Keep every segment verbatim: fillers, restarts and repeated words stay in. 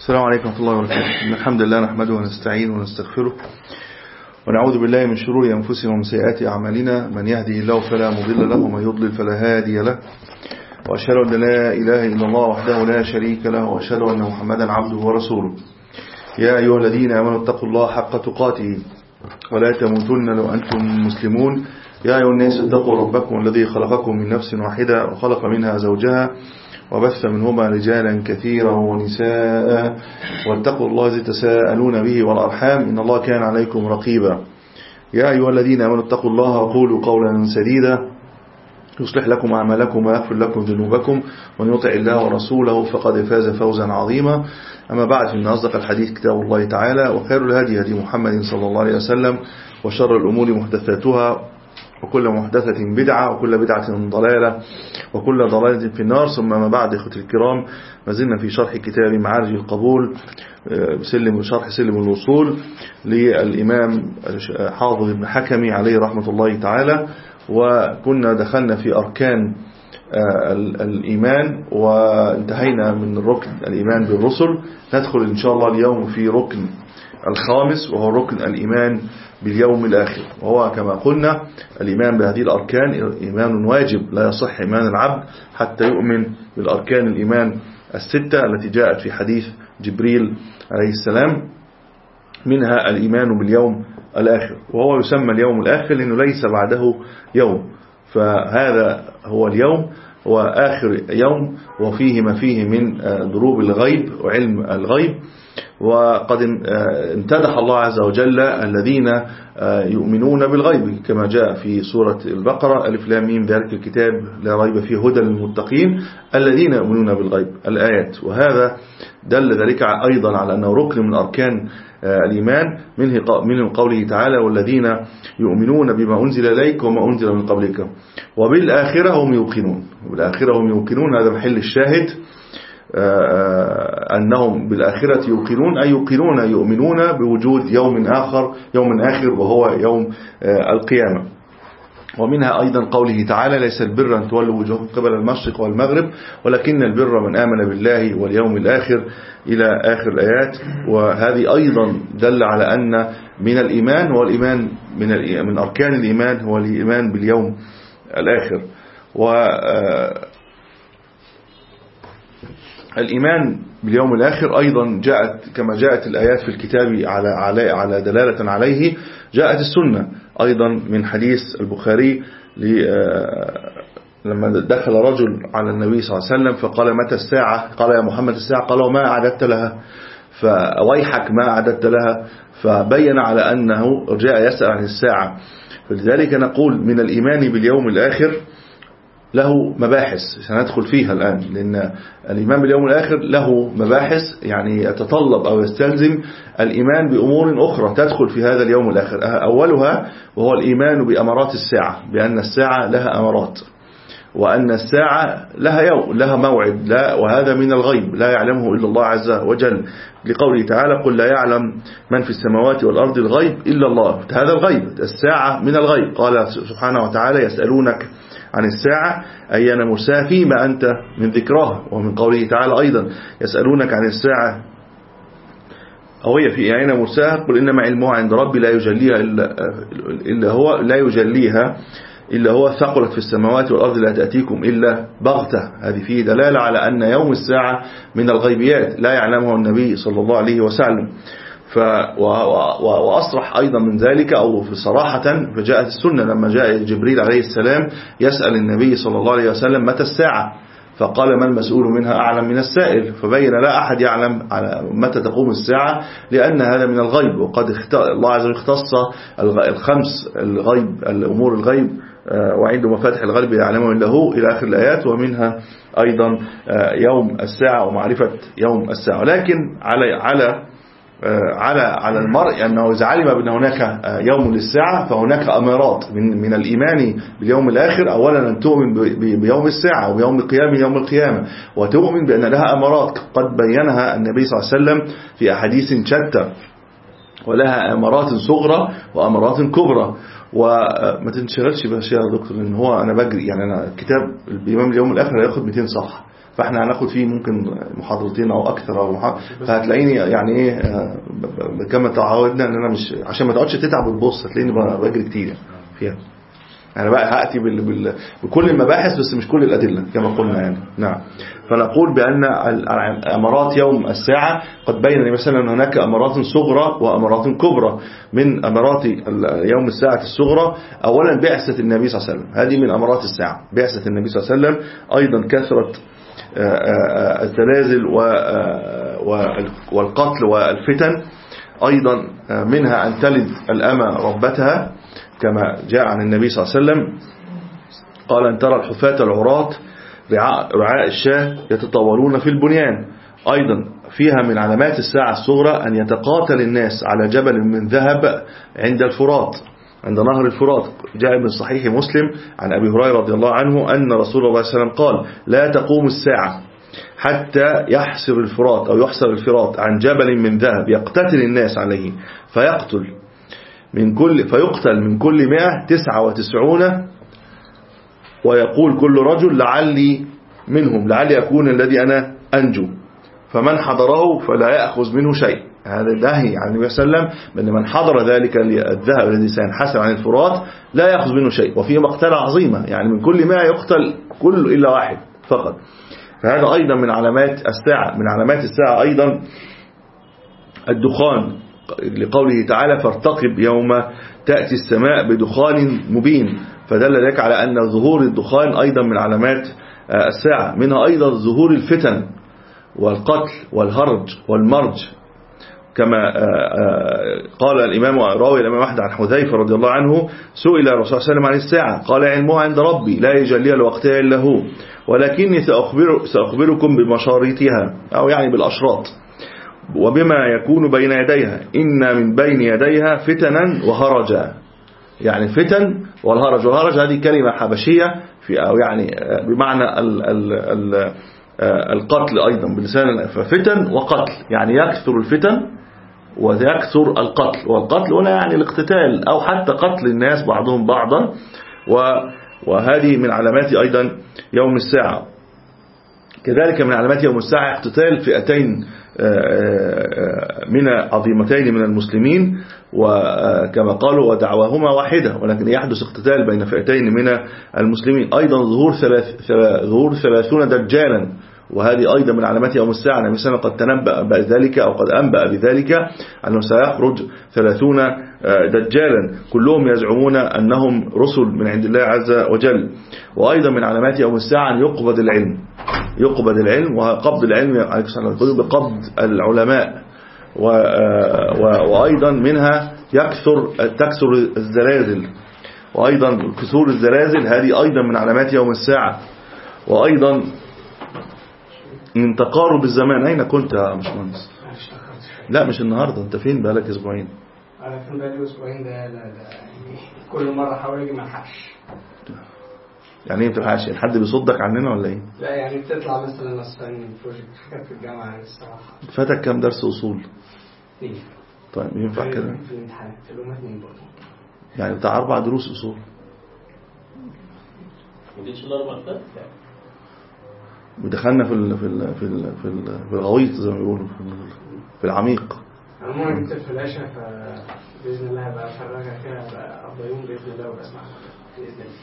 السلام عليكم ورحمة الله وبركاته. إن الحمد لله نحمده ونستعينه ونستغفره ونعوذ بالله من شرور أنفسنا ومن سيئات أعمالنا. من يهده الله فلا مضل له ومن يضلل فلا هادي له، وأشهد أن لا إله إلا الله وحده لا شريك له، وأشهد أن محمدا عبده ورسوله. يا أيها الذين آمنوا اتقوا الله حق تقاته ولا تموتن لو أنتم مسلمون. يا أيها الناس اتقوا ربكم الذي خلقكم من نفس واحدة وخلق منها زوجها وبث منهما رجالا كثيرا ونساء، واتقوا الله الذي تساءلون به والأرحام إن الله كان عليكم رقيبا. يا أيها الذين آمنوا اتقوا الله وقولوا قولا سديدا يصلح لكم أعمالكم ويغفر لكم ذنوبكم، ومن يطع الله ورسوله فقد فاز فوزا عظيما. أما بعد، فإن أصدق الحديث كتاب الله تعالى، وخير الهدي هدي محمد صلى الله عليه وسلم، وشر الأمور محدثاتها، وكل محدثة بدعة، وكل بدعة ضلالة، وكل ضلالة في النار. ثم ما بعد، إخوتي الكرام، ما زلنا في شرح كتاب معارج القبول بسلم شرح سلم الوصول للإمام حافظ بن حكمي عليه رحمة الله تعالى. وكنا دخلنا في أركان الإيمان وانتهينا من ركن الإيمان بالرسل. ندخل إن شاء الله اليوم في ركن الخامس، وهو ركن الإيمان باليوم الآخر، وهو كما قلنا الإيمان بهذه الأركان إيمان واجب، لا يصح إيمان العبد حتى يؤمن بالأركان الإيمان الستة التي جاءت في حديث جبريل عليه السلام، منها الإيمان باليوم الآخر، وهو يسمى اليوم الآخر لأنه ليس بعده يوم، فهذا هو اليوم وآخر يوم، وفيه ما فيه من دروب الغيب وعلم الغيب. وقد امتدح الله عز وجل الذين يؤمنون بالغيب كما جاء في سورة البقرة: ألف لام ميم ذلك الكتاب لا ريب فيه هدى للمتقين الذين يؤمنون بالغيب، الآيات. وهذا دل ذلك أيضا على أنه ركن من أركان الإيمان، منه قوله تعالى: والذين يؤمنون بما أنزل إليك وما أنزل من قبلك وبالآخرة هم يوقنون. وبالآخرة هم يوقنون، هذا محل الشاهد، أنهم بالآخرة يوقنون، أي يوقنون يؤمنون بوجود يوم آخر يوم آخر وهو يوم القيامة. ومنها أيضا قوله تعالى: ليس البر أن تولوا وجوهكم قبل المشرق والمغرب ولكن البر من آمن بالله واليوم الآخر، إلى آخر الآيات. وهذه أيضا دل على أن من الإيمان، والإيمان من من أركان الإيمان هو الإيمان باليوم الآخر. و الإيمان باليوم الآخر أيضا جاءت كما جاءت الآيات في الكتاب على على على دلالة عليه، جاءت السنة أيضا من حديث البخاري لما دخل رجل على النبي صلى الله عليه وسلم فقال: متى الساعة؟ قال: يا محمد الساعة. قال: وما أعددت لها؟ فويحك ما أعددت لها؟ فبين على أنه جاء يسأل عن الساعة. فلذلك نقول من الإيمان باليوم الآخر له مباحث سندخل فيها الآن، لأن الإيمان باليوم الآخر له مباحث، يعني يتطلب أو يستلزم الإيمان بأمور أخرى تدخل في هذا اليوم الآخر. أولها وهو الإيمان بأمارات الساعة، بأن الساعة لها أمارات، وأن الساعة لها يوم لها موعد، لا وهذا من الغيب لا يعلمه إلا الله عز وجل، لقوله تعالى: قل لا يعلم من في السماوات والأرض الغيب إلا الله. هذا الغيب، الساعة من الغيب. قال سبحانه وتعالى: يسألونك عن الساعة أيان مرساها فيما أنت من ذكرها. ومن قوله تعالى أيضا: يسألونك عن الساعة أو هي في أين مرساها قل إنما علمها عند ربي لا يجليها إلا, إلا هو لا يجليها إلا هو ثقلت في السماوات والأرض لا تأتيكم إلا بغتة. هذه فيه دلالة على أن يوم الساعة من الغيبيات لا يعلمه النبي صلى الله عليه وسلم. ف وأصرح أيضا من ذلك أو في صراحة، فجاءت السنة لما جاء جبريل عليه السلام يسأل النبي صلى الله عليه وسلم: متى الساعة؟ فقال: ما المسؤول منها أعلم من السائل. فبين لا أحد يعلم على متى تقوم الساعة، لأن هذا من الغيب، وقد الله عز وجل اختص الخمس الغيب الأمور الغيب، وعنده مفاتح الغيب يعلمه إلا هو، إلى آخر الآيات. ومنها أيضا يوم الساعة ومعرفة يوم الساعة. لكن على على على على المرء أنه إذا علم بأن هناك يوم للساعة فهناك أمارات من من الإيمان باليوم الآخر. أولا أن تؤمن بيوم الساعة وبيوم القيامة يوم القيامة، وتؤمن بأن لها أمارات قد بينها النبي صلى الله عليه وسلم في أحاديث شتى، ولها أمارات صغرى وأمارات كبرى. وما تنشغلش بأشياء يا دكتور، لأن هو أنا بجري، يعني أنا كتاب الإمام اليوم الآخر هياخد مئتين صفحة، فاحنا هناخد فيه ممكن محاضرتين او اكثر او محاضر. فهتلاقيني يعني ايه كما تعودنا ان انا مش عشان ما تقعدش تتعب وتبص، هتلاقيني بجري كتير فيها. أنا بقى هأتي بال... بال... بكل المباحث بس مش كل الأدلة كما قلنا يعني. نعم. فنقول بأن أمارات يوم الساعة قد بين مثلا أن هناك أمارات صغرى وأمارات كبرى. من أمارات يوم الساعة الصغرى أولا بعثة النبي صلى الله عليه وسلم، هذه من أمارات الساعة، بعثة النبي صلى الله عليه وسلم. أيضا كثرة الزلازل والقتل والفتن. أيضا منها أن تلد الأمة ربتها كما جاء عن النبي صلى الله عليه وسلم قال أن ترى الحفاة العراة رعاء الشاة يتطاولون في البنيان. أيضا فيها من علامات الساعة الصغرى أن يتقاتل الناس على جبل من ذهب عند الفرات، عند نهر الفرات. جاء من صحيح مسلم عن أبي هريرة رضي الله عنه أن رسول الله صلى الله عليه وسلم قال لا تقوم الساعة حتى يحسر الفرات أو يحسر الفرات عن جبل من ذهب يقتتل الناس عليه فيقتل من كل فيقتل من كل مئة تسعة وتسعون ويقول كل رجل لعلي منهم، لعلي أكون الذي أنا أنجو، فمن حضره فلا يأخذ منه شيء. هذا نهي عن النبي صلى الله عليه وسلم بأن من حضر ذلك الذهب الذي سينحسر عن الفرات لا يأخذ منه شيء، وفيه مقتلة عظيمة يعني من كل مئة يقتل كل إلا واحد فقط. فهذا أيضا من علامات الساعة. من علامات الساعة أيضا الدخان، لقوله تعالى فارتقب يوم تأتي السماء بدخان مبين، فدل ذلك على أن ظهور الدخان أيضا من علامات الساعة. منها أيضا ظهور الفتن والقتل والهرج والمرج، كما قال الإمام راوي الإمام أحمد عن حذيفة رضي الله عنه سئل الرسول صلى الله عليه وسلم عن الساعة قال علمها عند ربي لا يجليها لوقتها إلا هو، ولكني سأخبر سأخبركم بمشاريطها أو يعني بالأشراط وبما يكون بين يديها، إن من بين يديها فتنا وهرجا. يعني فتن والهرج، والهرج هذه كلمة حبشية في أو يعني بمعنى ال ال ال القتل أيضا بلسان، ففتن وقتل يعني يكثر الفتن ويكثر القتل، والقتل هنا يعني الاقتتال أو حتى قتل الناس بعضهم بعضا. وهذه من علامات أيضا يوم الساعة. كذلك من علامات يوم الساعة اقتتال فئتين من عظيمتين من المسلمين، وكما قالوا ودعواهما واحدة، ولكن يحدث اقتتال بين فئتين من المسلمين. أيضا ظهور ثلاث ظهور ثلاثون دجالا، وهذه أيضا من علامات يوم الساعة. النبي صلى الله عليه وسلم قد تنبأ بذلك أو قد أنبأ بذلك أنه سيخرج ثلاثون دجالا كلهم يزعمون أنهم رسل من عند الله عز وجل. وأيضا من علامات يوم الساعة أن يقبض العلم، يقبض العلم، وقبض العلم بقبض العلماء. وأيضا منها يكثر تكثر الزلازل، وأيضا كثور الزلازل هذه أيضا من علامات يوم الساعة. وأيضا من تقارب الزمان. أين كنت يا باشمهندس؟ لا مش النهاردة، أنت فين بقالك أسبوعين؟ أنا فين بقالي أسبوعين؟ ده لا لا يعني كل مرة حاول أجي ما الحقش. يعني ايه ما بتلحقش؟ حد بيصدك عننا ولا ايه؟ لا يعني بتطلع مثلا مثلا بروجكت حاجات في الجامعة يعني الصراحة. فاتك كام درس أصول؟ اثنين. طيب ينفع كده؟ في الامتحان في الأمة اثنين برضه. يعني بتاع أربع دروس أصول. وديش الأربع ده؟ ودخلنا في ال في ال في ال في, ال في الغويط زي ما بيقولوا، في العميق. عموما جبت الفلاشة، فبإذن الله بقى أفرجها كده بقى أفضل يوم بإذن الله وبسمعها بإذن الله.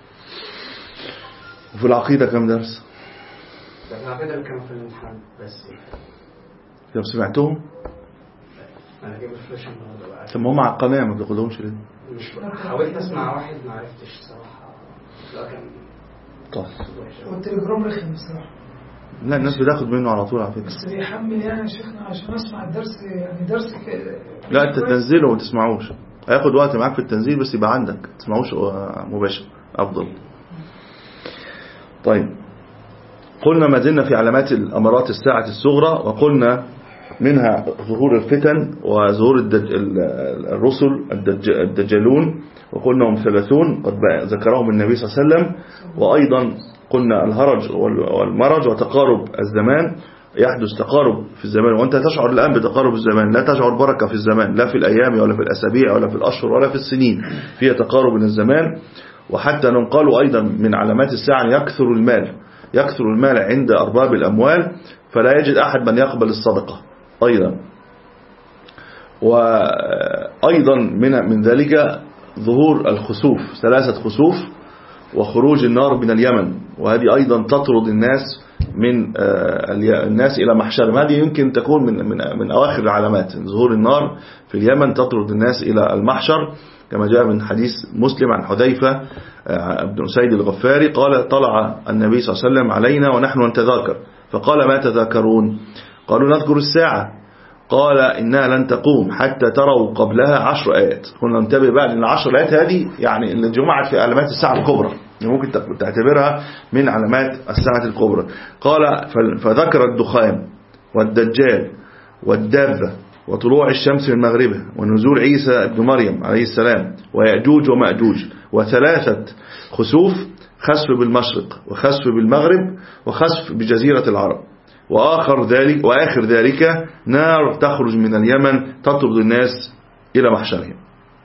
وفي العقيدة كم درس؟ في العقيدة اللي كانوا في الامتحان بس. طب سمعتهم؟ أنا جايب الفلاشة النهارده بقى. طب ما هم على القناة ما بتاخدهمش ليه؟ مش حاولت أسمع واحد ما عرفتش صراحة. لا كان. طيب. والتليجرام رخم بصراحة. لا الناس بتاخد منه على طول على فكرة. بس بيحمل يعني يا شيخنا عشان اسمع الدرس، يعني درس كده. لا انت تنزله وما تسمعوش، هياخد وقت معاك في التنزيل بس يبقى عندك تسمعوش مباشر افضل. طيب قلنا ما زلنا في علامات الأمارات الساعة الصغرى، وقلنا منها ظهور الفتن وظهور الدج... الرسل الدجالون، وقلنا هم ثلاثون قد ذكرهم النبي صلى الله عليه وسلم. وأيضا قلنا الهرج والمرج وتقارب الزمان، يحدث تقارب في الزمان، وأنت تشعر الآن بتقارب الزمان، لا تشعر بركة في الزمان لا في الأيام ولا في الأسابيع ولا في الأشهر ولا في السنين، فيها تقارب من الزمان. وحتى نقال أيضا من علامات الساعة يكثر المال، يكثر المال عند أرباب الأموال فلا يجد أحد من يقبل الصدقة أيضا. وأيضا من من ذلك ظهور الخسوف، ثلاثة خسوف وخروج النار من اليمن، وهذه أيضا تطرد الناس من الناس إلى محشرهم. هذه يمكن تكون من من من أواخر العلامات، ظهور النار في اليمن تطرد الناس إلى المحشر، كما جاء من حديث مسلم عن حذيفة بن أسيد الغفاري قال: طلع النبي صلى الله عليه وسلم علينا ونحن نتذاكر، فقال: ما تذاكرون؟ قالوا: نذكر الساعة. قال: إنها لن تقوم حتى تروا قبلها عشر آيات. كنا ننتبه بقى لأن عشر آيات هذه يعني اللي جمعت في علامات الساعة الكبرى، ممكن تعتبرها من علامات الساعة الكبرى. قال: فذكر الدخان والدجال والدابة وطلوع الشمس من مغربها ونزول عيسى ابن مريم عليه السلام ويأجوج ومأجوج وثلاثة خسوف، خسف بالمشرق وخسف بالمغرب وخسف بجزيرة العرب، وآخر ذلك وآخر ذلك نار تخرج من اليمن تطرد الناس إلى محشرهم.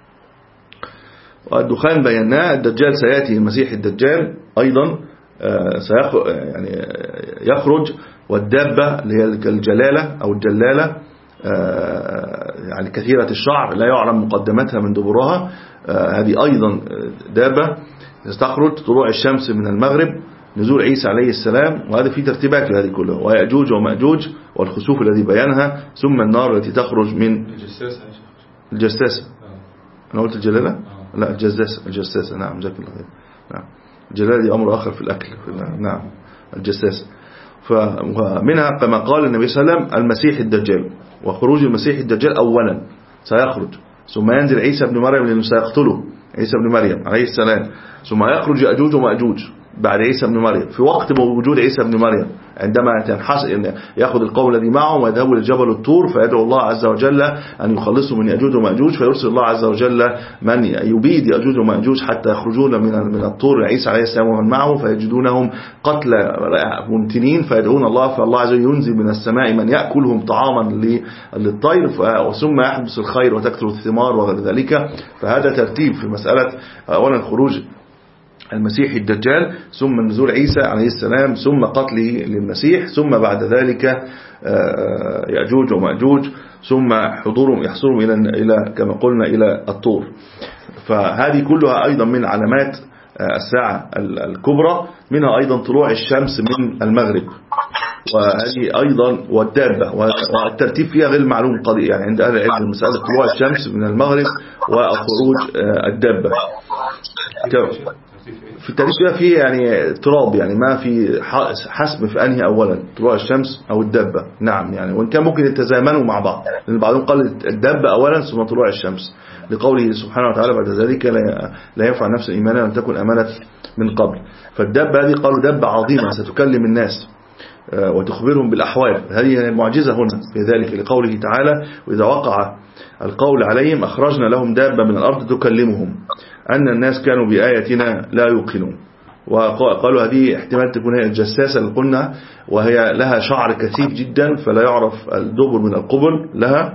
والدخان بيناه، الدجال سيأتي المسيح الدجال أيضا يعني يخرج، والدابة اللي هي الجلالة أو الجلالة يعني كثيرة الشعر لا يعلم مقدمتها من دبرها، هذه أيضا دابة تخرج، طلوع الشمس من المغرب، نزول عيسى عليه السلام، وهذا في ترتيبات لهذه كلها، ويأجوج ومأجوج والخسوف الذي بيانها، ثم النار التي تخرج من الجساسة. الجساسة أنا قلت الجلالة؟ لا الجساسة. الجساسة نعم جزاك الله خير. نعم الجلالة دي أمر آخر في الأكل. نعم الجساسة. فمنها كما قال النبي صلى الله عليه وسلم المسيح الدجال، وخروج المسيح الدجال أولا سيخرج، ثم ينزل عيسى ابن مريم لأنه سيقتله عيسى ابن مريم عليه السلام، ثم يخرج يأجوج ومأجوج بعد عيسى ابن مريم، في وقت وجود عيسى ابن مريم عندما يأخذ القوم الذي معهم ويذهبوا لجبل الطور فيدعو الله عز وجل أن يخلصوا من يأجوج ومأجوج، فيرسل الله عز وجل من يبيد يأجوج ومأجوج حتى يخرجون من من الطور عيسى عليه السلام ومن معه، فيجدونهم قتلى ممتنين، فيدعون الله فالله عز وجل ينزل من السماء من يأكلهم طعاما للطير، ثم يحدث الخير وتكثر الثمار وغير ذلك. فهذا ترتيب في مسألة أولا خروج المسيح الدجال، ثم نزول عيسى عليه السلام، ثم قتله للمسيح، ثم بعد ذلك يأجوج ومأجوج، ثم حضورهم يحصلهم إلى إلى كما قلنا إلى الطور. فهذه كلها أيضا من علامات الساعة الكبرى، منها أيضا طلوع الشمس من المغرب، وهذه أيضا والدابة، والترتيب فيها غير معلوم قضية يعني عند أهل العلم المسألة طلوع الشمس من المغرب وخروج الدابة. في التاريخ فيه يعني اضطراب، يعني ما في حسم في أنهي أولا طلوع الشمس أو الدابة. نعم يعني وإن كان ممكن يتزامنوا مع بعض، لأن بعضهم قال الدابة أولا ثم طلوع الشمس، لقوله سبحانه وتعالى بعد ذلك لا ينفع نفس إيمانها لم تكن أمانت من قبل. فالدابة هذه قالوا دابة عظيمة ستكلم الناس وتخبرهم بالأحوال، هذه معجزة هنا في ذلك، لقوله تعالى وإذا وقع القول عليهم أخرجنا لهم دابة من الأرض تكلمهم أن الناس كانوا بآياتنا لا يوقنون. وقالوا هذه احتمال تكون هي الجساسة اللي قلنا، وهي لها شعر كثيف جدا فلا يعرف الدبر من القبل لها،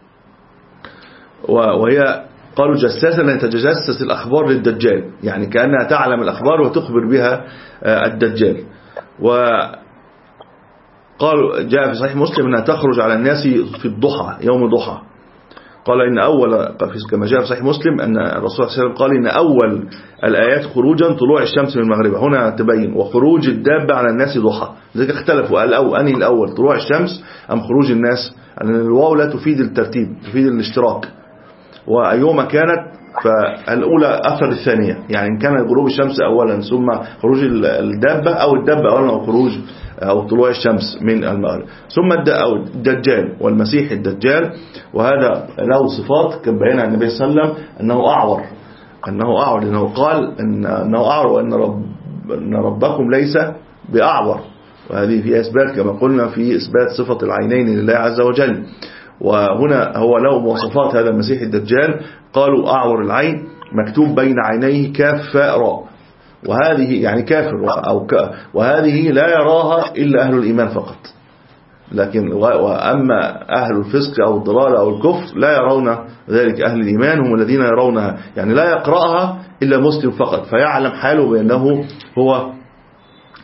وهي قالوا جساسة لأن تتجسس الأخبار للدجال، يعني كأنها تعلم الأخبار وتخبر بها الدجال. وقالوا جاء في صحيح مسلم أنها تخرج على الناس في الضحى يوم ضحى، قال إن أول كما جاء في صحيح مسلم أن الرسول صلى الله عليه وسلم قال إن أول الآيات خروجا طلوع الشمس من المغرب، هنا تبين وخروج الدابة على الناس ضحى، ذلك اختلفوا قال أو أني الأول طلوع الشمس أم خروج الناس، لأن الواو لا تفيد الترتيب تفيد الاشتراك، وأيوم كانت فالأولى أثر الثانية، يعني إن كان غروب الشمس أولا ثم خروج الدابة أو الدابة أولا أو خروج أو طلوع الشمس من المغرب، ثم الدجال والمسيح الدجال، وهذا له صفات كان بينها النبي صلى الله عليه وسلم أنه أعور أنه أعور لأنه قال إن أنه أعور وأن رب أن ربكم ليس بأعور، وهذه في إثبات كما قلنا في إثبات صفة العينين لله عز وجل. وهنا هو له مواصفات هذا المسيح الدجال، قالوا أعور العين مكتوب بين عينيه كاف فاء راء، وهذه يعني كافر أو ك... وهذه لا يراها إلا أهل الإيمان فقط، لكن وأما أهل الفسق أو الضلال أو الكفر لا يرون ذلك، أهل الإيمان هم الذين يرونها، يعني لا يقرأها إلا مسلم فقط فيعلم حاله بأنه هو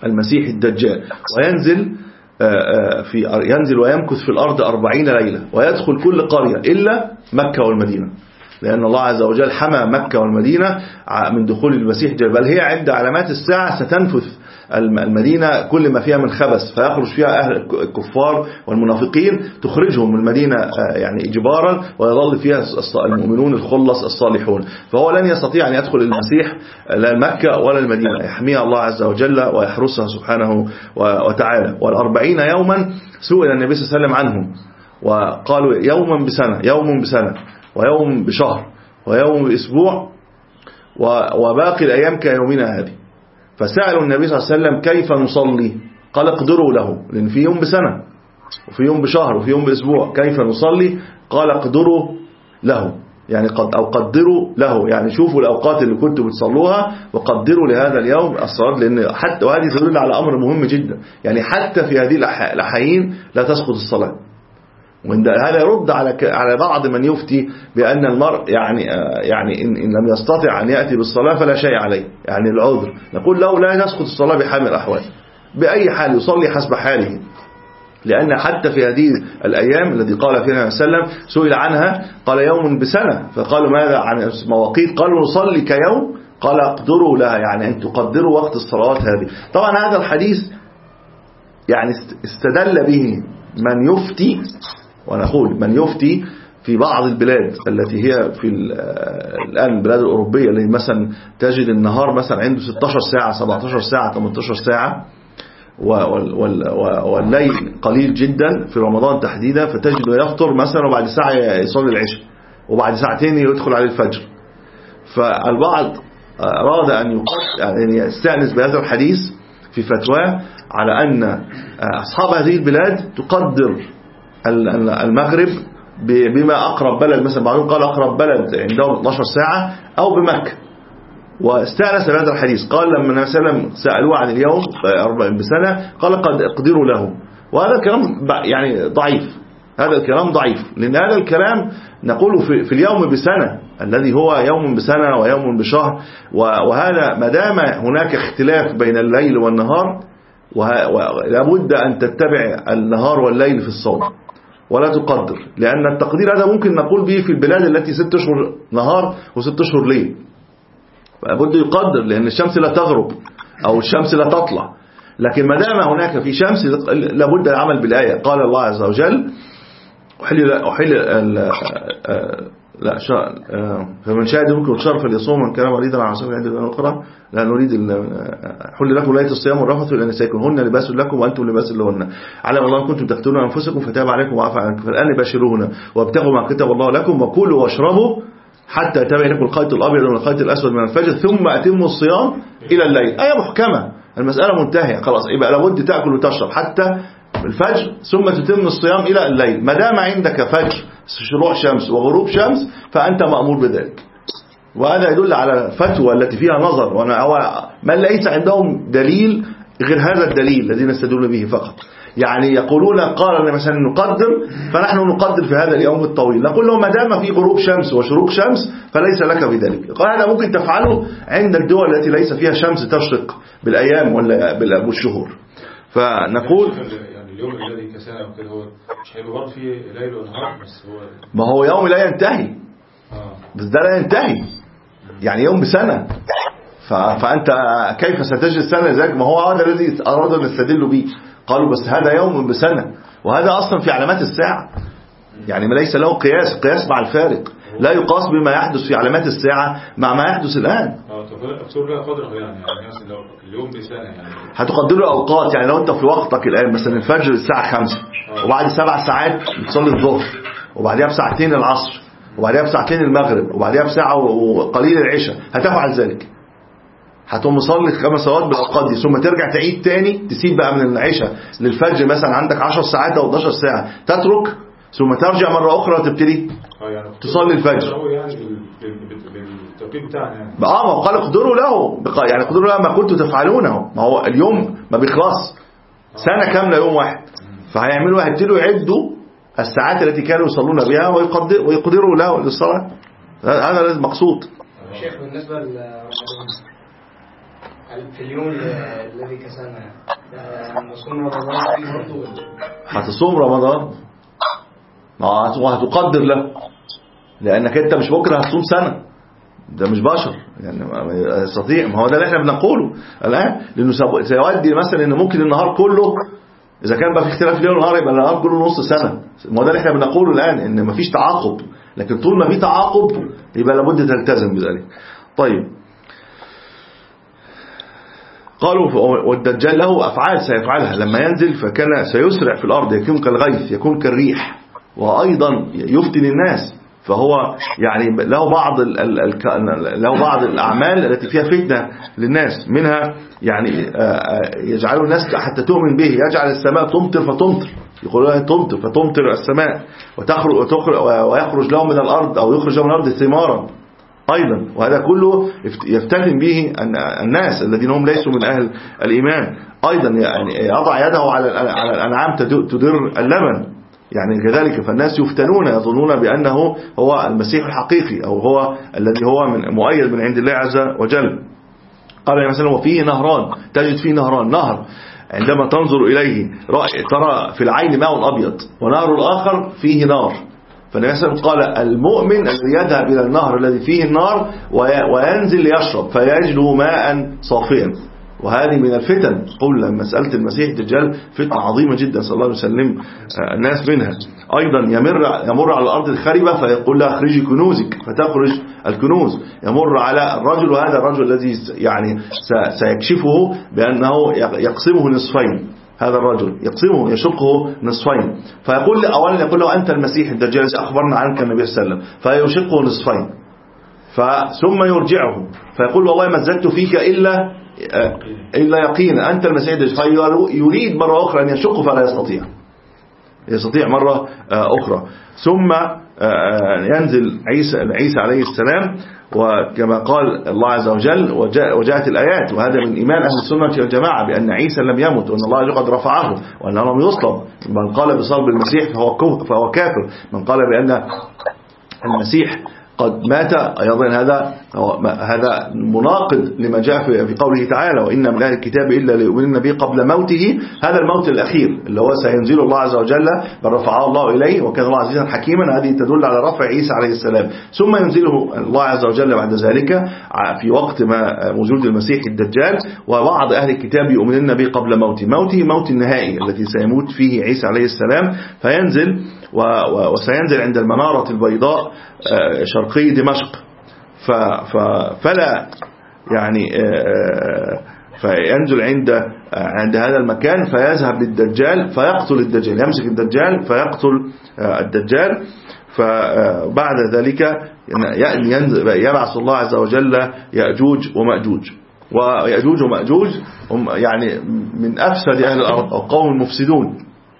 المسيح الدجال، وينزل في ينزل ويمكث في الأرض أربعين ليلة، ويدخل كل قرية إلا مكة والمدينة، لأن الله عز وجل حمى مكة والمدينة من دخول المسيح الدجال. بل هي عند علامات الساعة ستنفث المدينة كل ما فيها من خبث، فيخرج فيها أهل الكفار والمنافقين، تخرجهم من المدينة يعني إجبارا، ويظل فيها المؤمنون الخلص الصالحون. فهو لن يستطيع أن يدخل المسيح لا مكة ولا المدينة، يحميها الله عز وجل ويحرسها سبحانه وتعالى. والأربعين يوما سئل النبي صلى الله عليه وسلم عنهم، وقالوا يوما بسنة، يوم بسنة، ويوم بشهر، ويوم بأسبوع، وباقي الأيام كيومنا هذه. فسألوا النبي صلى الله عليه وسلم كيف نصلي؟ قال اقدروا له، لأن في يوم بسنة وفي يوم بشهر وفي يوم بأسبوع، كيف نصلي؟ قال اقدروا له، يعني قد أو قدروا له، يعني شوفوا الأوقات اللي كنتوا بتصلوها وقدروا لهذا اليوم الصلاة. لأن حتى وهذه تدل على أمر مهم جدا، يعني حتى في هذه الأحايين لا تسقط الصلاة. وهذا يرد على على بعض من يفتي بأن المرء يعني يعني إن, إن لم يستطع أن يأتي بالصلاة فلا شيء عليه، يعني العذر. نقول له لا تسقط الصلاة بحال من الأحوال، بأي حال يصلي حسب حاله، لأن حتى في هذه الأيام التي قال فيها النبي صلى الله عليه وسلم سئل عنها قال يوم بسنة، فقالوا ماذا عن مواقيت؟ قالوا نصلي كيوم، قال اقدروا لها، يعني أن تقدروا وقت الصلوات هذه. طبعا هذا الحديث يعني استدل به من يفتي، ونقول من يفتي في بعض البلاد التي هي في الآن البلاد الأوروبية، اللي مثلا تجد النهار مثلا عنده ستة عشر ساعة، سبعة عشر ساعة، ثمانية عشر ساعة، والليل قليل جدا في رمضان تحديدا، فتجد يفطر مثلا وبعد ساعة يصلي العشاء، وبعد ساعتين يدخل على الفجر. فالبعض أراد أن يعني يستأنس بهذا الحديث في فتواه على أن أصحاب هذه البلاد تقدر المغرب بما أقرب بلد، مثلا بعضهم قال أقرب بلد عندهم اثنتا عشرة ساعة أو بمكة، واستأنس بهذا الحديث. قال لما النبي صلى الله عليه وسلم سألوه عن اليوم أربعين بسنة قال قد اقدروا له، وهذا الكلام يعني ضعيف، هذا الكلام ضعيف، لأن هذا الكلام نقوله في, في اليوم بسنة الذي هو يوم بسنة ويوم بشهر، وهذا مدام هناك اختلاف بين الليل والنهار، ولابد أن تتبع النهار والليل في الصوم ولا تقدر، لأن التقدير هذا ممكن نقول به في البلاد التي ست أشهر نهار وست أشهر ليل، فلابد يقدر، لأن الشمس لا تغرب أو الشمس لا تطلع. لكن ما دام هناك في شمس لابد العمل بالآية. قال الله عز وجل أحل أحل لا شاء فمن شاهد منكم الشهر فليصوم، من كان مريضا على سبيل عند الأخرى لا نريد حل لكم ليلة الصيام والرفث إلى نسائكم هن لباس لكم وأنتم لباس لهن علم الله كنتم تقتلون أنفسكم فتاب عليكم وعفى عنكم فالآن باشروهن وابتغوا ما كتب الله لكم وكلوا واشربوا حتى يتبين لكم الخيط الأبيض من الخيط الأسود من الفجر ثم أتموا الصيام إلى الليل. آية محكمة، المسألة منتهية خلاص، يبقى لابد تأكل وتشرب حتى الفجر ثم تتم الصيام إلى الليل. ما دام عندك فجر شروق شمس وغروب شمس فأنت مأمور بذلك. وهذا يدل على فتوى التي فيها نظر، وهو من ليس عندهم دليل غير هذا الدليل الذين استدلوا به فقط. يعني يقولون قال مثلا نقدر، فنحن نقدر في هذا اليوم الطويل، نقول لهم ما دام في غروب شمس وشروق شمس فليس لك بذلك. قال هذا ممكن تفعله عند الدول التي ليس فيها شمس تشرق بالأيام ولا بالشهور. فنقول يعني اليوم الذي كسانا وكده هو مش هيبقى برضه فيه ليل ونهار، بس هو ما هو يوم لا ينتهي اه بس ده لا ينتهي، يعني يوم بسنة. فأنت كيف ستجد سنة ذلك؟ ما هو هذا الذي أرادوا أن يستدلوا به، قالوا بس هذا يوم بسنة، وهذا أصلا في علامات الساعة، يعني ما ليس له قياس، قياس مع الفارق، لا يقاس بما يحدث في علامات الساعة مع ما يحدث الآن. اه تقدر لها قدره، يعني يعني مثلا لو اليوم بسنة يعني هتقدر أوقات، يعني لو أنت في وقتك الآن مثلا الفجر الساعة خمسة وبعد سبع ساعات بتصلي الظهر وبعدها بساعتين العصر وبعدها بساعتين المغرب وبعدها بساعة وقليل العشاء، هتفعل ذلك، هتقوم مصلي خمس صلوات بالأوقات دي ثم ترجع تعيد تاني، تسيب بقى من العشاء للفجر مثلا عندك عشر ساعات أو اثنتا عشرة ساعة، تترك ثم ترجع مرة أخرى وتبتدي تصلي الفجر. يعني بالتوقيت بتاعنا يعني اه ما هو قال اقدروا له، يعني اقدروا له ما كنتوا تفعلونه، ما هو اليوم ما بيخلص، سنة كاملة يوم واحد، فهيعملوا هيبتدوا يعدوا الساعات التي كانوا يصلون بها ويقدروا له للصلاة. هذا المقصود. شيخ بالنسبة لرمضان في اليوم الذي كسرنا نصوم رمضان فيه برضه؟ هتصوم رمضان وهتقدر له، لأنك أنت مش بكرة هتصوم سنة، ده مش بشر يعني ما يستطيع. ما هو ده اللي احنا بنقوله الآن، لأنه سيؤدي مثلا إن ممكن النهار كله إذا كان بقى في اختلاف الليل والنهار يبقى النهار كله نص سنة. ما هو ده اللي احنا بنقوله الآن، إن مفيش تعاقب، لكن طول ما في تعاقب يبقى لابد تلتزم بذلك. طيب قالوا والدجال له أفعال سيفعلها لما ينزل، فكان سيسرع في الأرض، يكون كالغيث، يكون كالريح، وأيضا يفتن الناس. فهو يعني له بعض ال ال له بعض الأعمال التي فيها فتنة للناس، منها يعني يجعل الناس حتى تؤمن به، يجعل السماء تمطر فتمطر، يقولون تمطر فتمطر السماء، وتخرج ويخرج لهم من الأرض أو يخرج لهم من الأرض ثمارا أيضا. وهذا كله يفتتن به الناس الذين هم ليسوا من أهل الإيمان. أيضا يعني يضع يده على الأنعام تدر اللبن، يعني كذلك فالناس يفتنون يظنون بأنه هو المسيح الحقيقي أو هو الذي هو من مؤيد من عند الله عز وجل. قال مثلا وفيه نهران، تجد فيه نهران، نهر عندما تنظر إليه ترى في العين ماء أبيض، ونهر الآخر فيه نار. فالنبي صلى الله عليه وسلم قال المؤمن الذي يذهب إلى النهر الذي فيه النار وينزل ليشرب فيجد ماء صافيا. وهذه من الفتن، قل مسألة المسيح الدجال فتنة عظيمة جدا صلى الله عليه وسلم الناس منها. أيضا يمر يمر على الأرض الخربة فيقول لها اخرجي كنوزك فتخرج الكنوز. يمر على الرجل، وهذا الرجل الذي يعني سيكشفه بأنه يقسمه نصفين، هذا الرجل يقسمه يشقه نصفين، فيقول أولا يقول له أنت المسيح الدجال أخبرنا عنك النبي صلى الله عليه وسلم، فيشقه نصفين، ثم يرجعه فيقول والله ما زدت فيك إلا إلا يقينا أنت المسيح الدجال، فيريد مرة أخرى أن يشقه فلا يستطيع يستطيع مرة أخرى. ثم ينزل عيسى عيسى عليه السلام، وكما قال الله عز وجل وجاءت الآيات، وهذا من إيمان أهل السنة والجماعة بأن عيسى لم يمت وأن الله قد رفعه وأنه لم يصلب. من قال بصلب المسيح فهو فهو كافر، من قال بأن المسيح قد مات أيضا هذا هذا مناقض لما جاء في قوله تعالى وإن من أهل الكتاب إلا ليؤمنن به قبل موته. هذا الموت الأخير اللي هو سينزل الله عز وجل بل رفعه الله إليه وكان الله عزيزا حكيما، هذه تدل على رفع عيسى عليه السلام. ثم ينزله الله عز وجل بعد ذلك في وقت ما وجود المسيح الدجال، وبعض أهل الكتاب يؤمنن به قبل موته موته موت النهائي الذي سيموت فيه عيسى عليه السلام. فينزل وسينزل عند المنارة البيضاء شرقي دمشق، فلا يعني فينزل عند عند هذا المكان، فيذهب للدجال فيقتل الدجال، يمسك الدجال فيقتل الدجال. فبعد ذلك يبعث الله عز وجل يأجوج ومأجوج. ويأجوج ومأجوج هم يعني من أفسد أهل الأرض أو قوم مفسدون،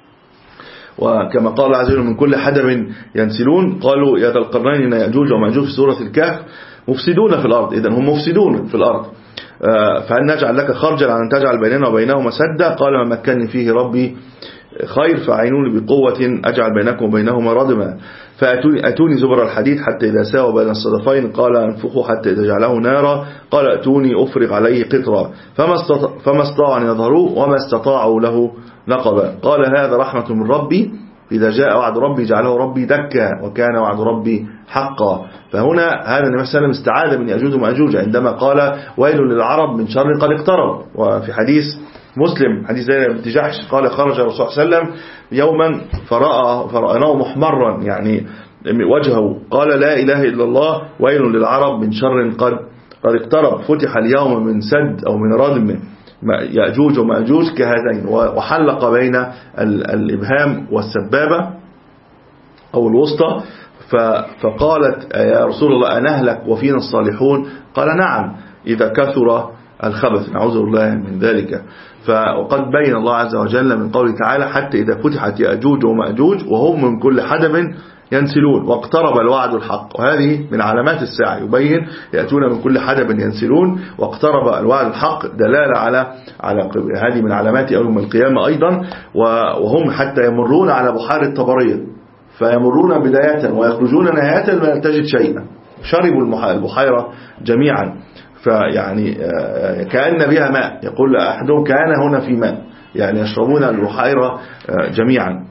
وكما قال الله عز وجل من كل حدب ينسلون. قالوا يا ذا القرنين إن يأجوج ومأجوج في سورة الكهف مفسدون في الأرض، إذن هم مفسدون في الأرض. فهل نجعل لك خرجا على أن تجعل بيننا وبينهم سدا؟ قال ما مكنني فيه ربي خير فأعينوني بقوة أجعل بينكم وبينهما ردما. فأتوني أتوني زبر الحديد حتى إذا ساوى بين الصدفين قال انفخوا حتى إذا جعله نارا قال أتوني أفرغ عليه قطرا فما استطاعوا أن يظهروه وما استطاعوا له نقبا. قال هذا رحمة من ربي إذا جاء وعد ربي جعله ربي دكا وكان وعد ربي حقا. فهنا هذا النبي صلى الله عليه وسلم استعاذ من يأجوج ومأجوج عندما قال ويل للعرب من شر قد اقترب. وفي حديث مسلم حديث زينب بنت جحش قال خرج الرسول صلى الله عليه وسلم يوما فرأى فرأناه محمرا يعني وجهه، قال لا إله إلا الله ويل للعرب من شر قد قد اقترب، فتح اليوم من سد أو من ردم يأجوج ومأجوج كهذين، وحلق بين الإبهام والسبابة أو الوسطى. فقالت يا رسول الله أنهلك وفينا الصالحون؟ قال نعم إذا كثر الخبث، نعوذ بالله من ذلك. فقد بين الله عز وجل من قوله تعالى حتى إذا فتحت يأجوج ومأجوج وهم من كل حدب ينسلون واقترب الوعد الحق. وهذه من علامات الساعة، يبين يأتون من كل حدب ينسلون واقترب الوعد الحق، دلالة على على هذه من علامات يوم القيامة أيضا. وهم حتى يمرون على بحار الطبرية فيمرون بداية ويخرجون نهاية لا تجد شيئا، شربوا البحيرة جميعا. فيعني كأن بها ماء، يقول أحدهم كان هنا في ماء، يعني يشربون البحيرة جميعا.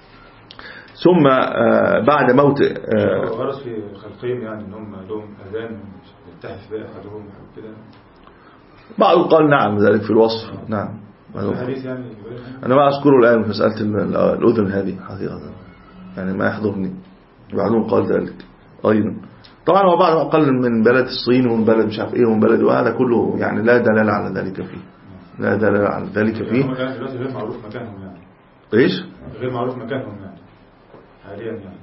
ثم بعد موت غرس في خلقهم يعني انهم لهم اذان يلتحف بها احدهم كده. بعض قال نعم ذلك في الوصف. نعم الحديث يعني انا ما اذكره الان في مساله الاذن هذه حقيقه، يعني ما يحضرني. بعضهم قال ذلك ايضا. طبعا هو بعض قال من بلد الصين ومن بلد مش عارف ايه ومن بلد، وهذا كله يعني لا دلاله على ذلك فيه، لا دلاله على ذلك فيه. غير معروف مكانهم يعني. ايش؟ غير معروف مكانهم يعني حاليا يعني.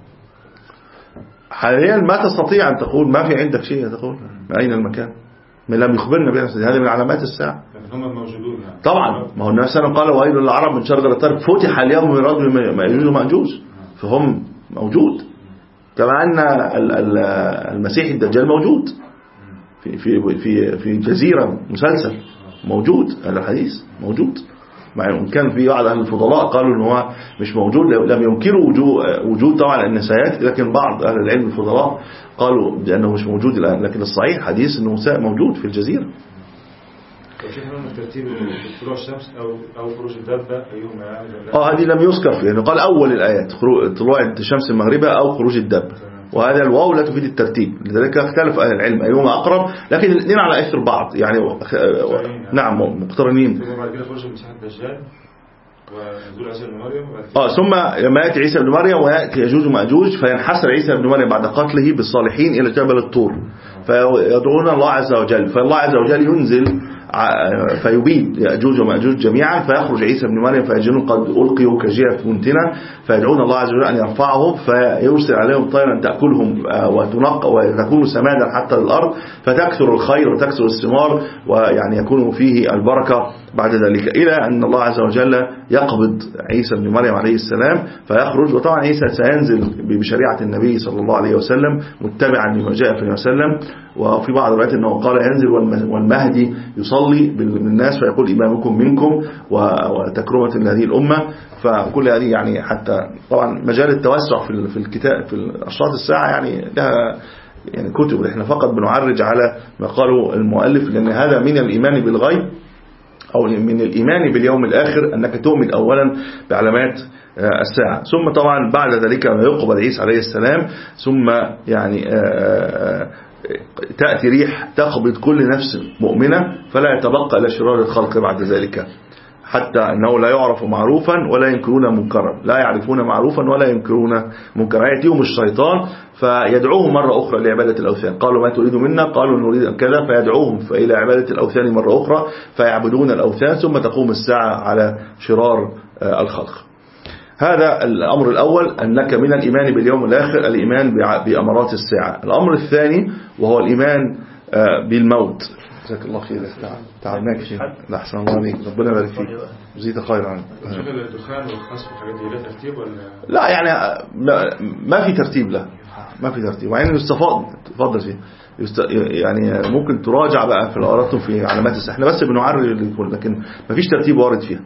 حاليا ما تستطيع أن تقول، ما في عندك شيء تقول أين المكان، من لم يخبرنا بنفسه. هذه من علامات الساعة. هم موجودون يعني. طبعا ما هو النبي صلى الله عليه وسلم قال ويل للعرب من شر الطرف فتح اليوم من رجل مأجوج ومأجوج، فهم موجود. كما أن المسيح الدجال موجود في في في في جزيرة مسلسل موجود، هذا الحديث موجود. مع ان كان في بعض اهل الفضلاء قالوا ان هو مش موجود، لم ينكروا وجود طبعا النسايات، لكن بعض اهل العلم الفضلاء قالوا بانه مش موجود الان. لكن الصحيح حديث انه موجود في الجزيره. شوفنا من ترتيب طلوع الشمس او او خروج الدابه ايهما يعني. اه هذه لم يذكر فيها، يعني قال اول الايات طلوع الشمس المغربه او خروج الدابه، وهذا الواو لا تفيد الترتيب، لذلك اختلف اهل العلم ايهما اقرب، لكن الاثنين على اثر بعض يعني. نعم مقترنين. ثم بعد كده خروج المسيح الدجال ونزول عيسى بن مريم. اه ثم لما ياتي عيسى بن مريم وياتي ياجوج وماجوج، فينحسر عيسى بن مريم بعد قتله بالصالحين الى جبل الطور، فيدعون الله عز وجل، فالله عز وجل ينزل فيبيد يأجوج ومأجوج جميعا، فيخرج عيسى بن مريم فيجدون قد ألقيوا كجيف منتنة، فيدعون الله عز وجل أن يرفعهم، فيرسل عليهم طيرا تأكلهم وتنقى وتكون سمادا حتى الأرض، فتكثر الخير وتكثر الثمار، ويعني يكون فيه البركة بعد ذلك، إلى أن الله عز وجل يقبض عيسى بن مريم عليه السلام فيخرج. وطبعا عيسى سينزل بشريعة النبي صلى الله عليه وسلم متبعا لما جاء في وسلم. وفي بعض الروايات أنه قال ينزل والمهدي يصلي بالناس فيقول إمامكم منكم وتكرمة هذه الأمة. فكل هذه يعني حتى طبعا مجال التوسع في الكتاب في أشراط الساعة يعني لها يعني كتب، احنا فقط بنعرج على ما قاله المؤلف، لأن هذا من الإيمان بالغيب أو من الإيمان باليوم الآخر، أنك تؤمن أولا بعلامات الساعة. ثم طبعا بعد ذلك يقبض عيسى عليه السلام، ثم يعني تأتي ريح تقبض كل نفس مؤمنة، فلا يتبقى إلا شرار الخلق بعد ذلك، حتى أنه لا يعرف معروفا ولا ينكرون منكرا، لا يعرفون معروفا ولا ينكرون منكرا. يأتيهم الشيطان فيدعوهم مرة أخرى لعبادة الأوثان، قالوا ما تريد منا، قالوا نريد كذا، فيدعوهم إلى عبادة الأوثان مرة أخرى فيعبدون الأوثان، ثم تقوم الساعة على شرار الخلق. هذا الأمر الأول، أنك من الإيمان باليوم الآخر الإيمان بأمارات الساعة. الأمر الثاني وهو الإيمان بالموت. جزاك الله خير. تعبناك شيء. لا أحسن الله عليك، ربنا يبارك فيك، جزيت خير عنك. الدخان والخصف والحاجات دي له ترتيب ولا لا؟ يعني ما في ترتيب له، ما في ترتيب، وعين يستفاض تفضل فيه يست... يعني ممكن تراجع بقى في الأراتم في علامات الساعة، احنا بس بنعرر الكل، لكن ما فيش ترتيب وارد فيها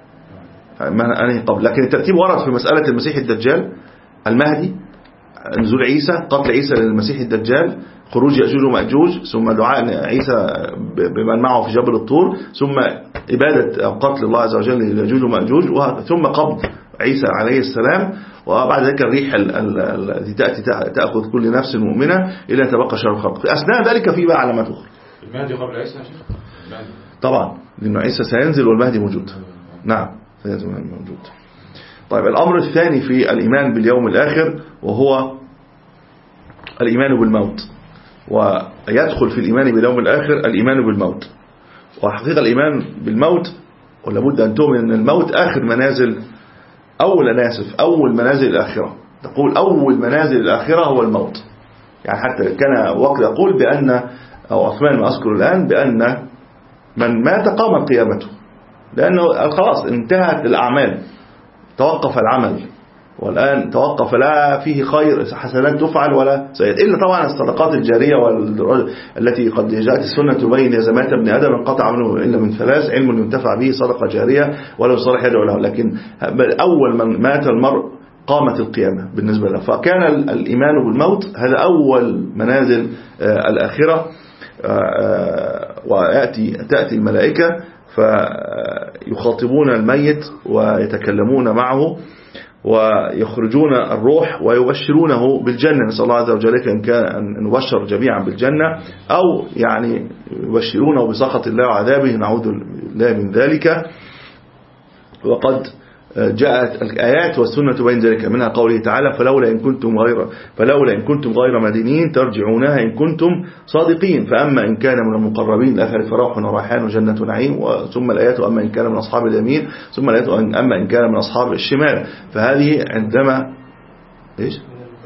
أنا قبل. لكن الترتيب ورد في مسألة المسيح الدجال، المهدي، نزول عيسى، قتل عيسى للمسيح الدجال، خروج يأجوج ومأجوج، ثم دعاء عيسى بمن معه في جبل الطور، ثم إبادة قتل الله عز وجل ليأجوج ومأجوج، ثم قبض عيسى عليه السلام، وبعد ذلك الريح التي تأتي تأخذ كل نفس مؤمنة إلى أن تبقى شر الخلق. في أثناء ذلك في بقى علامات أخرى. المهدي قبل عيسى يا شيخ؟ طبعا لأن عيسى سينزل والمهدي موجود. نعم سينزل والمهدي موجود. طيب الأمر الثاني في الإيمان باليوم الآخر وهو الإيمان بالموت، ويدخل في الإيمان باليوم الآخر الإيمان بالموت. وحقيقة الإيمان بالموت ولابد أن تؤمن أن الموت آخر منازل أول أنا آسف أول منازل الآخرة. تقول أول منازل الآخرة هو الموت، يعني حتى كان وقت يقول بأن أو عثمان ما أذكر الآن بأن من مات قامت قيامته، لأنه خلاص انتهت الأعمال، توقف العمل، والآن توقف لا فيه خير حسنات تفعل ولا سيئات، إلا طبعا الصدقات الجارية التي قد جاءت السنة تبين يزمات ابن آدم انقطع منه إلا من ثلاث: علم ينتفع به، صدقة جارية، ولو صالح يدعو له. لكن أول من مات المرء قامت القيامة بالنسبة له، فكان الإيمان بالموت هذا أول منازل الآخرة. ويأتي تأتي الملائكة فيخاطبون الميت ويتكلمون معه ويخرجون الروح ويبشرونه بالجنة. نسأل الله عز وجل إن كان أن نبشر جميعا بالجنة أو يعني يبشرونه بسخط الله وعذابه، نعوذ بالله من ذلك. وقد جاءت الآيات والسنة بين ذلك، منها قوله تعالى فلولا إن كنتم غير فلولا إن كنتم غير مدينين ترجعونها إن كنتم صادقين. فأما إن كان من المقربين الآخر فروح وريحان وجنة نعيم. ثم الآيات أما إن كان من أصحاب اليمين. ثم الآيات أما إن كان من أصحاب الشمال. فهذه عندما إيش؟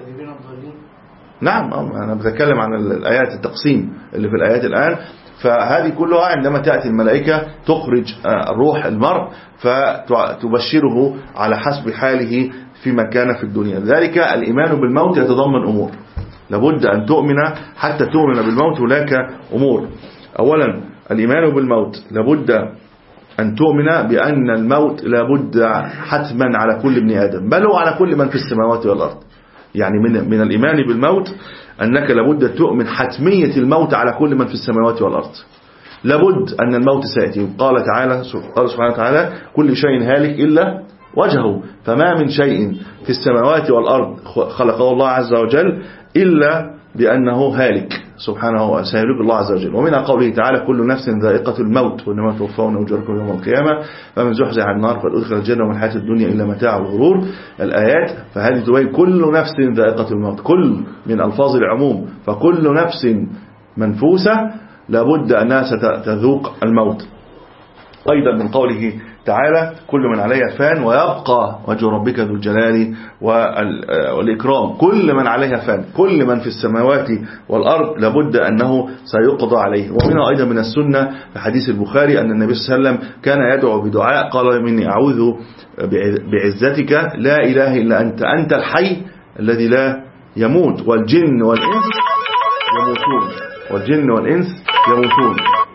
نعم أنا بتكلم عن الآيات التقسيم اللي في الآيات الآن. فهذه كلها عندما تأتي الملائكة تخرج الروح المرء فتبشره على حسب حاله فيما كان في الدنيا. ذلك الإيمان بالموت يتضمن أمور، لابد أن تؤمن حتى تؤمن بالموت. هناك أمور. أولا الإيمان بالموت لابد أن تؤمن بأن الموت لابد حتما على كل ابن آدم، بل على كل من في السماوات والأرض. يعني من من الإيمان بالموت أنك لابد تؤمن حتمية الموت على كل من في السماوات والأرض. لابد أن الموت سيأتي. قال تعالى سبحانه وتعالى كل شيء هالك إلا وجهه، فما من شيء في السماوات والأرض خلقه الله عز وجل إلا بأنه هالك سبحانه وسيهلك الله عز وجل. ومن قوله تعالى كل نفس ذائقة الموت وإنما توفون أجوركم يوم القيامة فمن زحزح عن النار فأدخل الجنة وما الحياة الدنيا إلا متاع الغرور. الآيات فهذه تبين كل نفس ذائقة الموت، كل من ألفاظ العموم، فكل نفس منفوسة لابد أنها ستذوق الموت. أيضا من قوله تعالى كل من عليها فان ويبقى وجه ربك ذو الجلال والإكرام. كل من عليها فان، كل من في السماوات والأرض لابد أنه سيقضى عليه. ومنها أيضا من السنة في حديث البخاري أن النبي صلى الله عليه وسلم كان يدعو بدعاء قال مني أعوذ بعزتك لا إله إلا أنت أنت الحي الذي لا يموت والجن والإنس يموتون والجن والإنس يموتون.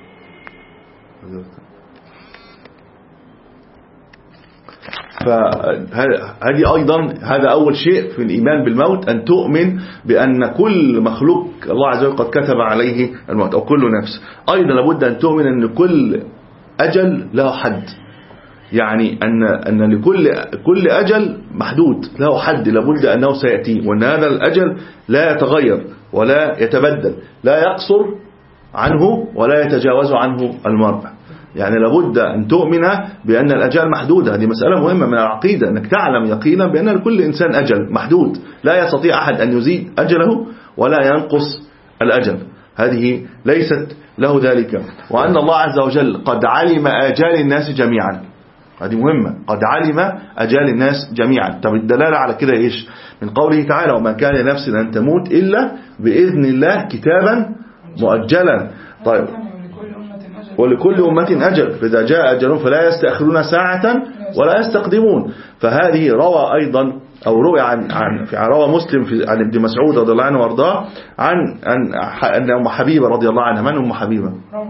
فهذه أيضا هذا أول شيء في الإيمان بالموت، أن تؤمن بأن كل مخلوق الله عز وجل قد كتب عليه الموت أو كل نفس. أيضا لابد أن تؤمن أن كل أجل له حد، يعني أن أن لكل كل أجل محدود له حد لابد أنه سيأتي، وأن هذا الأجل لا يتغير ولا يتبدل، لا يقصر عنه ولا يتجاوز عنه المرء. يعني لابد أن تؤمن بأن الأجال محدودة. هذه مسألة مهمة من العقيدة، أنك تعلم يقينا بأن لكل إنسان أجل محدود، لا يستطيع أحد أن يزيد أجله ولا ينقص الأجل، هذه ليست له ذلك. وأن الله عز وجل قد علم آجال الناس جميعا، هذه مهمة، قد علم أجال الناس جميعا. طب الدلالة على كده إيش؟ من قوله تعالى وما كان لنفس أن تموت إلا بإذن الله كتابا مؤجلا. طيب ولكل أمة أجل فإذا جاء أجلهم فلا يستأخرون ساعة ولا يستقدمون. فهذه روى أيضا أو روى عن عن في روى مسلم في عن ابن مسعود رضي الله عنه وارضاه عن أن أن أم حبيبة رضي الله عنها. من أم حبيبة؟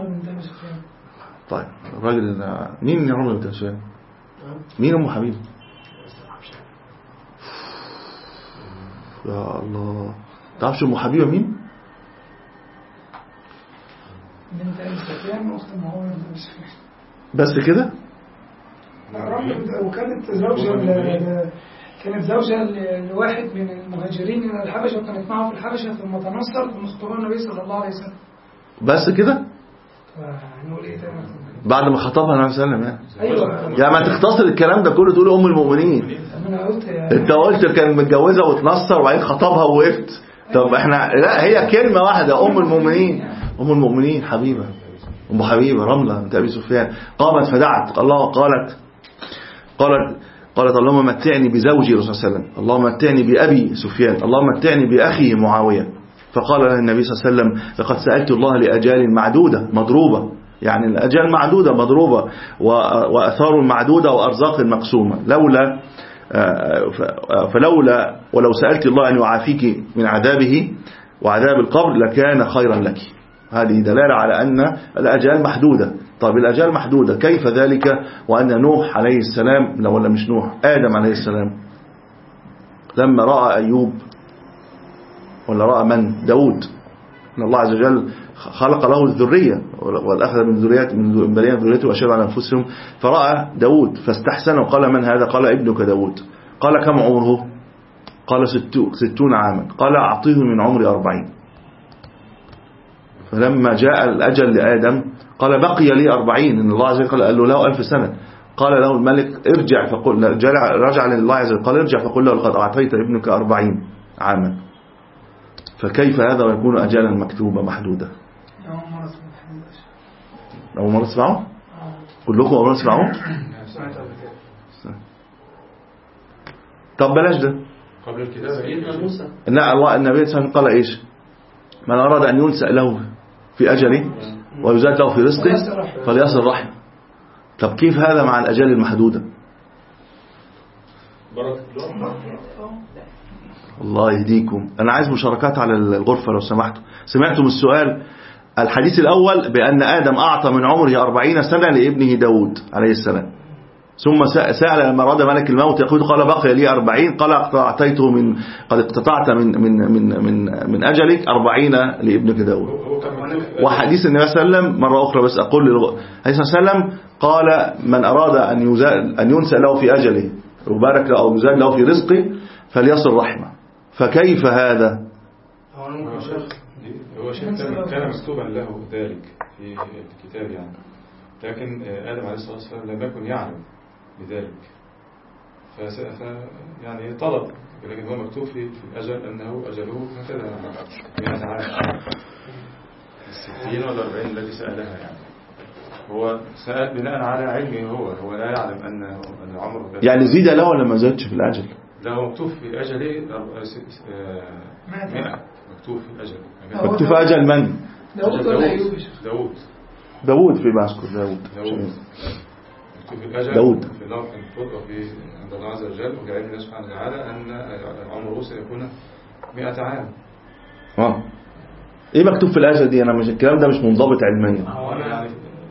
طيب الراجل مين رمى بنت سفيان؟ مين أم حبيبة؟ يا الله، تعرفش أم حبيبة مين؟ بنت أبي سفيان وأخت معاوية بن أبي سفيان. بس كده؟ وكانت زوجة كانت زوجة لواحد من المهاجرين إلى الحبشة، وكانت معه في الحبشة ثم تنصر ومخطوبة النبي صلى الله عليه وسلم. بس كده؟ هنقول إيه تاني؟ بعد ما خطبها النبي صلى الله عليه وسلم يعني. أيوة. يا ما تختصر الكلام ده كله تقول أم المؤمنين. أنا قلت يا أنت قلت كان متجوزة وتنصر وبعدين خطبها ووقفت. طب احنا لا، هي كلمة واحدة أم المؤمنين. أم المؤمنين حبيبة، أم حبيبة رملة بنت أبي سفيان قامت فدعت الله قالت قالت قالت اللهم متعني بزوجي رسول الله صلى الله عليه وسلم، اللهم متعني بأبي سفيان، اللهم متعني بأخي معاوية. فقال لها النبي صلى الله عليه وسلم لقد سألت الله لأجال معدودة مضروبة، يعني الأجال معدودة مضروبة وأثار معدودة وأرزاق مقسومة، لولا فلولا ولو سألت الله أن يعافيك من عذابه وعذاب القبر لكان خيرا لك. هذه دلالة على أن الأجال محدودة. طيب الأجال محدودة كيف ذلك وأن نوح عليه السلام، لا ولا مش نوح، آدم عليه السلام لما رأى أيوب ولا رأى من داود أن الله عز وجل خلق له الذرية وأخذ من ذريات من بني ذريته وأشهد على أنفسهم، فرأى داود فاستحسن وقال من هذا؟ قال ابنك داود. قال كم عمره؟ قال ستون عاما. قال أعطيه من عمري أربعين. فلما جاء الأجل لآدم قال بقي لي أربعين، إن الله عز وجل قال له له ألف سنة. قال له الملك ارجع فقل، رجع لله عز وجل قال ارجع فقل له لقد أعطيت ابنك أربعين عاما. فكيف هذا ويكون أجلا مكتوبة محدودة؟ أول مرة تسمعوا؟ كلكم أول مرة تسمعوا؟ طب بلاش ده. قبل الكتاب لا، الله النبي صلى الله عليه وسلم قال إيش؟ من أراد أن ينسأ له في أجله ويزاد له في رزقه فليصل رحمه. طب كيف هذا مع الأجال المحدودة؟ الله يهديكم. أنا عايز مشاركات على الغرفة لو سمحتوا. سمعتم السؤال الحديث الأول بأن آدم أعطى من عمره أربعين سنة لابنه داود عليه السلام، ثم سأل لما أراد ملك الموت يقول قال بقي لي أربعين، قال اقتطعته من قد اقتطعت من من من من من أجلك أربعين لابنك داود. وحديث النبي صلى الله عليه وسلم مرة أخرى بس أقول الحديث صلى الله عليه وسلم قال من أراد أن يزال أن ينسى له في أجله وبارك أو يزال له في رزقه فليصل رحمه. فكيف هذا؟ هو شيء كان مكتوبا له ذلك في الكتاب يعني، لكن آدم عليه الصلاة والسلام لم يكن يعلم بذلك ف يعني طلب، لكن هو مكتوب في الأجل أنه أجله هكذا مئة عام الستين ولا أربعين التي سألها يعني. هو سأل بناء على علمه، هو هو لا يعلم أن أن عمره يعني زيد له ولا ما زادش في الأجل؟ لا، هو مكتوب في أجله مئة، مكتوب في الأجل. مكتوب في أجل من؟ داود ولا أيوب؟ داود داود في ماسكو داود داود مكتوب في الأجل داود في اللوح المحفوظ وفي عند الله عز وجل وجعل الله سبحانه وتعالى أن عمره سيكون مئة عام. اه ايه مكتوب في الأجل دي؟ انا مش الكلام ده مش منضبط علميا. هو انا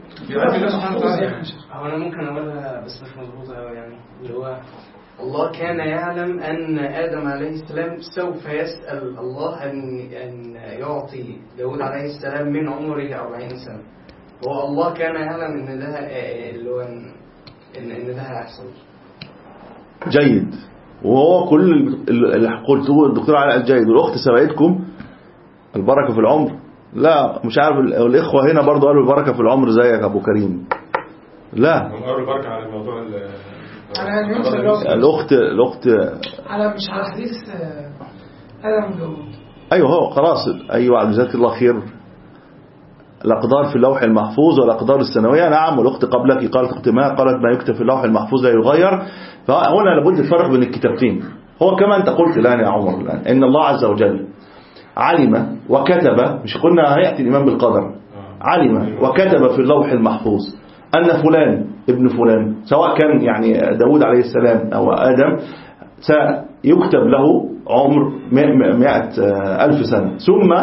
هو انا ممكن اقولها بس مش مظبوطه قوي يعني، اللي هو الله كان يعلم أن آدم عليه السلام سوف يسأل الله أن أن يعطي داود عليه السلام من عمره أربعين سنة. هو الله كان يعلم أن ده اللي هو إن إن ده هيحصل. جيد. وهو كل اللي قلته الدكتور علاء الجيد. والأخت سبقتكم البركة في العمر. لا مش عارف الإخوة هنا برضو قالوا البركة في العمر زيك أبو كريم. لا هم قالوا البركة على الموضوع على الأخت الأخت الأخت على مش على حديث آدم داود. أيوه هو خلاص. أيوه جزاك الله خير. الأقدار في اللوح المحفوظ والأقدار السنوية. نعم. والأخت قبلك قالت أخت ما قالت ما يكتب في اللوح المحفوظ لا يغير. فهنا لابد الفرق بين الكتابتين. هو كما أنت قلت الآن يا عمر الآن إن الله عز وجل علم وكتب. مش قلنا هيأتي الإيمان بالقدر. علم وكتب في اللوح المحفوظ أن فلان ابن فلان سواء كان يعني داود عليه السلام أو آدم سيكتب له عمر مئة ألف سنة. ثم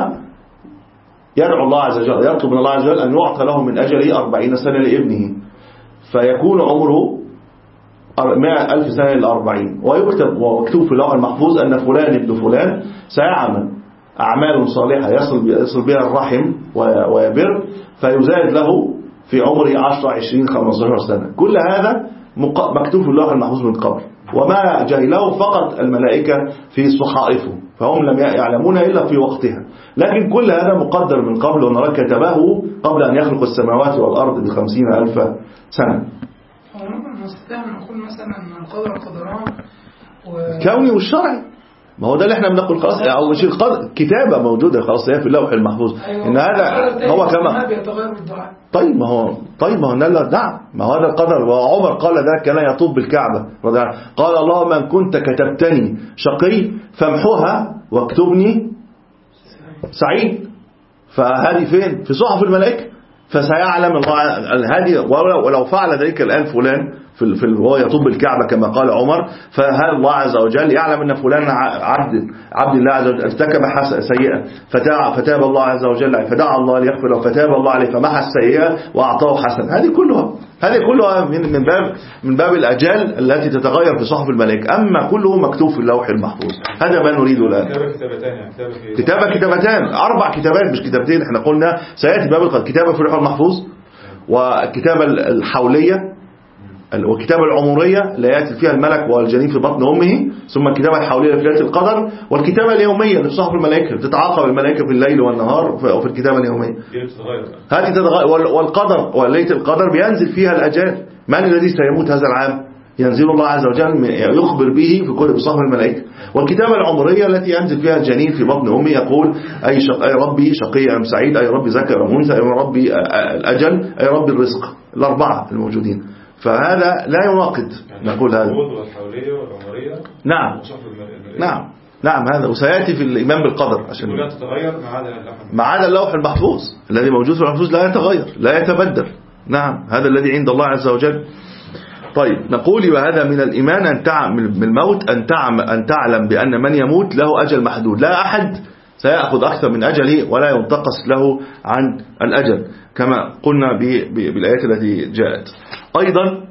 يدعو الله عز وجل يطلب من الله عز وجل أن يعطى له من أجله أربعين سنة لابنه فيكون عمره مئة ألف سنة للأربعين. ويكتب ومكتوب في اللوح المحفوظ أن فلان ابن فلان سيعمل أعمال صالحة يصل يصل بها الرحم ويبر فيزاد له في عمره عشرة عشرين خمسة عشر سنة. كل هذا مكتوب في اللوح المحفوظ من قبل. وما جهله فقط الملائكة في صحائفه فهم لم يعلمون إلا في وقتها. لكن كل هذا مقدر من قبل وأن الله كتبه قبل أن يخلق السماوات والأرض بخمسين ألف سنة. ممكن نستطيع أن نقول مثلا أن القدر قدران الكوني والشرعي. ما هو ده اللي احنا بنقول خلاص او مش القدر كتابه موجوده خلاص هي في اللوح المحفوظ. أيوة. ان هذا هو كما طيب ما هو طيب ما هو نلا دع ما هو هذا القدر. وعمر قال ذلك كان يطوب بالكعبه قال اللهم ان كنت كتبتني شقي فامحوها واكتبني سعيد. فهذه فين؟ في صحف الملائكه. فسيعلم الله هذه ولو فعل ذلك الان فلان في في هو يطوب الكعبة كما قال عمر فهل الله عز وجل يعلم أن فلان عبد عبد الله عز وجل ارتكب سيئة فتاب الله عز وجل فدعا الله ليغفر له فتاب الله عليه فمحى السيئة وأعطاه حسن. هذه كلها هذه كلها من من باب من باب الأجال التي تتغير في صحف الملائكة. أما كله مكتوب في اللوح المحفوظ. هذا ما نريده الآن. كتابة كتابتان أربع كتابات مش كتابتين. احنا قلنا سيأتي باب القدر، كتابة في اللوح المحفوظ، والكتابة الحولية، والكتابة العمرية لا يأتي فيها الملك والجنين في بطن أمه، ثم الكتابة الحولية في ليلة القدر، والكتابة اليومية اللي في صحف الملائكة تتعاقب الملائكة في الليل والنهار وفي الكتابة اليومية. هذه تتغير. والقدر وليلة القدر بينزل فيها الأجال. من الذي سيموت هذا العام؟ ينزل الله عز وجل يخبر به في كل صحف الملائكة. والكتابة العمرية التي ينزل فيها الجنين في بطن أمه يقول أي, شق... أي ربي شقي أم سعيد، أي ربي ذكر أم أنثى، أي ربي الأجل، أي ربي الرزق. الأربعة الموجودين. فهذا لا يناقض نقول هذا. والحولية والعمرية. نعم نعم نعم هذا. وسيأتي في الإيمان بالقدر عشان لا تتغير ما عدا اللوح المحفوظ الذي موجود في المحفوظ لا يتغير لا يتبدل. نعم هذا الذي عند الله عز وجل. طيب نقول وهذا من الإيمان أن تعلم بالموت أن تعلم أن تعلم بأن من يموت له أجل محدود، لا أحد سيأخذ أكثر من أجله ولا ينتقص له عن الأجل كما قلنا بالآيات التي جاءت. أيضا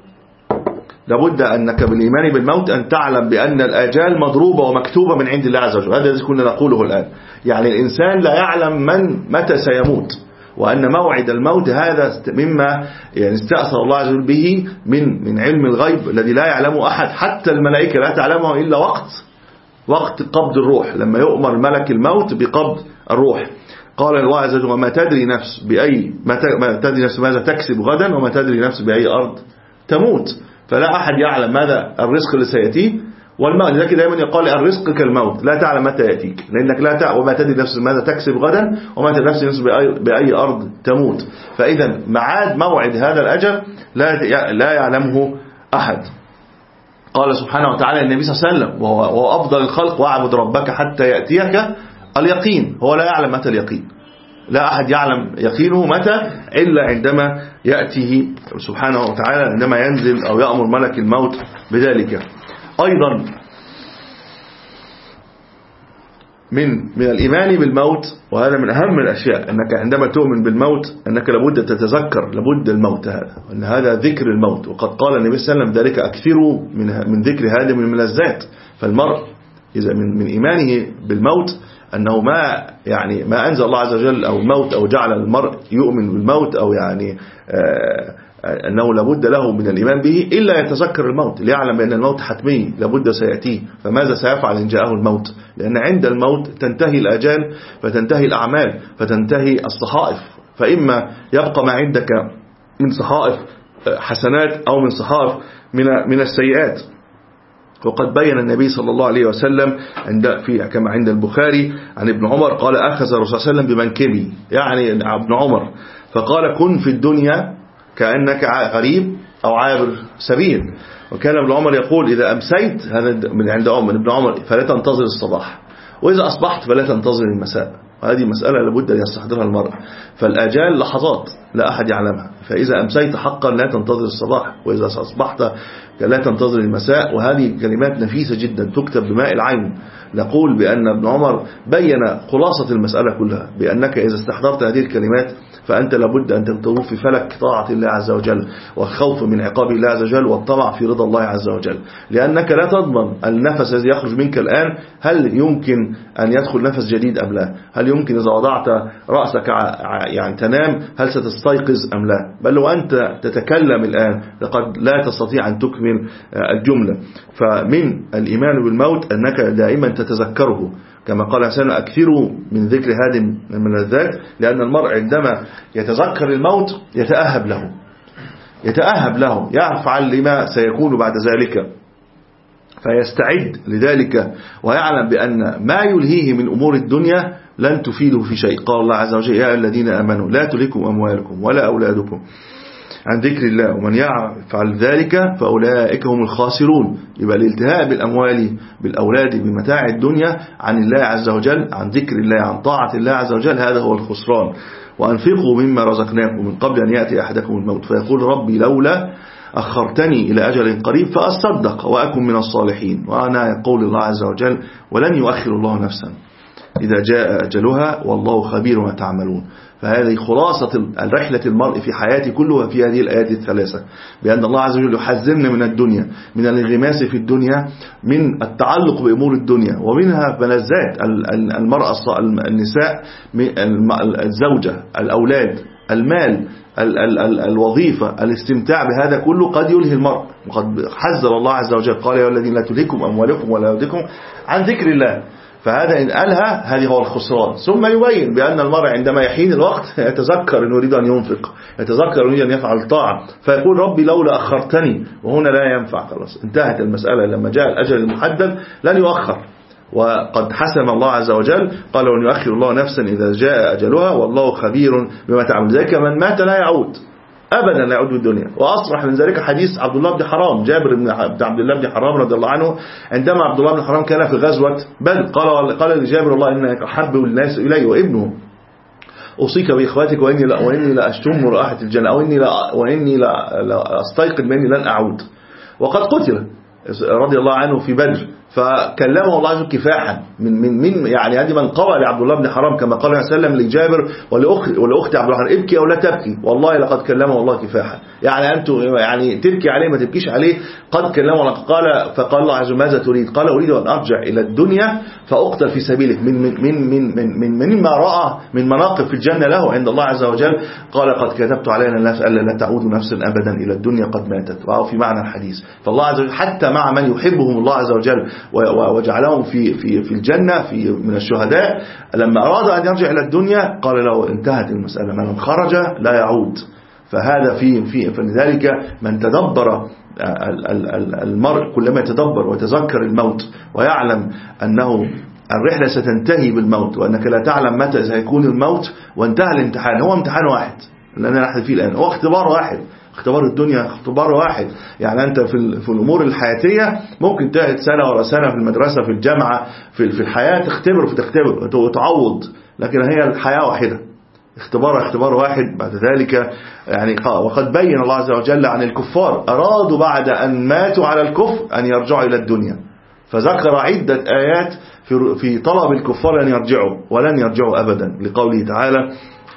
لابد أنك بالإيمان بالموت أن تعلم بأن الآجال مضروبة ومكتوبة من عند الله عز وجل. هذا الذي كنا نقوله الآن. يعني الإنسان لا يعلم من متى سيموت، وأن موعد الموت هذا مما يعني استأثر الله عز وجل به من من علم الغيب الذي لا يعلمه أحد، حتى الملائكة لا تعلمه إلا وقت وقت قبض الروح، لما يؤمر ملك الموت بقبض الروح. قال الله عز وجل وما تدري نفس بأي ما تدري نفس ماذا تكسب غدا وما تدري نفس بأي أرض تموت. فلا أحد يعلم ماذا الرزق اللي سيأتيه والموت. لذلك دائما يقال الرزق كالموت لا تعلم متى يأتيك، لأنك لا تعلم وما تدري نفس ماذا تكسب غدا وما تدري نفس بأي, بأي أرض تموت. فإذا معاد موعد هذا الأجل لا لا يعلمه أحد. قال سبحانه وتعالى النبي صلى الله عليه وسلم وهو أفضل الخلق واعبد ربك حتى يأتيك اليقين. هو لا يعلم متى اليقين، لا أحد يعلم يقينه متى إلا عندما يأتيه سبحانه وتعالى، عندما ينزل أو يأمر ملك الموت بذلك. أيضا من من الإيمان بالموت، وهذا من أهم الأشياء، أنك عندما تؤمن بالموت أنك لابد تتذكر لابد الموت هذا، أن هذا ذكر الموت. وقد قال النبي صلى الله عليه وسلم ذلك أكثروا من من ذكر هذه من الملذات. فالمرء إذا من من إيمانه بالموت أنه ما يعني ما أنزل الله عز وجل أو الموت أو جعل المرء يؤمن بالموت أو يعني أنه لابد له من الإيمان به إلا يتذكر الموت، ليعلم بأن الموت حتمي لابد سيأتيه. فماذا سيفعل إن جاءه الموت؟ لأن عند الموت تنتهي الآجال، فتنتهي الأعمال، فتنتهي الصحائف. فإما يبقى ما عندك من صحائف حسنات أو من صحائف من من السيئات. وقد بين النبي صلى الله عليه وسلم عند في كما عند البخاري عن ابن عمر قال أخذ الرسول صلى الله عليه وسلم بمنكبي، يعني ابن عمر، فقال كن في الدنيا كأنك غريب أو عابر سبيل. وكان ابن عمر يقول إذا أمسيت، هذا من عند عمر ابن عمر، فلا تنتظر الصباح، وإذا أصبحت فلا تنتظر المساء. وهذه مسألة لابد أن يستحضرها المرء. فالآجال لحظات لا أحد يعلمها، فإذا أمسيت حقا لا تنتظر الصباح، وإذا أصبحت لا تنتظر المساء. وهذه كلمات نفيسة جدا تكتب بماء العين. نقول بأن ابن عمر بين خلاصة المسألة كلها، بأنك إذا استحضرت هذه الكلمات فأنت لابد أن تنطوف في فلك طاعة الله عز وجل، والخوف من عقاب الله عز وجل، والطمع في رضا الله عز وجل. لأنك لا تضمن النفس الذي يخرج منك الآن هل يمكن أن يدخل نفس جديد أم لا، هل يمكن إذا وضعت رأسك يعني تنام هل ستستيقظ أم لا، بل وأنت تتكلم الآن لقد لا تستطيع أن تكمل الجملة. فمن الإيمان بالموت أنك دائما تتذكره، كما قال حسن أكثروا من ذكر هذه من الذات، لأن المرء عندما يتذكر الموت يتأهب له يتأهب له يفعل لما سيكون بعد ذلك، فيستعد لذلك، ويعلم بأن ما يلهيه من أمور الدنيا لن تفيده في شيء. قال الله عز وجل يا الذين آمنوا لا تلهكم أموالكم ولا أولادكم عن ذكر الله ومن يفعل ذلك فأولئك هم الخاسرون. يبقى الالتهاء بالأموال بالأولاد بمتاع الدنيا عن الله عز وجل، عن ذكر الله، عن طاعة الله عز وجل، هذا هو الخسران. وأنفقوا مما رزقناكم من قبل أن يأتي أحدكم الموت فيقول ربي لولا أخرتني إلى أجل قريب فأصدق وأكن من الصالحين. وأنا يقول الله عز وجل ولن يؤخر الله نفسا إذا جاء أجلها والله خبير ما تعملون. فهذه خلاصة الرحلة المرء في حياته كلها في هذه الآيات الثلاثة، بأن الله عز وجل يحذرنا من الدنيا، من الانغماس في الدنيا، من التعلق بأمور الدنيا، ومنها ملذات المرأة النساء، الزوجة، الأولاد، المال، ال ال ال الوظيفة، الاستمتاع بهذا كله قد يلهي المرء. وقد حذر الله عز وجل قال يا الذين لا تلهكم أموالكم ولا أولادكم عن ذكر الله، فهذا إن ألهى هذه هو الخسران. ثم يبين بأن المرء عندما يحين الوقت يتذكر أن يريد أن ينفق، يتذكر أن يريد أن يفعل طاعة، فيقول ربي لولا أخرتني، وهنا لا ينفع، خلاص انتهت المسألة. لما جاء الأجل المحدد لن يؤخر، وقد حسم الله عز وجل قال وأن يؤخر الله نفسا إذا جاء أجلها والله خبير بما تعمل. ذلك من مات لا يعود أبدا، لا يعود بالدنيا. وأصرح من ذلك حديث عبد الله بن حرام، جابر بن عبد الله بن حرام رضي الله عنه، عندما عبد الله بن حرام كان في غزوة بدر قال قال لجابر الله إنك أحب الناس إلي وابنه أوصيك بإخواتك وإني لا وإني لا أشتم رائحة الجنة، أو إني لا وإني لا, لا أستيقن بأني لن أعود. وقد قتل رضي الله عنه في بدر، فكلمه الله عز وجل كفاحا من من من يعني هذه من قوى لعبد الله بن حرام كما قال عليه وسلم لجابر ولأخت ولأخت عبد الله ابكي أو لا تبكي، والله لقد كلمه الله كفاحا. يعني أنت يعني تبكي عليه ما تبكيش عليه، قد كلمه. قال فقال الله عز وجل ماذا تريد؟ قال أريد أن أرجع إلى الدنيا فأقتل في سبيلك، من من من من من من مما رأى من مناقب في الجنة له عند الله عز وجل. قال قد كتبت علينا الناس ألا لا تعود نفسا أبدا إلى الدنيا قد ماتت، وهو في معنى الحديث. فالله عز وجل حتى مع من يحبهم الله عز وجل وجعلهم في في في الجنة في من الشهداء، لما أراد أن يرجع إلى الدنيا قال له انتهت المسألة، من خرج لا يعود. فهذا في في فلذلك من تدبر المرء كلما يتدبر ويتذكر الموت ويعلم أنه الرحلة ستنتهي بالموت، وأنك لا تعلم متى سيكون الموت، وانتهى الامتحان. هو امتحان واحد لأننا نحن فيه الآن، هو اختبار واحد، اختبار الدنيا اختبار واحد. يعني أنت في في الأمور الحياتية ممكن تقعد سنة ورا سنة في المدرسة في الجامعة في في الحياة تختبر فتختبر وتعوض، لكن هي الحياة واحدة، اختبار اختبار واحد. بعد ذلك يعني وقد بين الله عز وجل عن الكفار أرادوا بعد أن ماتوا على الكفر أن يرجعوا إلى الدنيا، فذكر عدة آيات في في طلب الكفار أن يرجعوا ولن يرجعوا أبدا، لقوله تعالى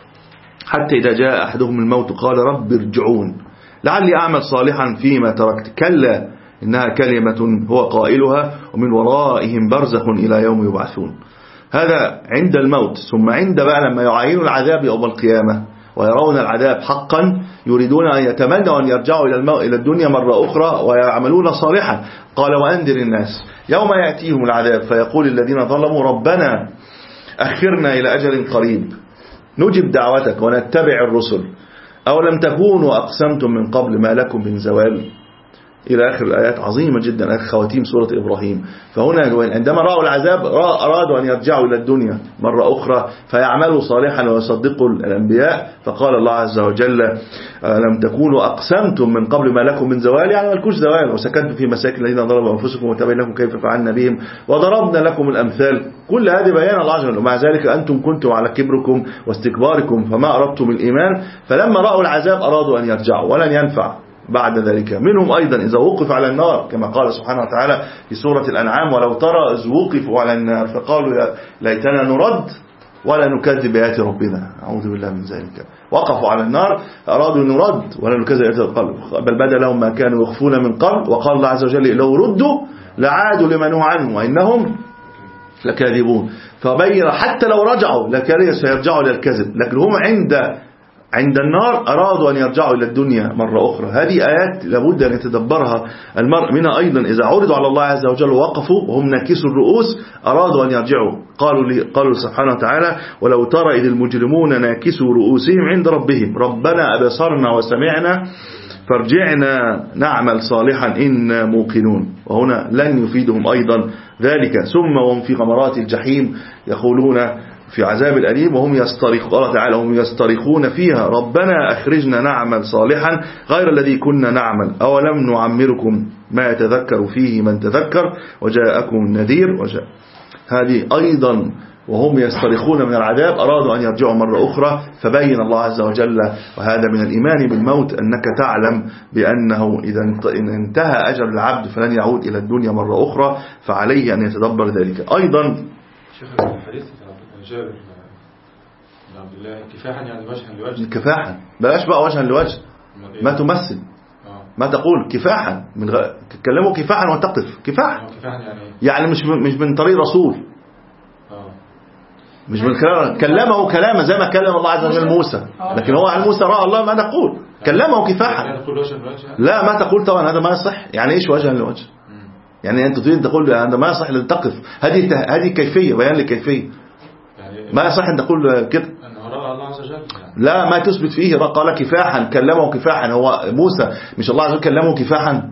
حتى إذا جاء أحدهم الموت قال رب ارجعون لعلي أعمل صالحا فيما تركت كلا إنها كلمة هو قائلها ومن ورائهم برزخ إلى يوم يبعثون. هذا عند الموت. ثم عند بقى لما يعاينوا العذاب يوم القيامة ويرون العذاب حقا يريدون أن يتمنوا أن يرجعوا إلى الموت إلى الدنيا مرة أخرى ويعملون صالحا. قال وأنذر الناس يوم يأتيهم العذاب فيقول الذين ظلموا ربنا أخرنا إلى أجل قريب نجب دعوتك ونتبع الرسل أولم تكونوا أقسمتم من قبل ما لكم من زوال، إلى آخر الآيات عظيمة جدا، خواتيم سورة إبراهيم. فهنا عندما رأوا العذاب أرادوا أن يرجعوا إلى الدنيا مرة أخرى فيعملوا صالحا ويصدقوا الأنبياء. فقال الله عز وجل لم تكونوا أقسمتم من قبل ما لكم من زوال، يعني ملكوش زوال، وسكنتم في مساكن الذين ضربوا أنفسكم وتبين لكم كيف فعلنا بهم وضربنا لكم الأمثال. كل هذه بيان الله عز وجل. ومع ذلك أنتم كنتم على كبركم واستكباركم فما أردتم الإيمان، فلما رأوا العذاب أرادوا أن يرجعوا ولن ينفع بعد ذلك. منهم أيضا إذا وقف على النار كما قال سبحانه وتعالى في سورة الأنعام ولو ترى إذ وقفوا على النار فقالوا ليتنا نرد ولا نكذب بآيات ربنا، أعوذ بالله من ذلك. وقفوا على النار أرادوا نرد ولا نكذب بآيات القلب بل بدا لهم ما كانوا يخفون من قبل. وقال الله عز وجل لو ردوا لعادوا لما نهوا عنه وإنهم لكاذبون. فبين حتى لو رجعوا لكان سيرجعوا إلى الكذب، لكن هم عند عند النار أرادوا أن يرجعوا إلى الدنيا مرة أخرى. هذه آيات لابد أن يتدبرها المرء. منها أيضا إذا عرضوا على الله عز وجل ووقفوا وهم ناكسوا الرؤوس أرادوا أن يرجعوا قالوا لي قالوا سبحانه وتعالى ولو ترى إذ المجرمون ناكسوا رؤوسهم عند ربهم ربنا أبصرنا وسمعنا فارجعنا نعمل صالحا إنا موقنون. وهنا لن يفيدهم أيضا ذلك. ثم وهم في غمرات الجحيم يقولون في عذاب الأليم وهم يسترخون، قال تعالى هم يسترخون فيها ربنا أخرجنا نعمل صالحا غير الذي كنا نعمل أولم نعمركم ما يتذكر فيه من تذكر وجاءكم النذير وجاء. هذه أيضا وهم يسترخون من العذاب أرادوا أن يرجعوا مرة أخرى. فبين الله عز وجل وهذا من الإيمان بالموت أنك تعلم بأنه إذا انتهى أجل العبد فلن يعود إلى الدنيا مرة أخرى، فعليه أن يتدبر ذلك. أيضا شيخ الحديث جابر عبد الله كفاحا يعني وجها لوجه. كفاحا، بلاش بقى وجها لوجه، ما تمثل آه. ما تقول كفاحا، من غ... تكلموا كفاحا وتقف كفاحا. كفاحا يعني يعني مش مش من طريق رسول، آه. مش من كلام كلمه كلاما زي ما كلم الله عز وجل موسى، لكن هو عن موسى رأى الله ما نقول كلمه كفاحا. لا ما تقول طبعا هذا ما يصح. يعني ايش وجها لوجه؟ يعني انت تريد تقول هذا ما يصح ان تقف، هذه هذه كيفيه، بيان للكيفيه. ما يصح ان تقول كده. الله عز وجل لا ما تثبت فيه. قال كفاحا، كلمه كفاحا. هو موسى مش الله عز وجل كلمه كفاحا؟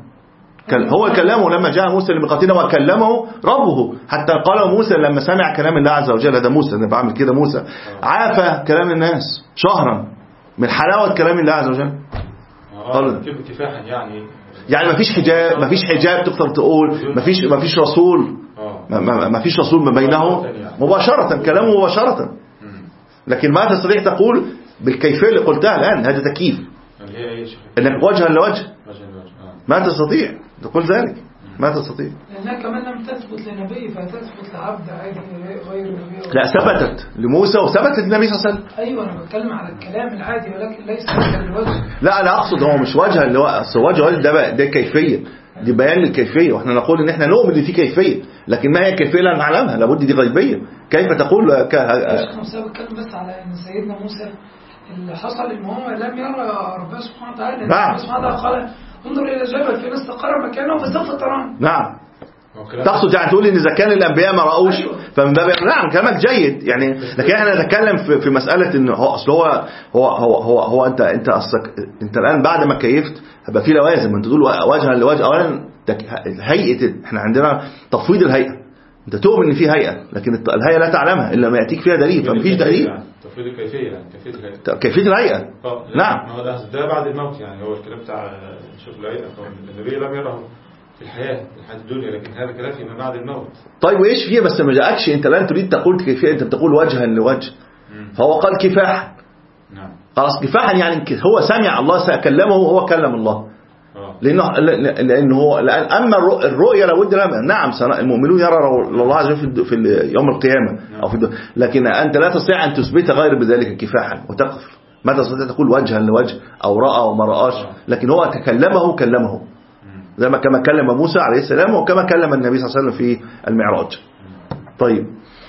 هو كلمه لما جاء موسى لميقاتنا وكلمه ربه، حتى قال موسى لما سمع كلام الله عز وجل، هذا موسى انا بعمل كده، موسى عافى كلام الناس شهرا من حلاوه كلام الله عز وجل. قال كفاحا يعني يعني ما فيش حجاب، ما فيش حجاب تقدر تقول، ما فيش ما فيش رسول، ما فيش رسول ما بينهم مباشره، كلامه مباشره. لكن ما تستطيع تقول بالكيفيه اللي قلتها الان، هذا تكييف انك وجها لوجه، ما تستطيع تقول ذلك، ما تستطيع. لأنها كمان لم تثبت لنبي، فتثبت لعبد عادي غير نبي. لا ثبتت لموسى وثبتت للنبي صلى الله عليه وسلم. أيوة أنا بتكلم على الكلام العادي، ولكن ليس وجها لوجه. لا أنا أقصد هو مش وجها لوجه، وجه ده ده كيفية، دي بيان للكيفية، واحنا نقول ان احنا نؤمن ان في كيفية، لكن ما هي كيفية لا نعلمها، لابد دي غيبية. كيف تقول ك... الشيخ موسى بتكلم بس على ان سيدنا موسى اللي حصل ان هو لم يرى ربنا سبحانه وتعالى. نعم. سبحانه وتعالى قال انظر الى الجبل فإن استقر مكانه فسوف تراني. نعم. تقصد يعني تقول ان اذا كان الانبياء ما راوش فمن باب نعم كلامك جيد يعني، لكن احنا نتكلم في, في مساله ان هو اصل هو هو هو هو, هو انت انت اصلك انت الان بعد ما كيفت هيبقى في لوازم، انت تقول وجها لوجه. اولا هيئه، احنا عندنا تفويض الهيئه، انت تؤمن ان في هيئه لكن الهيئه لا تعلمها الا ما ياتيك فيها دليل، فمفيش دليل. تفويض الكيفيه يعني كيفيه الهيئه، كيفيه الهيئه نعم. ما هو ده بعد الموت يعني، هو الكلام بتاع شوف الهيئه، النبي لم يره في الحياة في الحياة الدنيا، لكن هذا كلام فيما بعد الموت. طيب وإيش فيه؟ بس ما جاءكش أنت الآن تريد تقول كيفية، أنت بتقول وجها لوجه. فهو قال كفاحا. نعم. خلاص كفاحا يعني هو سمع الله كلمه وهو كلم الله. لأنه لأنه هو لأن أما الرؤية لابد لها. نعم المؤمنون يرى الله عز وجل في يوم القيامة أو في، لكن أنت لا تستطيع أن تثبت غير بذلك كفاحا وتقف. ما تستطيع تقول وجها لوجه أو رأى وما رآش، لكن هو تكلمه كلمه زي ما كما كلم موسى عليه السلام وكما كلم النبي صلى الله عليه وسلم في المعراج. طيب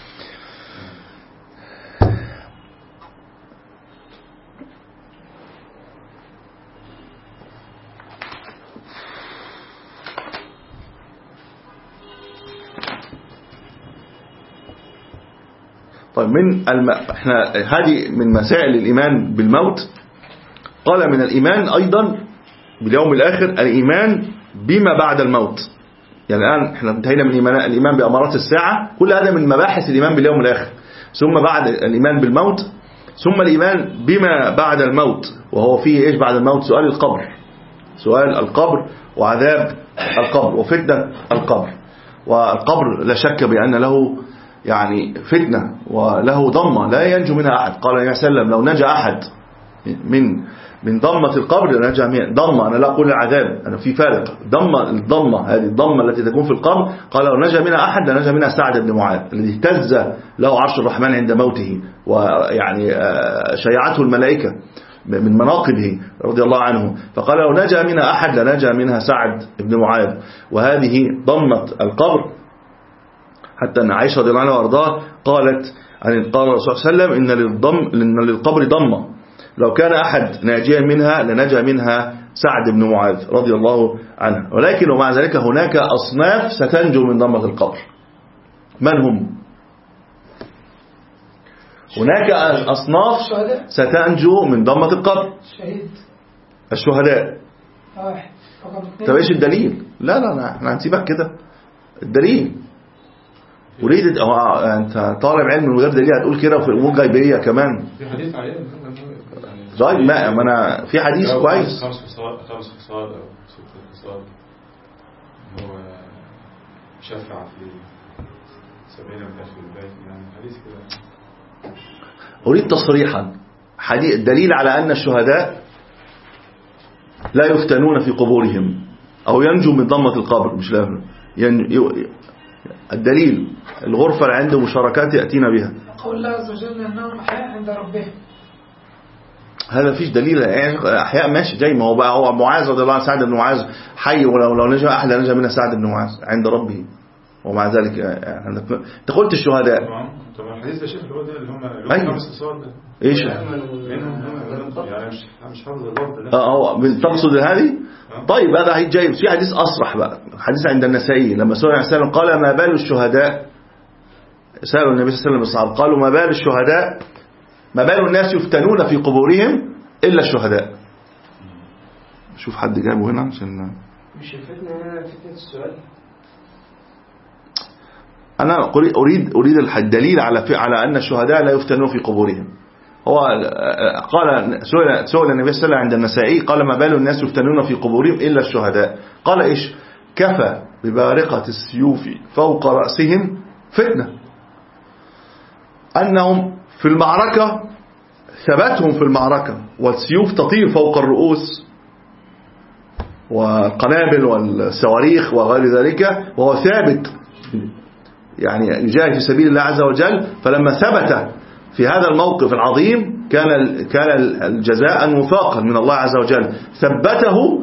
طيب من الم... احنا هذه من مسائل الإيمان بالموت. قال من الإيمان أيضا باليوم الآخر الإيمان بما بعد الموت. يعني الآن احنا انتهينا من إيمان الإيمان بأمارات الساعة، كل هذا من مباحث الإيمان باليوم الآخر. ثم بعد الإيمان بالموت ثم الإيمان بما بعد الموت، وهو فيه إيش بعد الموت؟ سؤال القبر، سؤال القبر وعذاب القبر وفتنة القبر. والقبر لا شك بأن له يعني فتنة وله ضمة لا ينجو منها أحد. قال النبي صلى الله عليه وسلم لو نجا أحد من من ضمة القبر لنجا من ضمة، أنا لا أقول العذاب، أنا في فارق. ضمة الضمة هذه الضمة التي تكون في القبر، قال لو نجا منها أحد لنجا منها سعد بن معاذ الذي اهتز له عرش الرحمن عند موته، ويعني شيعته الملائكة من مناقبه رضي الله عنه. فقال لو نجا منها أحد لنجا منها سعد بن معاذ، وهذه ضمة القبر. حتى أن عائشة رضي الله عنها وارضاها قالت عن قال الرسول صلى الله عليه وسلم إن للضم إن للقبر ضمة، لو كان أحد ناجيا منها لنجا منها سعد بن معاذ رضي الله عنه. ولكن ومع ذلك هناك أصناف ستنجو من ضمة القبر. من هم؟ هناك أصناف ستنجو من ضمة القبر. الشهداء. طب ايش الدليل؟ لا لا لا احنا هنسيبك كده. الدليل اريد انت طالب علم من غير دليل هتقول كده، وفي الامور غيبيه كمان. في حديث عليه طيب ما ما انا في حديث كويس. خمس خصال خمس خصال او ست خصال هو شفع في سبعين من اهل البيت، يعني حديث كده. اريد تصريحا حديث دليل على ان الشهداء لا يفتنون في قبورهم او ينجو من ضمة القبر. مش لا ين... الدليل الغرفة اللي عنده مشاركات يأتينا بها. قول الله عز وجل أنهم أحياء عند ربهم. هذا فيش دليل يعني أحياء ماشي زي ما هو بقى. هو معاذ رضي الله عنه سعد بن معاذ حي ولو لو نجا أحلى نجا من سعد بن معاذ عند ربه ومع ذلك أنت قلت الشهداء. طبعا الحديث ده شيخ اللي هو ده اللي هم اللي هم خمس اصوات ده ايش يعني مش مش حافظ الضبط اه هو تقصد هذه. طيب هذا هيجايب في حديث أصرح بقى حديث عند النسائي لما سئل عن سالم قال ما بال الشهداء. سألوا النبي صلى الله عليه وسلم الصحابة قالوا ما بال الشهداء ما بال الناس يفتنون في قبورهم إلا الشهداء. شوف حد جابه هنا عشان مش الفتنة هنا فتنة السؤال. أنا أريد أريد الدليل على على أن الشهداء لا يفتنون في قبورهم. هو قال سئل سئل النبي صلى الله عليه وسلم عند النسائي قال ما بال الناس يفتنون في قبورهم إلا الشهداء. قال إيش كفى ببارقة السيوف فوق رأسهم فتنة. أنهم في المعركة ثبتهم في المعركة والسيوف تطير فوق الرؤوس والقنابل والصواريخ وغير ذلك وهو ثابت يعني يجاهد في سبيل الله عز وجل. فلما ثبت في هذا الموقف العظيم كان كان الجزاء وفاقا من الله عز وجل ثبته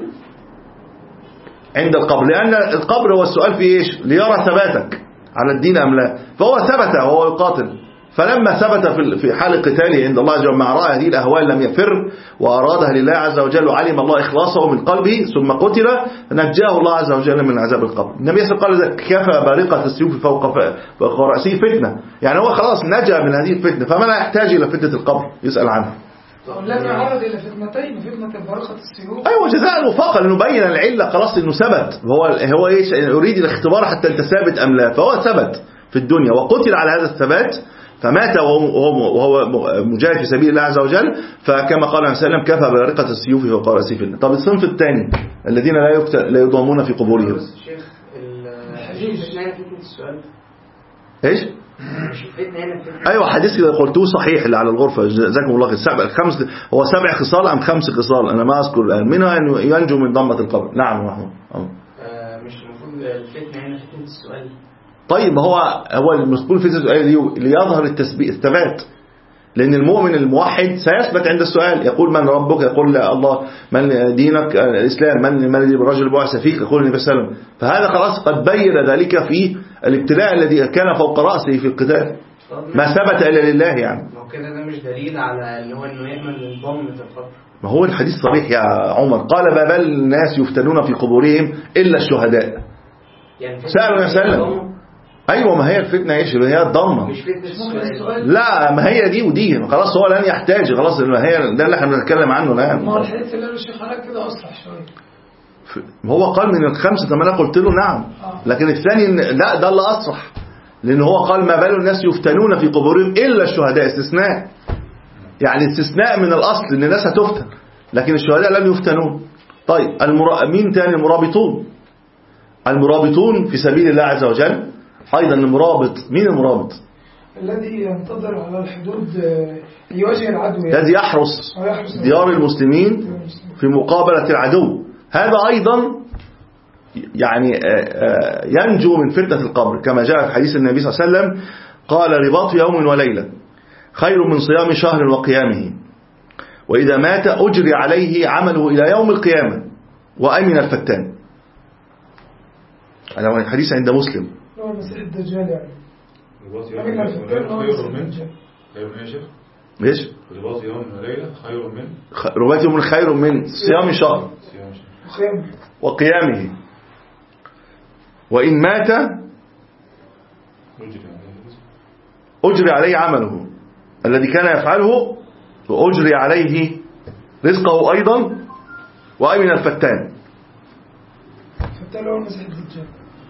عند القبر. لأن القبر هو السؤال في إيش ليرى ثباتك على الدين أم لا. فهو ثبت وهو يقاتل. فلما ثبت في حال قتاله عند الله عز وجل مع رأى هذه الأهوال لم يفر وأرادها لله عز وجل وعلم الله إخلاصه من قلبه ثم قتل نجاه الله عز وجل من عذاب القبر. النبي صلى الله عليه وسلم قال كفى بارقة السيوف فوق فوق رأسه فتنة. يعني هو خلاص نجا من هذه الفتنة فما لا يحتاج إلى فتنة القبر يسأل عنها. لم يعرض إلى فتنتين فتنة بارقة السيوف. أيوة جزاء وفاقا لأنه بين العلة خلاص إنه ثبت. هو هو إيش يريد الاختبار حتى أنت ثابت أم لا. فهو ثبت في الدنيا وقتل على هذا الثبات فمات وهو مجاهد في سبيل الله عز وجل. فكما قال عليه وسلم كفى بارقة السيوف فوق رأسه فتنة. طب الصنف الثاني الذين لا لا يضامون في قبورهم. شيخ الحديث هنا فتنة السؤال ايش مش فتنة هنا فتنة. ايوه حديث اللي قلتوه صحيح اللي على الغرفة جزاكم الله خير. سبع خمس هو سبع خصال ام خمس خصال انا ما اذكر الان منها انه ينجو من ضمة القبر. نعم محمود آه مش المفروض الفتنة هنا فتنة السؤال. طيب هو هو المسؤول في السؤال ليظهر التثبيت الثبات. لأن المؤمن الموحد سيثبت عند السؤال يقول من ربك يقول لا الله من دينك الإسلام من من الرجل بعث فيك يقول النبي صلى الله عليه وسلم. فهذا خلاص قد بين ذلك في الابتلاء الذي كان فوق رأسه في القتال ما ثبت إلا لله. يعني ما هو كده ده مش دليل على اللي هو إنه يأمن من ضمة القبر. ما هو الحديث صريح يا عمر قال ما بال الناس يفتنون في قبورهم إلا الشهداء. يعني سألوا يا سلم ايوه ما هي الفتنه ايش اللي هي الضمه مش فتنه السؤال. لا ما هي دي ودي خلاص هو لن يحتاج خلاص ما هي ده اللي احنا بنتكلم عنه الان. ما الحديث اللي الشيخ قال كده اصلح شويه. هو قال من الخمسه ما انا قلت له نعم لكن الثاني لا ده اللي اصلح لان هو قال ما بال الناس يفتنون في قبورهم الا الشهداء استثناء. يعني استثناء من الاصل ان الناس هتفتن لكن الشهداء لم يفتنون. طيب المرا... مين تاني المرابطون المرابطون في سبيل الله عز وجل أيضا المرابط. مين المرابط الذي ينتظر على الحدود ليواجه العدو الذي يحرس ديار المسلمين في مقابلة العدو. هذا أيضا يعني ينجو من فتنة القبر كما جاء في حديث النبي صلى الله عليه وسلم قال رباط يوم وليلة خير من صيام شهر وقيامه وإذا مات أجري عليه عمله إلى يوم القيامة وأمن الفتان. هذا الحديث عند مسلم. هو مسيح الدجال يعني رباط يوم خير من خير من ايش ايش رباط يوم وليلة خير من رباط يوم خير من صيام شهر وقيامه وإن مات أجري عليه عمله الذي كان يفعله وأجري عليه رزقه أيضا وأمن الفتان. فتان هو مسيح الدجال.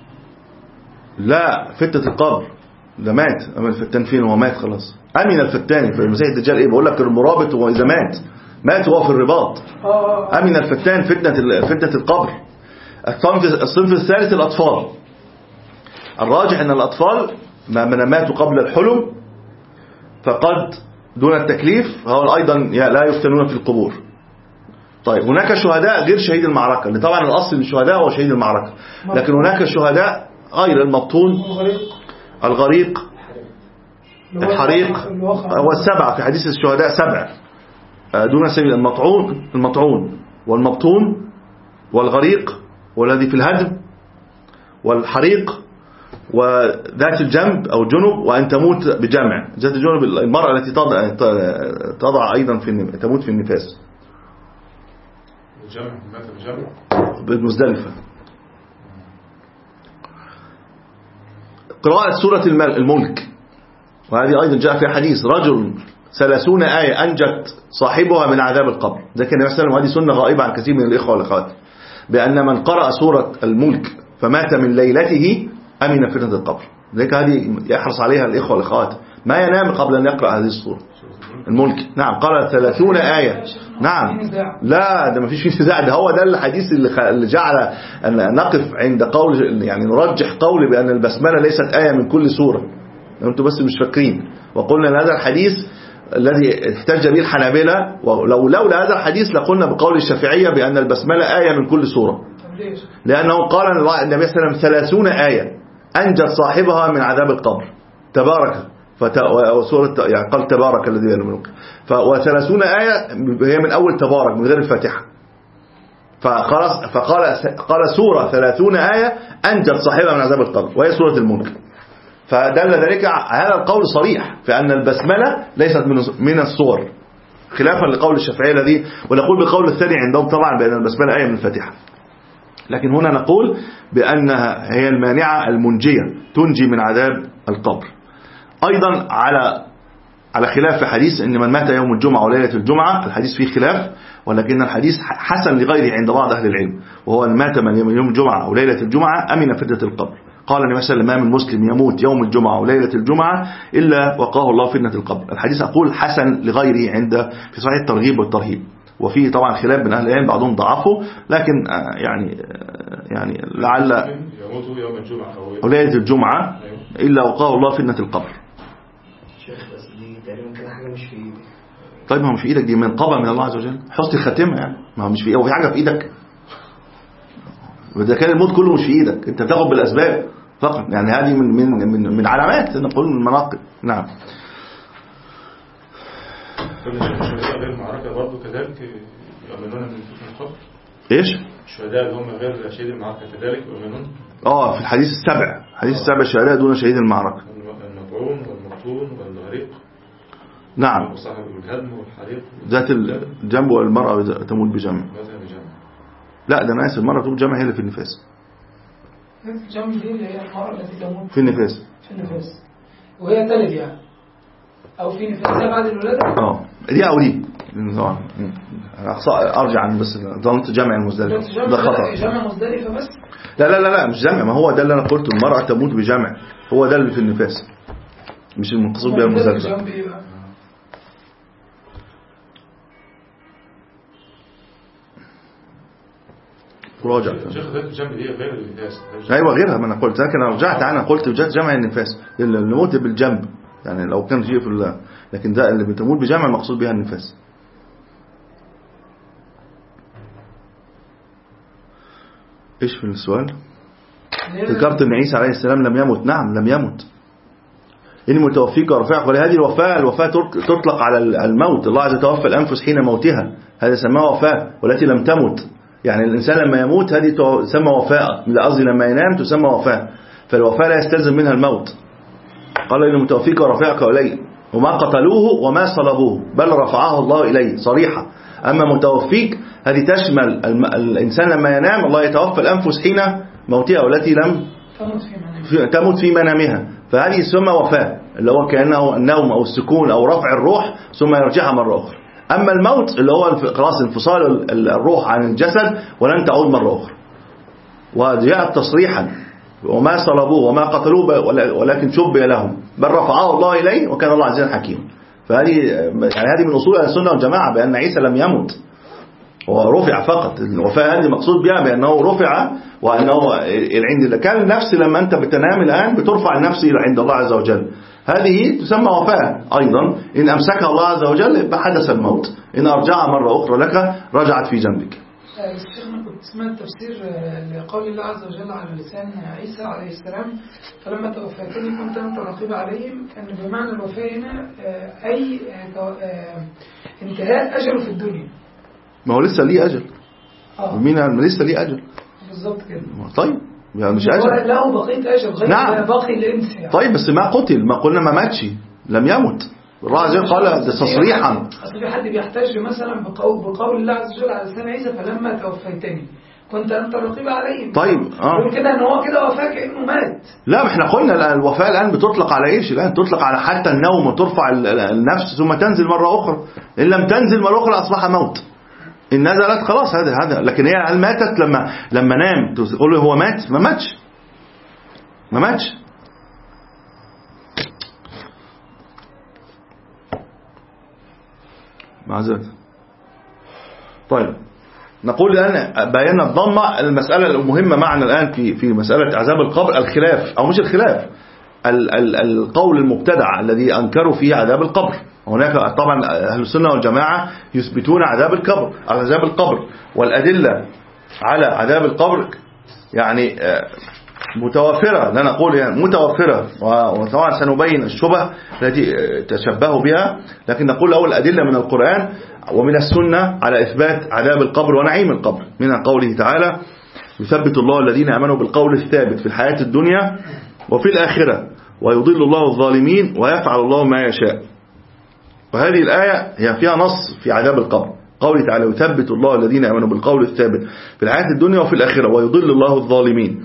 لا فتنة القبر ده مات. أما الفتان فين هو مات خلاص. أمن الفتان في المسيح الدجال إيه بقول لك المرابط هو إذا مات مات هو في الرباط. أمن الفتان فتنة فتنة القبر. الصنف الصنف الثالث الأطفال. الراجح أن الأطفال من ماتوا قبل الحلم فقد دون التكليف هو أيضا لا يفتنون في القبور. طيب هناك شهداء غير شهيد المعركة اللي طبعا الأصل الشهداء هو شهيد المعركة لكن هناك شهداء غير المبطون الغريق الحريق هو السبعة في حديث الشهداء سبع دون سبيل: المطعون المطعون والمبطون والغريق والذي في الهدم والحريق وذات الجنب أو الجنب، وأن تموت بجمع. ذات الجنب المرأة التي تضع, تضع أيضا في تموت في النفاس. الجمع مات بجمع بالمزدلفة. قراءة سورة الملك، وهذه أيضا جاء في حديث: رجل ثلاثون آية أنجت صاحبها من عذاب القبر. ده كان مثلا، وهذه سنة غائبة عن كثير من الإخوة والأخوات، بأن من قرأ سورة الملك فمات من ليلته أمن فتنة القبر. ذلك هذه يحرص عليها الإخوة والأخوات، ما ينام قبل أن يقرأ هذه السورة الملك. نعم، قال ثلاثون آية. نعم، لا ده ما فيش فيه نزاع، ده هو ده الحديث اللي جعل أن نقف عند قول، يعني نرجح قول بأن البسملة ليست آية من كل سورة. أنتم بس مش فاكرين، وقلنا أن هذا الحديث الذي احتج به الحنابلة، ولو لولا هذا الحديث لقلنا بقول الشافعية بأن البسملة آية من كل سورة، لأنه قال النبي صلى الله عليه وسلم ثلاثون آية أنجت صاحبها من عذاب القبر. تبارك فت... وسورة يعني قال تبارك الذي بيده الملك، وثلاثون آية هي من أول تبارك من غير الفاتحة. فقال فقال قال سورة ثلاثون آية أنجت صاحبها من عذاب القبر، وهي سورة الملك. فدل ذلك هذا القول صريح في أن البسملة ليست من الصور، خلافا لقول الشافعية الذي، ونقول بقول الثاني عندهم طبعا بأن البسملة آية من الفاتحة. لكن هنا نقول بأنها هي المانعة المنجية، تنجي من عذاب القبر. أيضا على على خلاف في حديث أن من مات يوم الجمعة وليلة الجمعة، الحديث فيه خلاف، ولكن الحديث حسن لغيره عند بعض أهل العلم، وهو أن مات من يوم الجمعة أو ليلة الجمعة أمن فتنة القبر. قال النبي صلى الله عليه وسلم: ما من مسلم يموت يوم الجمعة وليلة الجمعة إلا وقاه الله فتنة القبر. الحديث أقول حسن لغيره عند في صحيح الترغيب والترهيب، وفيه طبعا خلاف من أهل العلم، بعضهم ضعفه، لكن يعني يعني لعل يموت يوم الجمعة أو ليلة الجمعة إلا وقاه الله فتنة القبر. شيخ بس دي تقريبا كده حاجة مش في إيدي. طيب ما هو مش في إيدك، دي من قضاء من الله عز وجل، حسن الخاتمة يعني، ما هو مش في، هو في حاجة في إيدك؟ وإذا كان الموت كله مش في إيدك، أنت بتاخد بالأسباب فقط، يعني هذه من من من من علامات نقول من المناقب. نعم. كل الشهداء غير المعركة برضه كذلك يؤمنون من فتنة القبر. إيش؟ الشهداء اللي هم غير شهيد المعركة كذلك يؤمنون. آه في الحديث السبع، حديث السبع الشهداء دون شهيد المعركة. المطعون والمقتول والغريق. نعم. وصاحب الهدم والحريق. ذات الجنب والمرأة تموت بجمع. لا ده أنا آسف، المرأة تموت بجمع هي اللي في النفاس. الجنب دي اللي هي المرأة التي تموت في النفاس. في النفاس وهي تلد يعني، أو في نفاس بعد الولادة. اه دي أو دي طبعا. أرجع عن بس ظننت جمع المزدلفة، ده خطأ. جمع مزدلفة بس. لا لا لا لا مش جمع، ما هو ده اللي أنا قلته، المرأة تموت بجمع، هو ده اللي في النفاس، مش المقصود بها المزدلفة. راجع ايوه غيرها، ما انا قلت، لكن انا رجعت عنها قلت جمع النفاس اللي موت بالجنب، يعني لو كان شيء في الله، لكن ده اللي بتموت بجمع المقصود بها النفاس. ايش في السؤال؟ ذكرت ان عيسى عليه السلام لم يمت. نعم لم يمت. إني متوفيك ورفعك، ولهذه الوفاة، الوفاة تطلق على الموت، الله عز وجل توفى الأنفس حين موتها، هذا سماه وفاة، والتي لم تمت، يعني الإنسان لما يموت هذه تسمى وفاة، قصدي لما ينام تسمى وفاة، فالوفاة لا يستلزم منها الموت. قال إني متوفيك ورفعك إليه، وما قتلوه وما صلبوه بل رفعه الله إليه صريحة. أما متوفيك هذه تشمل الإنسان لما ينام، الله يتوفى الأنفس حين موتها والتي لم تموت في منامها، فهذه تسمى وفاة، اللي هو كأنه النوم أو السكون أو رفع الروح ثم يرجعها مرة أخرى. أما الموت اللي هو خلاص انفصال الروح عن الجسد ولن تعود مرة أخرى، وجاءت تصريحا وما صلبوه وما قتلوه ولكن شبه لهم بل رفعه الله إليه وكان الله عزيزا حكيما. فهذه يعني هذه من أصول السنة والجماعة، بأن عيسى لم يمت، هو رفع فقط. الوفاة هذه مقصود بها بأنه رفع، وأنه عند كان النفس لما أنت بتنام الآن بترفع النفس إلى عند الله عز وجل، هذه تسمى وفاة أيضا. إن أمسكها الله عز وجل حدث الموت، إن أرجعها مرة أخرى لك رجعت في جنبك. الشيخ سمعت تفسير لقول الله عز وجل على لسان عيسى عليه السلام فلما توفيتني كنت أنت رقيب عليهم، كان بمعنى الوفاة هنا أي انتهاء أجله في الدنيا. ما هو لسه ليه أجل. آه. مين لسه ليه أجل بالظبط كده. طيب يعني مش أجل له بقية أجل غير نعم. باقي الإنس يعني. طيب بس ما قتل، ما قلنا ما ماتش، لم يمت. الراجل قال تصريحا. أصل في حد بيحتاج مثلا بقول, بقول الله عز وجل على لسان عيسى فلما توفيتني كنت أنت رقيب عليهم. طيب اه كده ان هو كده وفاة كأنه مات. لا ما احنا قلنا الوفاة الآن بتطلق على ايش؟ الآن تطلق على حتى النوم وترفع النفس ثم تنزل مرة أخرى. إن لم تنزل مرة أخرى أصبح موت. إن نزلت خلاص هذا هذا لكن هي هل ماتت لما لما نام تقول له هو مات؟ ما ماتش ما ماتش. معذرة. طيب نقول الآن بينا الضمة المسألة المهمة معنا الآن في في مسألة عذاب القبر الخلاف أو مش الخلاف ال ال القول المبتدع الذي أنكروا فيه عذاب القبر. هناك طبعا أهل السنة والجماعة يثبتون عذاب القبر عذاب القبر والأدلة على عذاب القبر يعني متوفرة، لا نقول يعني متوفرة، وطبعا سنبين الشبه التي تشبهوا بها، لكن نقول أول الأدلة من القرآن ومن السنة على إثبات عذاب القبر ونعيم القبر. من قوله تعالى يثبت الله الذين آمنوا بالقول الثابت في الحياة الدنيا وفي الآخرة ويضل الله الظالمين ويفعل الله ما يشاء. وهذه الآية هي فيها نص في عذاب القبر. قوله تعالى يثبت الله الذين آمنوا بالقول الثابت في الحياة الدنيا وفي الآخرة ويضل الله الظالمين.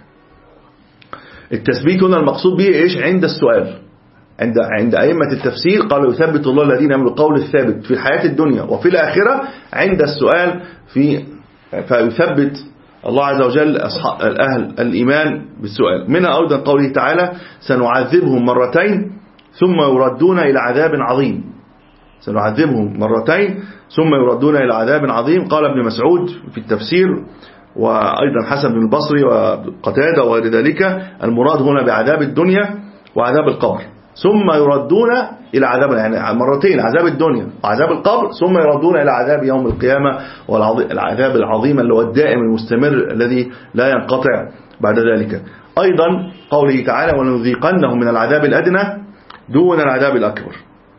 التثبيت هنا المقصود به إيش؟ عند السؤال. عند عند أئمة التفسير قالوا يثبت الله الذين آمنوا بالقول الثابت في الحياة الدنيا وفي الآخرة عند السؤال في فيثبت الله عز وجل أصحاب الأهل الإيمان بالسؤال. منها أيضا قوله تعالى سنعذبهم مرتين ثم يردون إلى عذاب عظيم. سنعذبهم مرتين ثم يردون إلى عذاب عظيم. قال ابن مسعود في التفسير وأيضا حسن بن البصري وقتادة وغير ذلك المراد هنا بعذاب الدنيا وعذاب القبر ثم يردون إلى عذاب يعني مرتين عذاب الدنيا وعذاب القبر ثم يردون إلى عذاب يوم القيامة والعذاب العظيم اللي هو الدائم المستمر الذي لا ينقطع بعد ذلك. أيضا قوله تعالى ونذيقنهم من العذاب الأدنى دون العذاب الأكبر.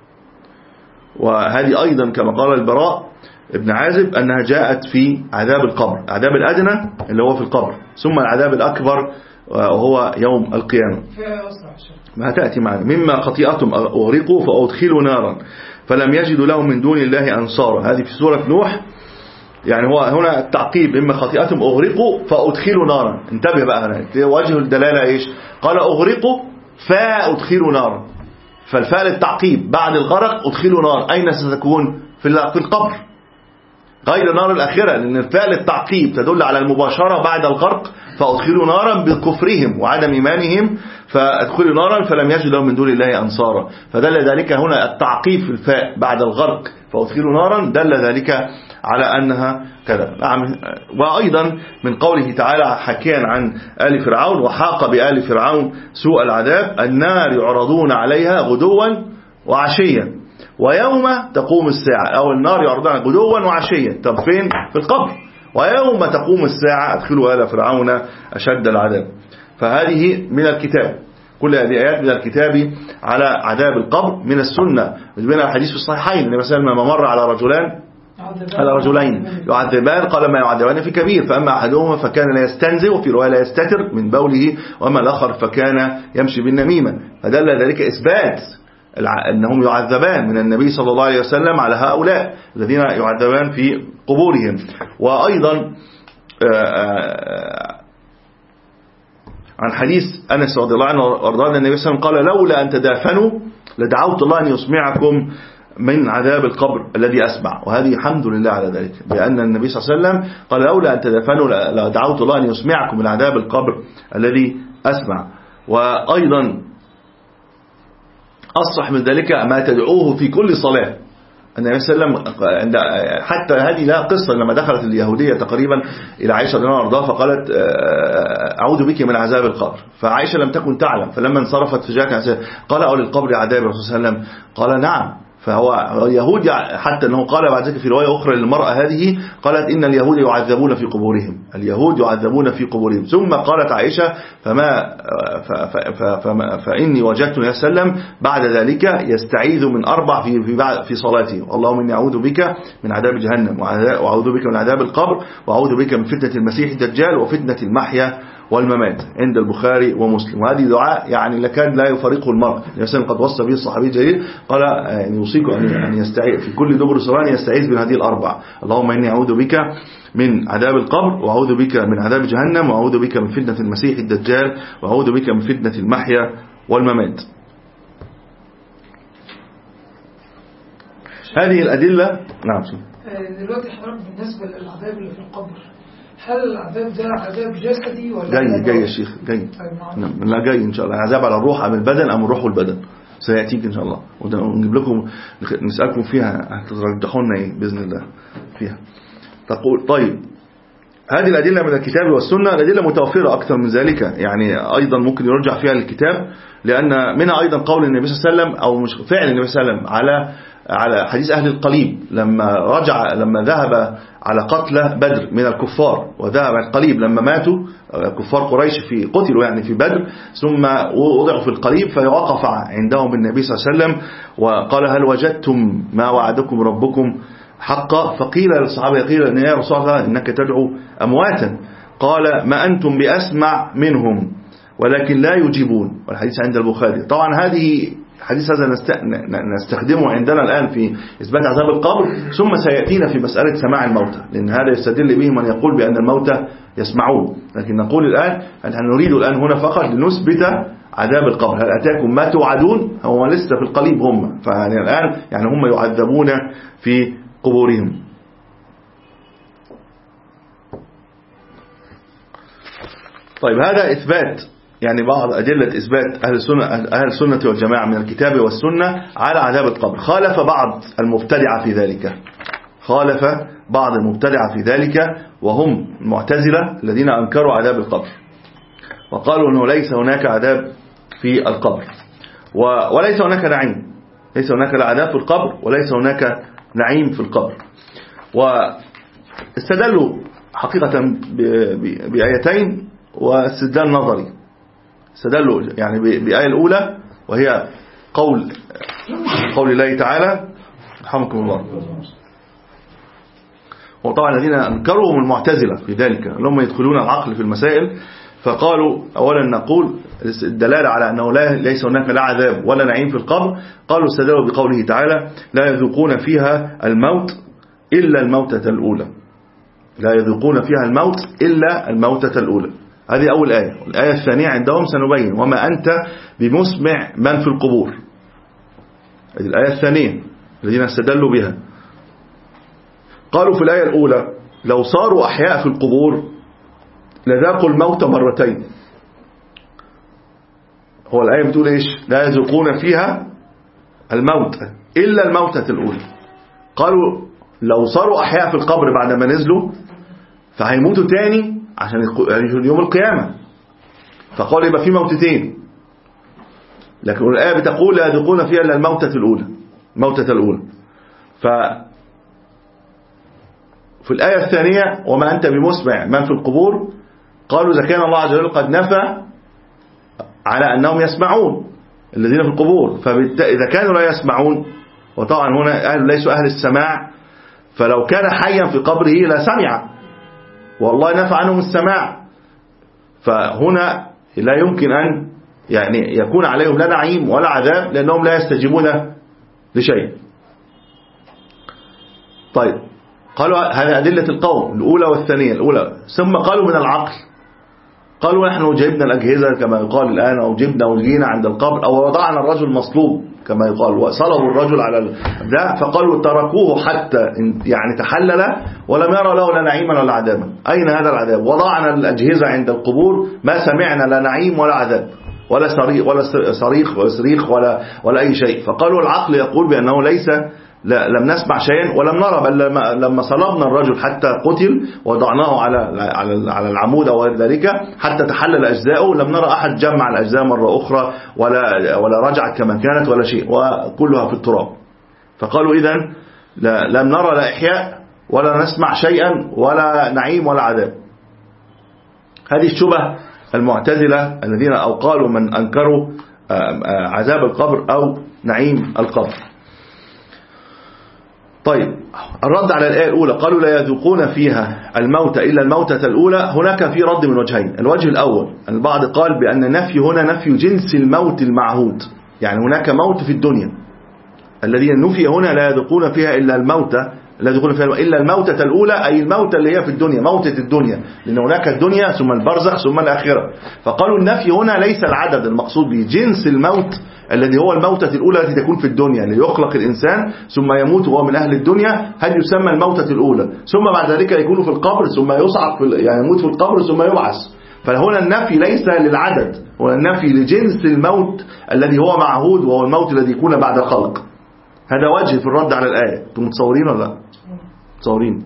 وهذه أيضا كما قال البراء ابن عازب أنها جاءت في عذاب القبر. العذاب الأدنى اللي هو في القبر ثم العذاب الأكبر وهو يوم القيامة. ما تأتي معنا مما خطيئتهم أغرقوا فأدخلوا نارا فلم يجدوا لهم من دون الله أنصارا. هذه في سورة نوح. يعني هو هنا التعقيب مما خطيئتهم أغرقوا فأدخلوا نارا. انتبه بقى هنا وجه الدلالة إيش؟ قال أغرقوا فأدخلوا نارا فالفعل التعقيب بعد الغرق أدخلوا نار. أين ستكون؟ في القبر غير نار الآخرة لأن الفعل التعقيب تدل على المباشرة بعد الغرق فأدخلوا نارا بكفرهم وعدم إيمانهم فأدخلوا نارا فلم يجد لهم من دون الله أنصارا. فدل ذلك هنا التعقيب في الفاء بعد الغرق فأدخلوا نارا دل ذلك على أنها كذا. وأيضا من قوله تعالى حكيا عن آل فرعون وحاق بآل فرعون سوء العذاب النار يعرضون عليها غدوا وعشيا ويوم تقوم الساعة أو النار يعرضون غدوا وعشيا. طب فين؟ في القبر. ويوم تقوم الساعة أدخلوا آل فرعون أشد العذاب. فهذه من الكتاب كل هذه آيات من الكتاب على عذاب القبر. من السنة من الحديث في الصحيحين مثلا ما مر على رجلان على رجلين يعذبان قال ما يعذبان في كبير فأما أحدهما فكان لا يستنزه وفي رواية لا يستتر من بوله وأما الآخر فكان يمشي بالنميمة. فدل ذلك إثبات أنهم يعذبان من النبي صلى الله عليه وسلم على هؤلاء الذين يعذبان في قبورهم. وأيضا عن حديث أنس رضي الله عنه وارضاه النبي صلى الله عليه وسلم قال لولا أن تدافنوا لدعوت الله أن يسمعكم من عذاب القبر الذي أسمع. وهذه الحمد لله على ذلك لأن النبي صلى الله عليه وسلم قال لولا أن تدافنوا لدعوت الله أن يسمعكم من عذاب القبر الذي أسمع. وأيضا أصح من ذلك ما تدعوه في كل صلاة. النبي صلى الله عليه وسلم حتى هذه لها قصة لما دخلت اليهودية تقريبا إلى عائشة رضي الله عنها فقالت أعوذ بك من عذاب القبر. فعائشة لم تكن تعلم فلما انصرفت فجاءت قال أولي القبر عذاب الرسول صلى الله عليه وسلم قال نعم فهو اليهود حتى أنه قال بعد ذلك في رواية أخرى للمرأة هذه قالت إن اليهود يعذبون في قبورهم، اليهود يعذبون في قبورهم. ثم قالت عائشة فما فما فإني وجدت النبي صلى الله عليه وسلم بعد ذلك يستعيذ من أربع في في في صلاته: اللهم إني أعوذ بك من عذاب جهنم، وأعوذ بك من عذاب القبر، وأعوذ بك من فتنة المسيح الدجال، وفتنة المحيا والممات، عند البخاري ومسلم. وهذه دعاء يعني لكان لا يفارقه المرء، مثلا قد وصى به الصحابي الجليل قال يعني يوصيكم أن يستعيذ في كل دبر صلاة يستعيذ من هذه الأربع: اللهم إني أعوذ بك من عذاب القبر، وأعوذ بك من عذاب جهنم، وأعوذ بك من فتنة المسيح الدجال، وأعوذ بك من فتنة المحيا والممات. هذه الأدلة. نعم. دلوقتي حضرتك بالنسبة للعذاب اللي في القبر، هل العذاب ده عذاب جسدي ولا جاي جاي يا شيخ جاي؟ نعم لا جاي إن شاء الله. عذاب على الروح أم البدن أم الروح والبدن سيأتيك إن شاء الله، ونجيب لكم نسألكم فيها هترجحونا إيه بإذن الله فيها. تقول طيب هذه الأدلة من الكتاب والسنة، الأدلة متوفرة أكثر من ذلك، يعني أيضا ممكن يرجع فيها للكتاب، لأن منها أيضا قول النبي صلى الله عليه وسلم أو مش فعل النبي صلى الله عليه وسلم على على حديث أهل القليب لما رجع لما ذهب على قتل بدر من الكفار، وذهب القليب لما ماتوا كفار قريش في قتلوا يعني في بدر، ثم وضعوا في القليب، فوقف عندهم النبي صلى الله عليه وسلم وقال: هل وجدتم ما وعدكم ربكم حقا؟ فقيل للصحابة قيل إن يا رسول الله إنك تدعو أمواتا، قال: ما أنتم بأسمع منهم ولكن لا يجيبون. والحديث عند البخاري. طبعا هذه حديث هذا نستخدمه عندنا الآن في إثبات عذاب القبر، ثم سيأتينا في مسألة سماع الموتى، لأن هذا يستدل به من يقول بأن الموتى يسمعون. لكن نقول الآن أن نريد الآن هنا فقط لنثبت عذاب القبر. هل أتاكم ما توعدون؟ هو لسه في القليب هم، فيعني الآن يعني هم يعذبون في قبورهم. طيب هذا إثبات يعني بعض أدلة إثبات أهل السنة, أهل السنة والجماعة من الكتاب والسنة على عذاب القبر. خالف بعض المبتدعة في ذلك خالف بعض المبتدعة في ذلك وهم المعتزلة الذين أنكروا عذاب القبر، وقالوا أنه ليس هناك عذاب في القبر وليس هناك نعيم، ليس هناك عذاب في القبر وليس هناك نعيم في القبر. واستدلوا حقيقة بآيتين واستدلال نظري. استدلوا يعني بآية الأولى وهي قول قول الله تعالى: رحمكم الله. وطبعا الذين أنكروا هم المعتزلة في ذلك، لهم يدخلون العقل في المسائل، فقالوا أولا نقول الدلالة على أنه لا ليس هناك لا عذاب ولا نعيم في القبر. قالوا استدلوا بقوله تعالى: لا يذوقون فيها الموت إلا الموتة الأولى، لا يذوقون فيها الموت إلا الموتة الأولى. هذه أول آية. الآية الثانية عندهم سنبين: وما أنت بمسمع من في القبور. هذه الآية الثانية الذين استدلوا بها. قالوا في الآية الأولى: لو صاروا أحياء في القبور لذاقوا الموت مرتين. هو الآية بتقول إيش؟ لا يذوقون فيها الموت إلا الموتة الأولى. قالوا لو صاروا أحياء في القبر بعد ما نزلوا فهيموتوا تاني عشان يوم القيامة، فقال يبقى في موتتين. لكن الآية بتقول لا يذوقون فيها إلا الموتة الأولى، الموتة الأولى. ف في الآية الثانية: وما أنت بمسمع من في القبور، قالوا إذا كان الله عز وجل قد نفى على أنهم يسمعون الذين في القبور، فإذا كانوا لا يسمعون، وطبعا هنا أهل ليسوا أهل السماع، فلو كان حيا في قبره لا سمع، والله نفى عنهم السماع، فهنا لا يمكن أن يعني يكون عليهم لا نعيم ولا عذاب لأنهم لا يستجيبون لشيء. طيب قالوا هذه أدلة القوم الأولى والثانية. الأولى ثم قالوا من العقل، قالوا نحن جبنا الأجهزة كما يقال الآن، أو جبنا وجينا عند القبر، أو وضعنا الرجل مصلوب كما يقال وصلبوا الرجل على ده، فقالوا تركوه حتى يعني تحلل ولم يرى له لا نعيما ولا عذابا. أين هذا العذاب؟ وضعنا الأجهزة عند القبور ما سمعنا لا نعيم ولا عذاب ولا صريخ ولا صريخ وصريخ ولا ولا أي شيء. فقالوا العقل يقول بأنه ليس لا لم نسمع شيئا ولم نرى، بل لما, لما صلبنا الرجل حتى قتل وضعناه على على على العمود أو ذلك حتى تحلل أجزاؤه، لم نرى أحد جمع الأجزاء مرة أخرى ولا ولا رجعت كما كانت ولا شيء، وكلها في التراب. فقالوا إذن لم نرى لا إحياء ولا نسمع شيئا ولا نعيم ولا عذاب. هذه الشبه المعتزلة الذين أو قالوا من أنكروا عذاب القبر أو نعيم القبر. طيب الرد على الآية الأولى قالوا لا يذوقون فيها الموت إلا الموتة الأولى. هناك في رد من وجهين. الوجه الأول البعض قال بأن النفي هنا نفي جنس الموت المعهود، يعني هناك موت في الدنيا، الذين نفي هنا لا يذوقون فيها إلا الموتة لا يذوقون فيها إلا الموتة الأولى، أي الموتة اللي هي في الدنيا، موتة الدنيا، لأن هناك الدنيا ثم البرزخ ثم الآخرة. فقالوا النفي هنا ليس العدد المقصود به، جنس الموت الذي هو الموتة الأولى التي تكون في الدنيا، ليخلق الإنسان ثم يموت وهو من أهل الدنيا، هل يسمى الموتة الأولى، ثم بعد ذلك يكون في القبر ثم يصعق في يعني يموت في القبر ثم يبعث. فهنا النفي ليس للعدد، هو النفي لجنس الموت الذي هو معهود، وهو الموت الذي يكون بعد الخلق. هذا وجه في الرد على الآية. انتم متصورين ولا لا؟ متصورين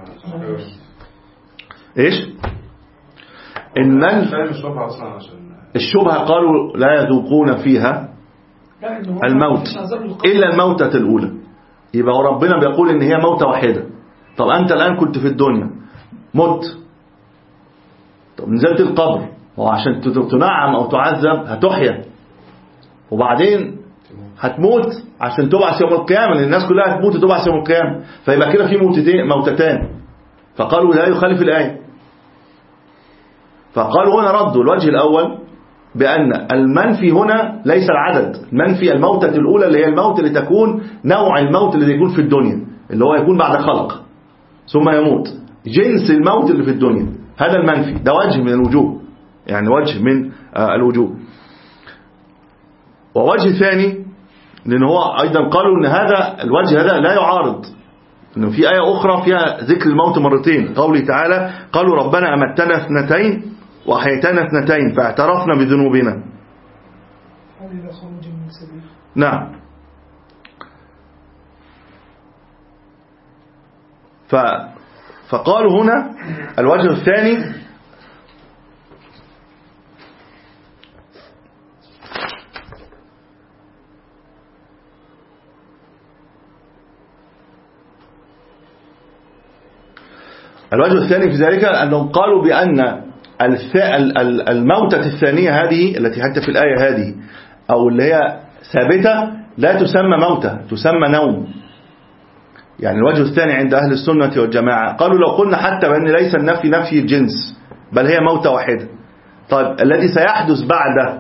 ايش ان الشبهة قالوا لا يذوقون فيها الموت إلا الموتة الأولى، يبقى ربنا بيقول إن هي موتة واحدة. طب أنت الآن كنت في الدنيا مت، طب نزلت القبر، وعشان تنعم أو تعذب هتحيا، وبعدين هتموت عشان تبعث يوم القيامة، لأن الناس كلها هتموت وتبعث يوم القيامة، فيبقى كده في موتتين موتتان. فقالوا لا يخالف الآية. فقالوا هنا ردوا الوجه الأول بأن المنفي هنا ليس العدد، المنفي الموتة الأولى اللي هي الموت اللي تكون نوع الموت اللي يكون في الدنيا، اللي هو يكون بعد خلق ثم يموت، جنس الموت اللي في الدنيا، هذا المنفي. ده وجه من الوجوه، يعني وجه من الوجوه. ووجه ثاني لأن هو أيضا قالوا أن هذا الوجه هذا لا يعارض، أنه في آية أخرى فيها ذكر الموت مرتين، قوله تعالى قالوا ربنا أمتنا اثنتين وأحيتنا اثنتين فاعترفنا بذنوبنا. نعم. ف فقالوا هنا الوجه الثاني الوجه الثاني في ذلك أنهم قالوا بأن الموتة الثانية هذه التي حتى في الآية هذه أو اللي هي ثابتة لا تسمى موتة، تسمى نوم. يعني الوجه الثاني عند أهل السنة والجماعة قالوا لو قلنا حتى بأن ليس النفي نفي الجنس بل هي موتة واحدة، طيب الذي سيحدث بعد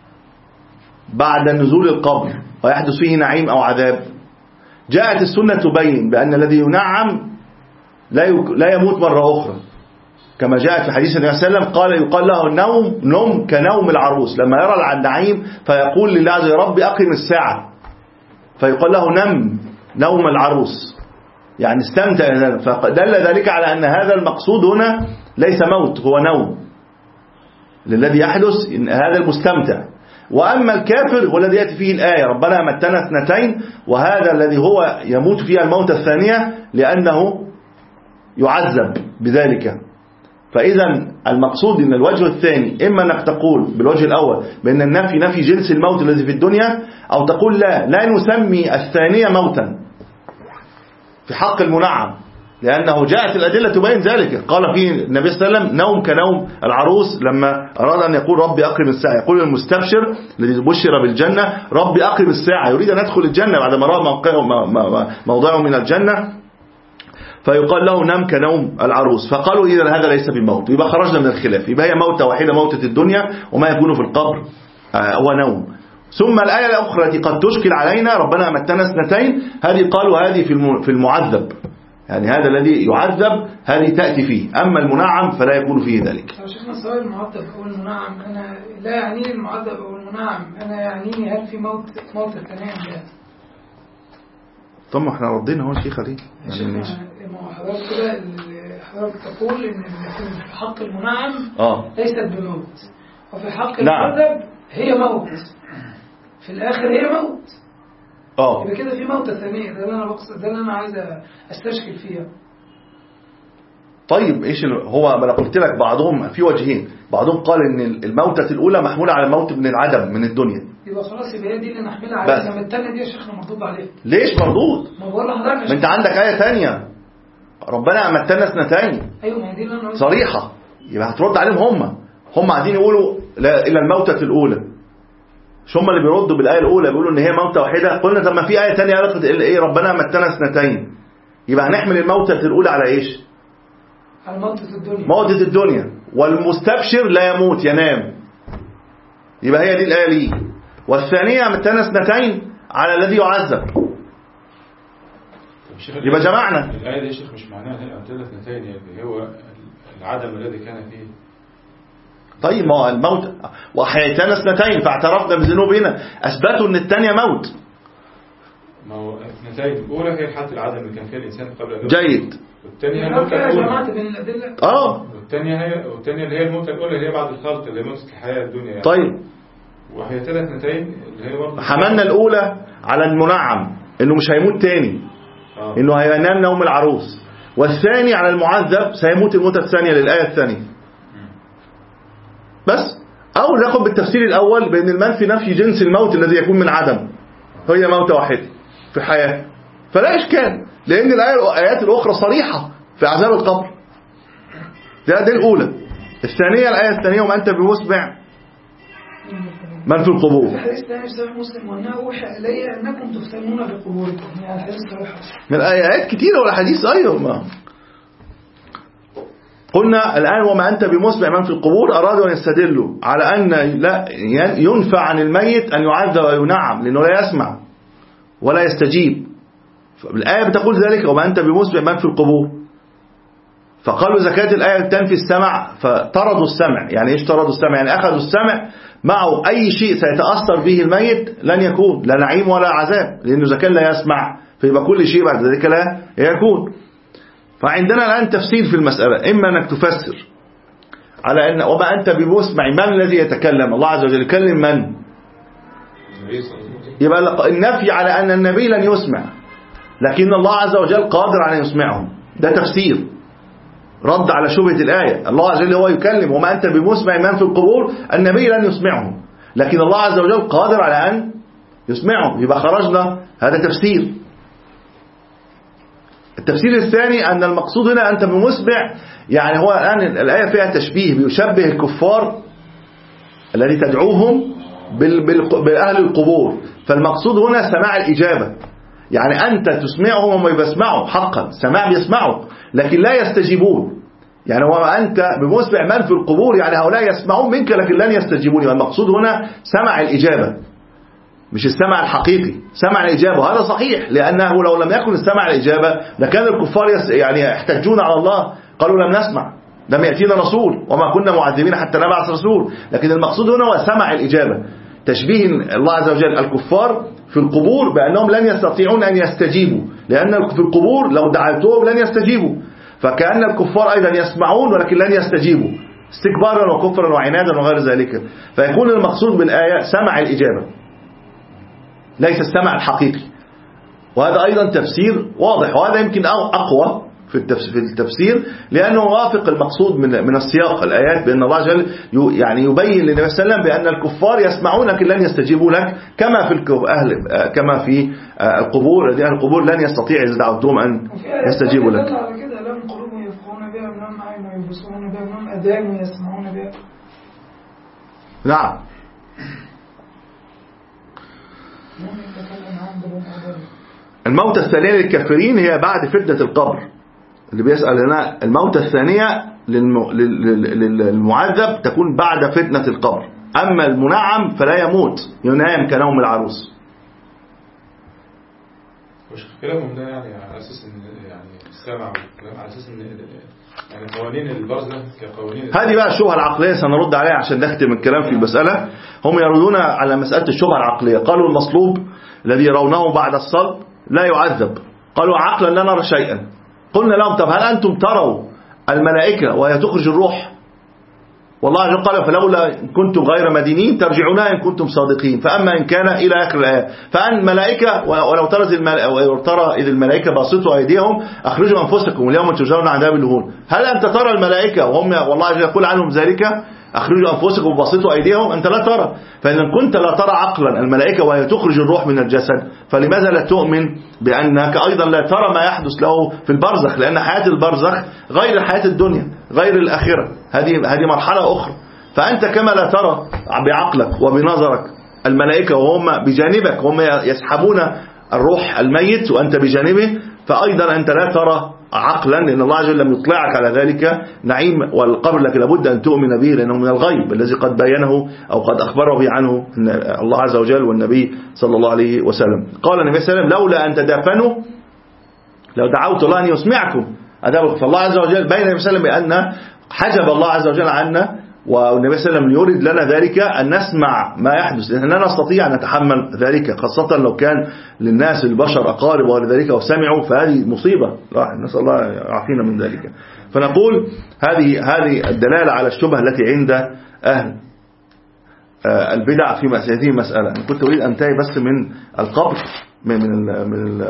بعد نزول القبر ويحدث فيه نعيم أو عذاب، جاءت السنة تبين بأن الذي ينعم لا لا يموت مرة أخرى، كما جاءت في حديث النبي صلى الله عليه وسلم قال يقال له النوم نوم كنوم العروس، لما يرى النعيم فيقول لله عز وجل يا رب أقم الساعة، فيقال له نم نوم العروس، يعني استمتع. فدل ذلك على أن هذا المقصود هنا ليس موت، هو نوم للذي يحدث إن هذا المستمتع. وأما الكافر هو الذي يأتي فيه الآية ربنا أمتنا اثنتين، وهذا الذي هو يموت فيها الموت الثانية لأنه يعذب بذلك. فإذا المقصود أن الوجه الثاني إما أنك تقول بالوجه الأول بأن النفي نفي جنس الموت الذي في الدنيا، أو تقول لا لا نسمي الثانية موتا في حق المنعم، لأنه جاءت الأدلة تبين ذلك. قال فيه النبي صلى الله عليه وسلم نوم كنوم العروس لما أراد أن يقول ربي أقم الساعة، يقول المستبشر الذي بشر بالجنة ربي أقم الساعة، يريد أن يدخل الجنة بعد ما رأى موضعه من الجنة، فيقال له نم كنوم العروس. فقالوا إذا هذا ليس بموت، يبقى خرجنا من الخلاف، يبقى هي موتة واحدة موتة الدنيا، وما يكون في القبر هو نوم. ثم الآية الأخرى التي قد تشكل علينا ربنا أمتنا اثنتين، هذه قالوا هذه في المعذب، يعني هذا الذي يعذب هذه تأتي فيه، أما المنعم فلا يكون فيه ذلك. شيخنا سؤال المعذب أو المنعم أنا لا يعنيني المعذب أو المنعم، أنا يعنيني هل في موت موت ثانية جاءت؟ طب احنا ردينا هو شيخ عليه يعني ما حضرتك كده حضرتك تقول ان في حق المنعم اه ليست بموت، وفي حق المعذب هي موت، في الاخر هي موت. اه يبقى كده في موتة ثانية، ده اللي انا بقصد، ده اللي انا عايز استشكل فيها. طيب ايش هو ما انا قلت لك بعضهم في وجهين، بعضهم قال ان الموتة الاولى محمولة على الموت من العدم من الدنيا. يبقى خلاص يبقى هي دي اللي نحملها عليها، انما الثانيه دي يا شيخنا مردود عليها. ليش مردود؟ ما بقول لحضرتك ما انت عندك آية ثانية ربنا أمتنا اثنتين. ايوه ما هي دي اللي انا صريحة، يبقى هترد عليهم هم هم قاعدين يقولوا لا إلا الموتة الأولى، مش هم اللي بيردوا بالآية الأولى بيقولوا إن هي موتة واحدة. قلنا طب ما في آية ثانية قالت إيه ربنا أمتنا اثنتين، يبقى هنحمل الموتة الأولى على إيش؟ على موتة الدنيا. موتة الدنيا، والمستبشر لا يموت ينام، يبقى هي دي الآية ليه. والثانية أمتنا اثنتين على الذي يعذب، يبقى جمعنا. الآية دي يا شيخ مش معناها هي أمتنا اثنتين، يعني هو العدم الذي كان فيه. طيب ما هو الموت وحياتنا اثنتين فاعترفنا بذنوبنا، أثبتوا أن الثانية موت. ما هو اثنتين الأولى هي حالة العدم اللي كان فيها الإنسان قبل أن جيد. والثانية الموتة الأولى. اه والثانية هي والثانية اللي هي الموتة الأولى اللي هي بعد الخلق اللي هي موتة الحياة الدنيا يعني. طيب وحياتنا اثنتين اللي هي برضه حملنا الأولى على المنعم إنه مش هيموت تاني، آه. إنه هينام نوم العروس، والثاني على المعذب سيموت الموتة الثانية للآية الثانية بس. أو ناخد بالتفسير الأول بأن المنفي نفي جنس الموت الذي يكون من عدم، هي موتة واحدة في حياة، فلا إشكال، لأن الآيات الأخرى صريحة في عذاب القبر. ده دي الأولى. الثانية الآية الثانية وما أنت بمسمع من في القبور. الحديث الثاني في صحيح مسلم وأنه أوحى إلي أنكم تفتنون في قبوركم، يعني الحديث صريح من الآيات كتيرة ولا حديث أيوة. ما قلنا الآن وما أنت بمسمع من في القبور، أرادوا أن يستدلوا على أن لا ينفع عن الميت أن يعذب وينعم لأنه لا يسمع ولا يستجيب. الآية بتقول ذلك وما أنت بمسمع من في القبور، فقالوا زكاة الآية تنفي السمع فطردوا السمع. يعني إيش طردوا السمع؟ يعني أخذوا السمع معه أي شيء سيتأثر به الميت لن يكون لا نعيم ولا عذاب، لأنه إذا كان لا يسمع فيبقى كل شيء بعد ذلك لا يكون. فعندنا الآن تفسير في المسألة، إما أنك تفسر على أن وما أنت بمسمع من الذي يتكلم، الله عز وجل يكلم من؟ يبقى النفي على أن النبي لن يسمع، لكن الله عز وجل قادر على أن يسمعهم. ده تفسير رد على شبهة الآية. الله عز وجل هو يكلم وما أنت بمسمع من في القبور، النبي لن يسمعهم، لكن الله عز وجل قادر على أن يسمعهم، يبقى خرجنا. هذا تفسير. التفسير الثاني أن المقصود هنا أنت بمسمع، يعني هو الآن الآية فيها تشبيه، بيشبه الكفار الذي تدعوهم بأهل القبور، فالمقصود هنا سماع الإجابة. يعني أنت تسمعهم وما يسمعوا حقا، سماع بيسمعوا لكن لا يستجيبون. يعني هو أنت بمسمع من في القبور، يعني هؤلاء يسمعون منك لكن لن يستجيبون. المقصود هنا سمع الإجابة مش السمع الحقيقي، سمع الإجابة. وهذا صحيح، لأنه لو لم يكن السمع الإجابة لكان الكفار يعني يحتجون على الله، قالوا لم نسمع، لم يأتينا رسول وما كنا معذبين حتى نبعث رسول. لكن المقصود هنا هو سمع الإجابة، تشبيه الله عز وجل الكفار في القبور بأنهم لن يستطيعون أن يستجيبوا، لأن في القبور لو دعوتهم لن يستجيبوا، فكأن الكفار أيضا يسمعون ولكن لن يستجيبوا استكبارا وكفرا وعنادا وغير ذلك. فيكون المقصود بالآية سمع الإجابة ليس السمع الحقيقي. وهذا أيضا تفسير واضح، وهذا يمكن أقوى في التفسير لأنه وافق المقصود من من السياق الآيات، بأن الله جل يعني يبين للنبي صلى الله عليه وسلم بأن الكفار يسمعون لكن لن يستجيبوا لك، كما في أهل كما في القبور، الذين أهل القبور لن يستطيع إذا دعوتهم أن يستجيبوا لك. لهم قلوب يفقهون بها، لهم عين يبصرون بها، لهم أذان يسمعون بها. نعم. الموتة الثانية للكافرين هي بعد فتنة القبر، اللي بيسأل هنا الموتة الثانية للمعذب تكون بعد فتنة القبر، أما المنعم فلا يموت، ينام كنوم العروس. وش كلامهم ده يعني على أساس إن يعني السمع والكلام على أساس إن يعني قوانين البرزة كقوانين. هذه بقى الشبهة العقلية سنرد عليها عشان نختم الكلام في المسألة. هم يردون على مسألة الشبهة العقلية، قالوا المصلوب الذي يرونه بعد الصلب لا يعذب، قالوا عقلا لا نرى شيئا. قلنا لهم طب هل أنتم تروا الملائكة وهي تخرج الروح؟ والله عز وجل قال فلولا كنتم غير مدينين ترجعونها إن كنتم صادقين، فأما إن كان إلى آخر الآية. فأن الملائكة ولو ترى ترى إذ الملائكة باسطوا أيديهم أخرجوا أنفسكم اليوم تجزون عذاب الهون. هل أنت ترى الملائكة وهم والله عز وجل يقول عنهم ذلك؟ أخرجوا أنفسكم وبسطوا أيديهم، أنت لا ترى. فإن كنت لا ترى عقلا الملائكة وهي تخرج الروح من الجسد، فلماذا لا تؤمن بأنك أيضا لا ترى ما يحدث له في البرزخ؟ لأن حياة البرزخ غير حياة الدنيا، غير الآخرة، هذه هذه مرحلة أخرى. فأنت كما لا ترى بعقلك وبنظرك الملائكة وهم بجانبك وهم يسحبون الروح الميت وأنت بجانبه، فأيضا أنت لا ترى عقلا، لأن الله عز وجل لم يطلعك على ذلك نعيم والقبر، لك لابد أن تؤمن به لأنه من الغيب الذي قد بينه أو قد أخبره به عنه الله عز وجل والنبي صلى الله عليه وسلم. قال النبي صلى الله عليه وسلم: لولا أن تدافنوا لو دعوت الله أن يسمعكم. فالله عز وجل بين النبي صلى الله عليه وسلم بأن حجب الله عز وجل عنا، والنبي صلى الله عليه وسلم يريد لنا ذلك أن نسمع ما يحدث، لأننا لا نستطيع أن نتحمل ذلك، خاصة لو كان للناس البشر أقارب ولذلك وسمعوا، فهذه مصيبة، نسأل الله يعافينا من ذلك. فنقول هذه هذه الدلالة على الشبهة التي عند أهل البدع في هذه المسألة. أنا كنت أريد أن أنتهي بس من القبر من من من ال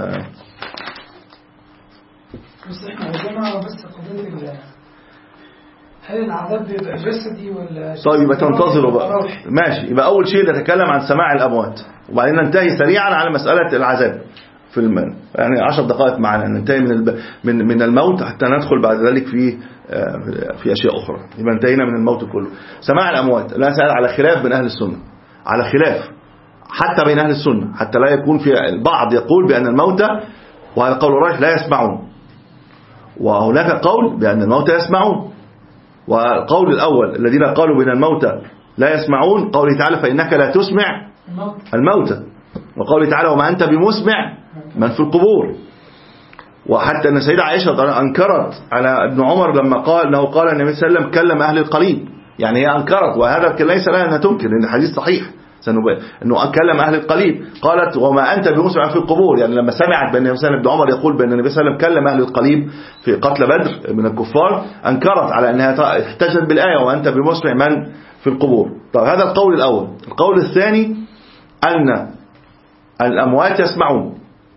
بس احنا عندنا بس قضية هل العذاب بيبقى جسدي ولا؟ طيب يبقى تنتظروا بقى، ماشي. يبقى أول شيء نتكلم عن سماع الأموات، وبعدين ننتهي سريعا على مسألة العذاب في المن، يعني عشر دقائق معنا ننتهي من الب... من من الموت حتى ندخل بعد ذلك في في أشياء أخرى. يبقى انتهينا من الموت كله. سماع الأموات لا نسأل على خلاف بين أهل السنة، على خلاف حتى بين أهل السنة، حتى لا يكون في البعض يقول بأن الموتى، وهذا قول الراجح، لا يسمعون، وهناك قول بأن الموتى يسمعون. والقول الأول الذين قالوا بأن الموتى لا يسمعون قوله تعالى: فإنك لا تسمع الموتى، وقوله تعالى: وما أنت بمسمع من في القبور. وحتى أن سيدة عائشة أنكرت على ابن عمر لما قال أنه قال النبي صلى الله عليه وسلم كلم أهل القليب، يعني هي أنكرت، وهذا ليس لها أنها تنكر لأن الحديث صحيح أنه كلم أهل القليب. قالت: وما أنت بمسمع في القبور، يعني لما سمعت بأن النبي صلى الله عليه وسلم ابن عمر يقول بأن النبي صلى الله عليه وسلم كلم أهل القليب في قتل بدر من الكفار، أنكرت على أنها احتجت بالآية وأنت بمسمع من في القبور. طيب هذا القول الأول. القول الثاني أن الأموات يسمعون،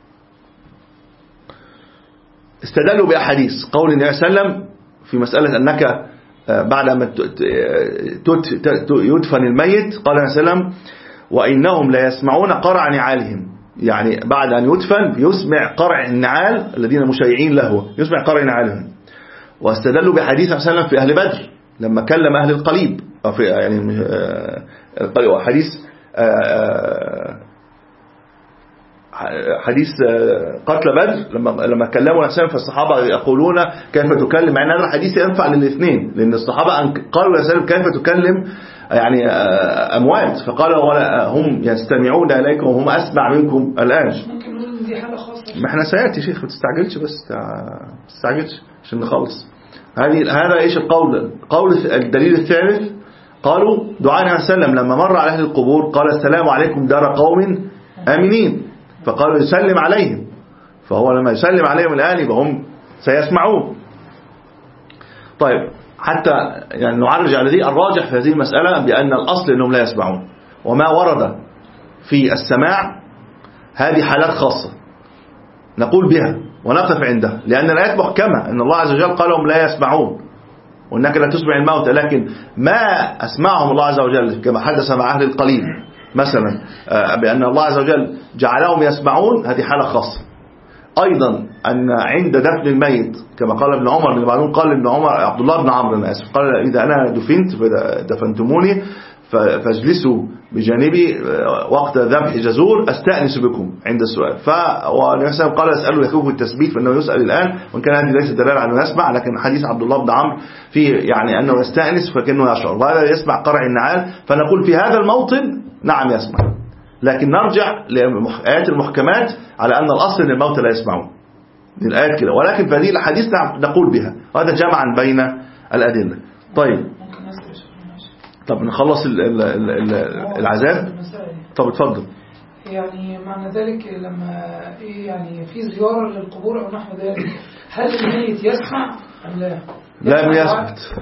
استدلوا بأحاديث قول النبي صلى الله عليه وسلم في مسألة أنك بعد ما يدفن الميت، قال النبي صلى الله عليه وسلم: وإنهم لا يسمعون قرع نعالهم، يعني بعد أن يدفن يسمع قرع النعال الذين مشيعين له، يسمع قرع نعالهم. واستدلوا بحديث صلى الله عليه وسلم في أهل بدر لما كلم أهل القليب، في يعني حديث حديث قتل بدر لما لما كلموا النبي، فالصحابة يقولون كيف تكلم، مع ان هذا الحديث ينفع للاثنين، لأن الصحابة قالوا النبي كيف تكلم يعني أموات، فقالوا هم يستمعون إليكم وهم أسمع منكم الآن. ممكن نقول دي حالة خاصة. ما احنا سيأتي شيخ، ما تستعجلش بس ما تستعجلش عشان نخلص. هذه هذا ايش القول؟ قول الدليل الثالث قالوا دعاء النبي صلى الله عليه وسلم لما مر على أهل القبور قال: السلام عليكم دار قوم آمنين، فقالوا يسلم عليهم، فهو لما يسلم عليهم الآن يبقى هم سيسمعون. طيب حتى يعني نعرج على دي، الراجح في هذه المسألة بأن الأصل أنهم لا يسمعون، وما ورد في السماع هذه حالات خاصة نقول بها ونقف عندها، لأن الآيات محكمة أن الله عز وجل قال لهم لا يسمعون وأنك لا تسمع الموت، لكن ما أسمعهم الله عز وجل كما حدث مع أهل القليل مثلا بأن الله عز وجل جعلهم يسمعون، هذه حالة خاصة. أيضا أن عند دفن الميت كما قال ابن عمر، من بعدهم قال ابن عمر عبد الله بن عمرو أنا آسف، قال: إذا أنا دفنت دفنتموني فاجلسوا بجانبي وقت ذبح جزور أستأنس بكم عند السؤال. فالنبي قال: اسألوا يكوف التثبيت فإنه يسأل الآن، وإن كان هذه ليس دلالة على أنه يسمع، لكن حديث عبد الله بن عمرو فيه يعني أنه يستأنس فكأنه يشعر، وهذا يسمع قرع النعال. فنقول في هذا الموطن نعم يسمع، لكن نرجع لآيات المحكمات على أن الأصل أن الموتى لا يسمعون من الآيات كده، ولكن في هذه الحديث نقول بها، وهذا جمعا بين الأدلة. طيب طب نخلص ال ال ال العذاب. طب اتفضل. يعني معنى ذلك لما إيه يعني في زيارة للقبور أو نحو ذلك، هل الميت يسمع أم لا؟ لم يثبت،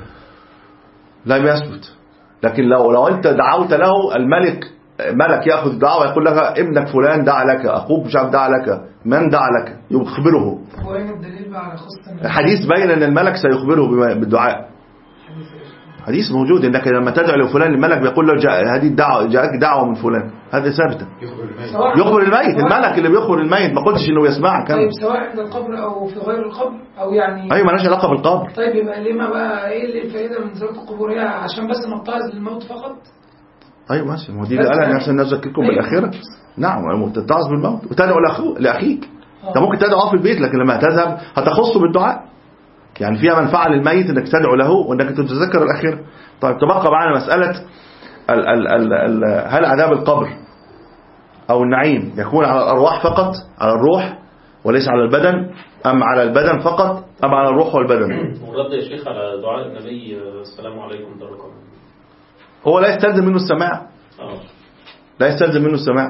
لم يثبت. لكن لو لو أنت دعوت له الملك، ملك يأخذ دعوة يقول لك ابنك فلان دعا لك، أخوك مش عارف دعا لك، من دعا لك، يخبره. وين الدليل بقى على خصوصا الحديث بين أن الملك سيخبره بالدعاء. حديث موجود انك لما تدعو لفلان الملك بيقول له جاء هذه الدعوه، جاءك دعوه من فلان، هذا ثابته. يخبر الميت، الملك اللي بيخبر الميت، ما قلتش انه يسمعك. طيب سواء عند القبر او في غير القبر او يعني ايوه مالهاش علاقه بالقبر. طيب يبقى ليه ما بقى ايه الفائده من زياره القبور؟ يعني عشان بس نتعظ للموت فقط؟ ايوه ماشي، ما دي اللي قالها عشان نذكركم بالاخره. نعم تتعظ بالموت وتدعو لاخوك لاخيك. انت ممكن تدعو في البيت، لكن لما هتذهب هتخصه بالدعاء، يعني فيها منفعه للميت انك تدعو له وانك تتذكر الاخره. طيب تبقى معنا مساله ال ال ال ال هل عذاب القبر او النعيم يكون على الارواح فقط، على الروح وليس على البدن، ام على البدن فقط، ام على الروح والبدن؟ ورد يا شيخ على دعاء النبي السلام عليكم داركم. هو لا يستلزم منه السماع. اه لا يستلزم منه السماع،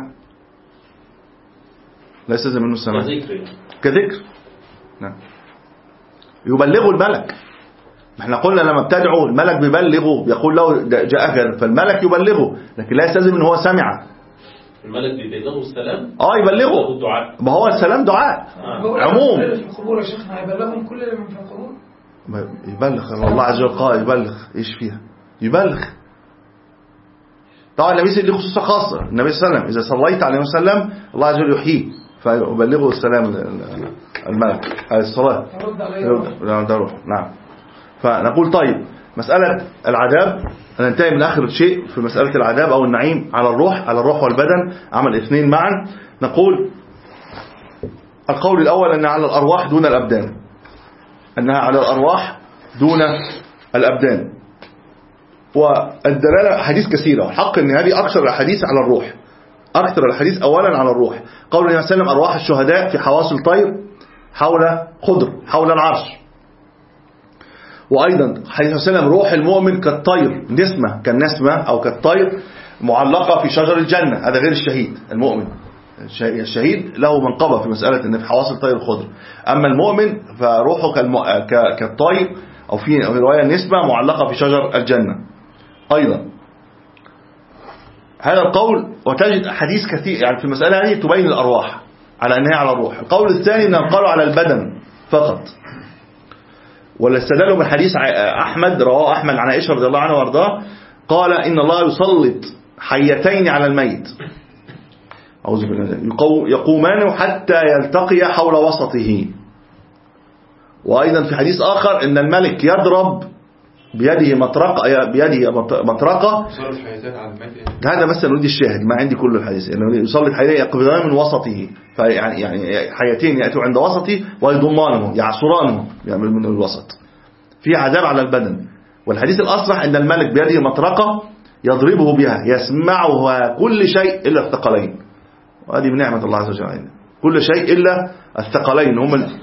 لا يستلزم منه السماع كذكر كذكر. نعم يبلغه الملك. احنا قلنا لما بتدعو الملك بيبلغه، بيقول له جاءك، فالملك يبلغه، لكن لا يستلزم ان هو سمع. الملك بيبلغه السلام، اه يبلغه الدعاء. ما هو السلام دعاء آه. عموم. في القبور يا شيخنا هيبلغهم كل اللي من في القبور؟ يبلغ الله عز وجل، قال يبلغ. ايش فيها؟ يبلغ. طبعا النبي صلى الله عليه وسلم خصوصا خاصه، النبي صلى الله عليه وسلم اذا صليت عليه وسلم الله عز وجل يحييه فيبلغه السلام الملك على الصلاه. يرد عليه. نعم. فنقول طيب مسألة العذاب ننتهي من آخر شيء في مسألة العذاب أو النعيم على الروح، على الروح والبدن، عمل اثنين معا. نقول القول الأول أنها على الأرواح دون الأبدان، أنها على الأرواح دون الأبدان. والدلالة حديث كثيرة، حق أن هذه أكثر الحديث على الروح، أكثر الحديث أولا على الروح. قول النبي صلى الله عليه وسلم أرواح الشهداء في حواصل طير حول خضر حول العرش. وأيضا حديث وسلم روح المؤمن كالطير، نسمة كالنسمة أو كالطير معلقة في شجر الجنة. هذا غير الشهيد. المؤمن الشهيد له منقبة في مسألة أن في حواصل طير الخضر، أما المؤمن فروحه كالطير أو في رواية نسمة معلقة في شجر الجنة. أيضا هذا القول، وتجد حديث كثير يعني في المسألة هذه تبين الأرواح على أنها على الروح. القول الثاني أنهم قالوا على البدن فقط، ولا استدلوا من حديث أحمد رواه أحمد عن عائشة رضي الله عنها وارضاه، قال إن الله يسلط حيتين على الميت أعوذ بالله يقومان حتى يلتقي حول وسطه. وأيضا في حديث آخر إن الملك يضرب بيده مطرقة بيده مطرقة. هذا مثلا نريد الشاهد، ما عندي كل الحديث إنه يسلط حيتين يقبضان من وسطه، فيعني يعني حيتين يأتوا عند وسطه ويضمانه يعصرانه يعمل من الوسط. في عذاب على البدن. والحديث الأصرح أن الملك بيده مطرقة يضربه بها يسمعها كل شيء إلا الثقلين، وهذه من نعمة الله عز وجل علينا. كل شيء إلا الثقلين هم ال...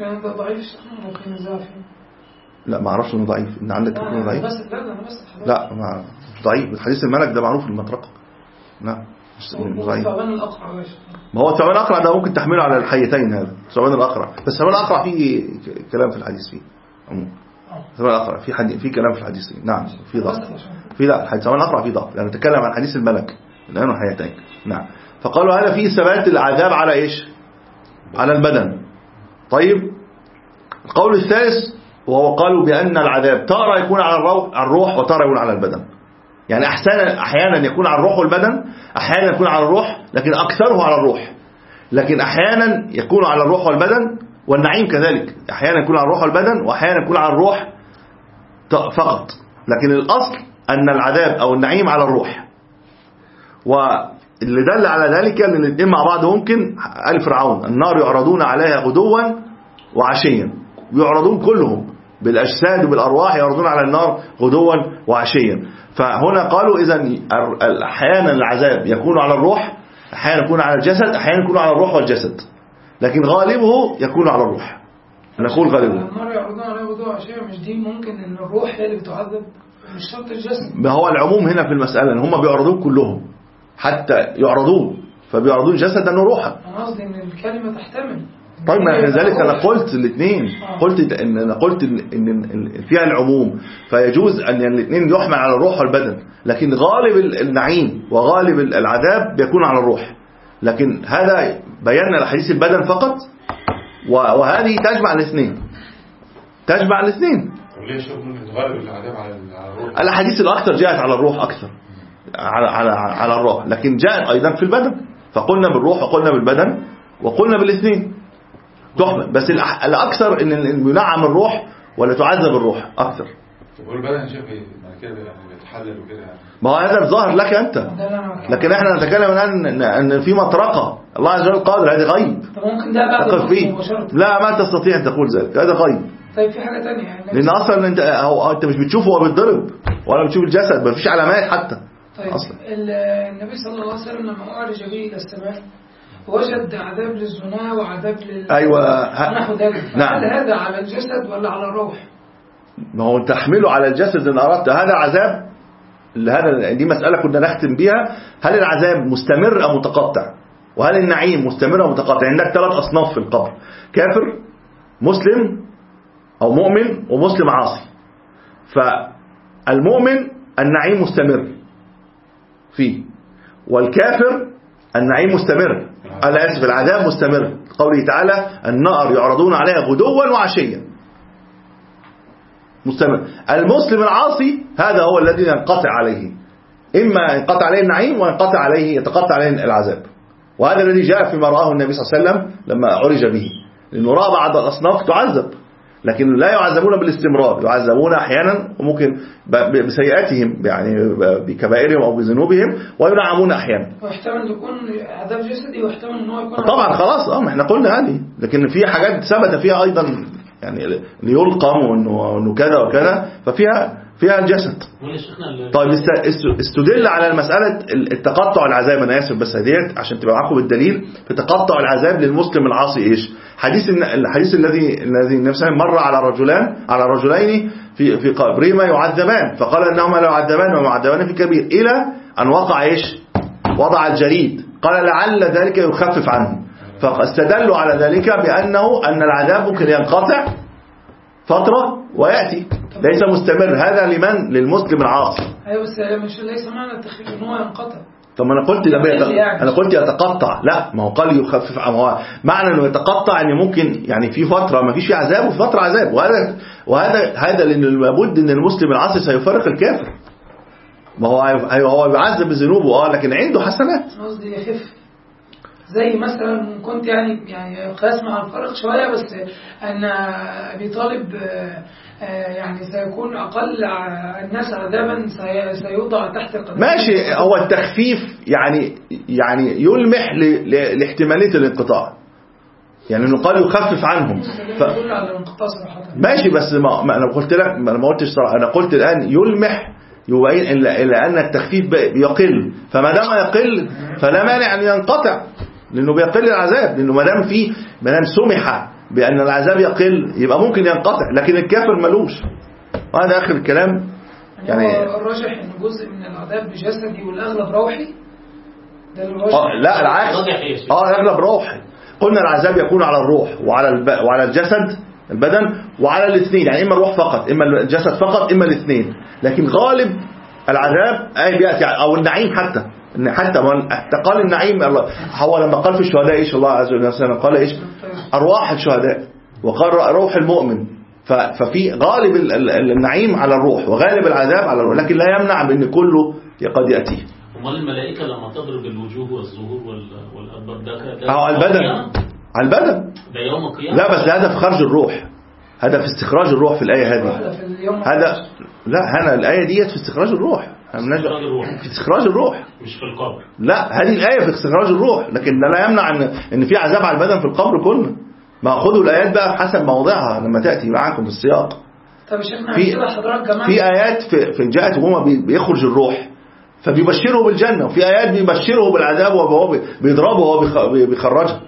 لا ما أعرفش إنه ضعيف. إن عندك إنه ضعيف؟ لا ما ضعيف. الحديث الملك ده معروف المطرقة. نعم ضعيف. ما هو ثعبان الأقرع ده ممكن تحمله على الحيتين. هذا ثعبان الأقرع، بس ثعبان الأقرع فيه كلام في الحديث فيه عموما. ثعبان الأقرع في حديث في كلام في الحديث فيه. نعم في ضعف في لا الحديث ثعبان الأقرع في ضعف، لأنه نتكلم عن حديث الملك لأنه حيتين. نعم. فقالوا هذا فيه ثبات العذاب على إيش؟ على البدن. طيب القول الثالث وهو قالوا بأن العذاب تارة يكون على الروح وتارة يكون على البدن. يعني أحيانا أحيانا يكون على الروح والبدن، أحيانا يكون على الروح لكن أكثره على الروح، لكن أحيانا يكون على الروح والبدن. والنعيم كذلك أحيانا يكون على الروح والبدن وأحيانا يكون على الروح فقط، لكن الأصل أن العذاب أو النعيم على الروح. واللي دل على ذلك أن الاثنين مع بعض ممكن. آل فرعون النار يعرضون عليها غدوا وعشيا، يعرضون كلهم بالأجساد وبالأرواح يعرضون على النار غدوا وعشيا. فهنا قالوا إذن أحيانا العذاب يكون على الروح، أحيانا يكون على الجسد، أحيانا يكون على الروح والجسد، لكن غالبه يكون على الروح. نقول غالبه. النار يعرضون عليها غدوا وعشيا، مش دي ممكن إن الروح هي اللي بتعذب مش شرط الجسد؟ ما هو العموم هنا في المسألة إن هم بيعرضون كلهم، حتى يعرضون فبيعرضون جسدا وروحا. أنا قصدي إن الكلمة تحتمل. طيب ما ذلك أنا قلت الاثنين، قلت إن أنا قلت إن فيها العموم، فيجوز أن الاثنين يحمل على الروح والبدن، لكن غالب النعيم وغالب العذاب بيكون على الروح. لكن هذا بينا لحديث البدن فقط، وهذه تجمع الاثنين، تجمع الاثنين. ليه شوف ممكن تغلب العذاب على الروح؟ الأحاديث الأكثر جاءت على الروح أكثر على على على الروح، لكن جاءت أيضا في البدن، فقلنا بالروح وقلنا بالبدن وقلنا بالاثنين تحمل، بس الأكثر إن ينعم الروح ولا تعذب الروح أكثر. طب البدن شايف ايه بعد كده بيتحلل وكده؟ ما هو هذا الظاهر لك أنت، لكن احنا نتكلم الآن أن في مطرقة الله عز وجل قادر، هذه غيب. طب ممكن ده بعد فيه. لا ما تستطيع أن تقول ذلك، هذا غيب. طيب في حاجة تانية يعني لأن أصلا أنت هو أنت مش بتشوفه هو بيتضرب ولا بتشوف الجسد، ما فيش علامات حتى. طيب أصلا النبي صلى الله عليه وسلم لما أعرج به إلى السماء وجد عذاب للزنا وعذاب لل أيوة نحو ذلك، نعم. هل هذا على الجسد ولا على الروح؟ ما هو تحمله على الجسد إن أردت هذا عذاب. هذا دي مسألة كنا نختم بها، هل العذاب مستمر أو متقطع؟ وهل النعيم مستمر أو متقطع؟ عندك ثلاث أصناف في القبر: كافر، مسلم أو مؤمن، ومسلم عاصي. فالمؤمن النعيم مستمر فيه، والكافر النعيم مستمر، ألا أسف العذاب مستمر. قوله تعالى: النار يعرضون عليها غدوا وعشيا، مستمر. المسلم العاصي هذا هو الذي ينقطع عليه، إما ينقطع عليه النعيم وينقطع عليه يتقطع عليه العذاب. وهذا الذي جاء فيما رآه النبي صلى الله عليه وسلم لما عرج به، لأنه رأى بعض الأصناف تعذب، لكن لا يعذبون بالاستمرار، يعذبون أحيانا وممكن بسيئاتهم يعني بكبائرهم أو بذنوبهم، وينعمون أحيانا. ويحتمل يكون عذاب جسدي ويحتمل أنه يكون طبعا خلاص اه احنا قلنا هذه، لكن في حاجات ثبت فيها أيضا يعني ليلقم وانه كذا وكذا، ففيها فيها الجسد. طيب استدل على المسألة التقطع العذاب، انا اسف بس هديت عشان تبقى معاكم بالدليل في تقطع العذاب للمسلم العاصي. ايش حديث الحديث الذي الذي نفسه مر على رجلان على رجلين في في قبرهما يعذبان، فقال انهما لا يعذبان ويعذبان في كبير، الى ان وقع ايش وضع الجريد، قال لعل ذلك يخفف عنه، فاستدلوا على ذلك بأنه أن العذاب ممكن ينقطع فترة ويأتي ليس مستمر. هذا لمن؟ للمسلم العاصي. أيوة بس مش ليس معنى التخفيف إن هو ينقطع. طب أنا قلت يعني. أنا قلت يتقطع، لا ما هو قال يخفف. ما هو معنى إنه يتقطع إن ممكن يعني في فترة ما فيش فيه عذاب وفي فترة عذاب، وهذا وهذا هذا لأن لابد إن المسلم العاصي سيفرق الكافر. ما هو هو بيعذب بذنوبه اه لكن عنده حسنات. قصدي يخف زي مثلا كنت يعني يعني قياس مع الفرق شوية، بس أن أبي طالب يعني سيكون أقل الناس عذابا سيوضع تحت قدم. ماشي، هو التخفيف يعني يعني يلمح لاحتمالية الانقطاع، يعني انه قال يخفف عنهم ف... على الانقطاع صراحة. ماشي بس ما, ما انا قلت لك ما انا ما قلتش صراحة، انا قلت الآن يلمح يبين إلا أن التخفيف بيقل، فما دام يقل فلا مانع أن ينقطع لأنه بيقل العذاب، لأنه ما دام فيه ما دام سمح بأن العذاب يقل يبقى ممكن ينقطع، لكن الكافر ملوش. وهذا آخر الكلام. يعني, يعني الراجح أن جزء من العذاب بجسدي والأغلب روحي. ده الراجح. آه لا العكس. اه الأغلب روحي. قلنا العذاب يكون على الروح وعلى الب... وعلى الجسد البدن وعلى الاثنين، يعني إما الروح فقط إما الجسد فقط إما الاثنين، لكن غالب العذاب أي بيأتي أو النعيم حتى حتى قال النعيم الله هو لما قال في الشهداء إيش الله عز وجل قال إيش أرواح الشهداء وقال روح المؤمن، ففي غالب النعيم على الروح وغالب العذاب على الروح، لكن لا يمنع بأن كله قد يأتيه. امال الملائكة لما تضرب الوجوه والظهور والأدبار ده على البدن على البدن ده يوم القيامة. لا بس هذا في خرج الروح، هذا في استخراج الروح في الآية هذه. هذا لا هنا الآية ديت في استخراج الروح، في استخراج الروح مش في القبر. لا هذه الآية في استخراج الروح، لكن لا يمنع ان ان في عذاب على البدن في القبر كله. ما خذوا الآيات بقى حسب موضعها لما تأتي معكم في السياق. طب شيخنا في في آيات في في جاءت وهو بيخرج الروح فبيبشره بالجنة، وفي آيات بيبشره بالعذاب وهو بيضربه وهو بيخرجه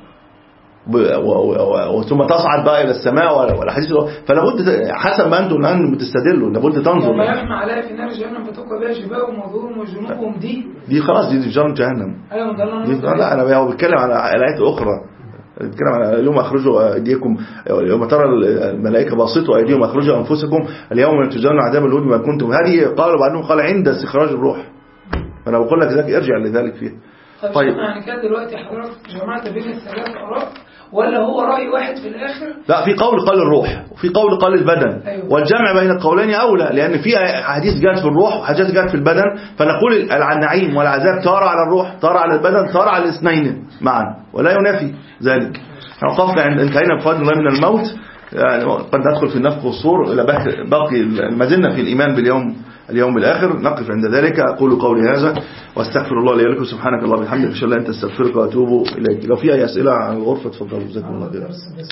ثم تصعد بقى إلى السماء والحديث. فلا بد حسب ما أنتم الآن بتستدلوا لابد تنظر. ما يحمى عليها في نار جهنم بتقوى بها جباههم وظهورهم وجنوبهم، دي دي خلاص دي جنة جهنم. أيوة ده لا أنا هو بتكلم على آيات أخرى، بتكلم على اليوم أخرجوا أيديكم يوم ترى الملائكة باسطوا أيديهم أخرجوا أنفسكم اليوم تجزون عذاب الهون بما كنتم. هذه قالوا بعدهم قال عند استخراج الروح، أنا بقول لك ذلك ارجع لذلك فيه. طيب, طيب. يعني كده دلوقتي حضرتك جمعت بين الثلاث آراء ولا هو رأي واحد في الآخر؟ لا، في قول قال الروح وفي قول قال البدن. أيوة. والجمع بين القولين أولى، لأن في حديث جات في الروح وحديث جات في البدن، فنقول النعيم والعذاب تارة على الروح تارة على البدن تارة على الاثنين معا ولا ينافي ذلك. وقفنا عند انتهينا بفضل الله من الموت، يعني قد ندخل في النفخ والصور إلى باقي ما زلنا في الإيمان باليوم اليوم الآخر. نقف عند ذلك. أقول قولي هذا واستغفر الله لي ولكم. سبحانك اللهم وبحمدك أشهد أن لا إله إلا أنت أستغفرك وأتوب إليك. لو في أي أسئلة عن الغرفة تفضلوا. جزاكم الله خيرا.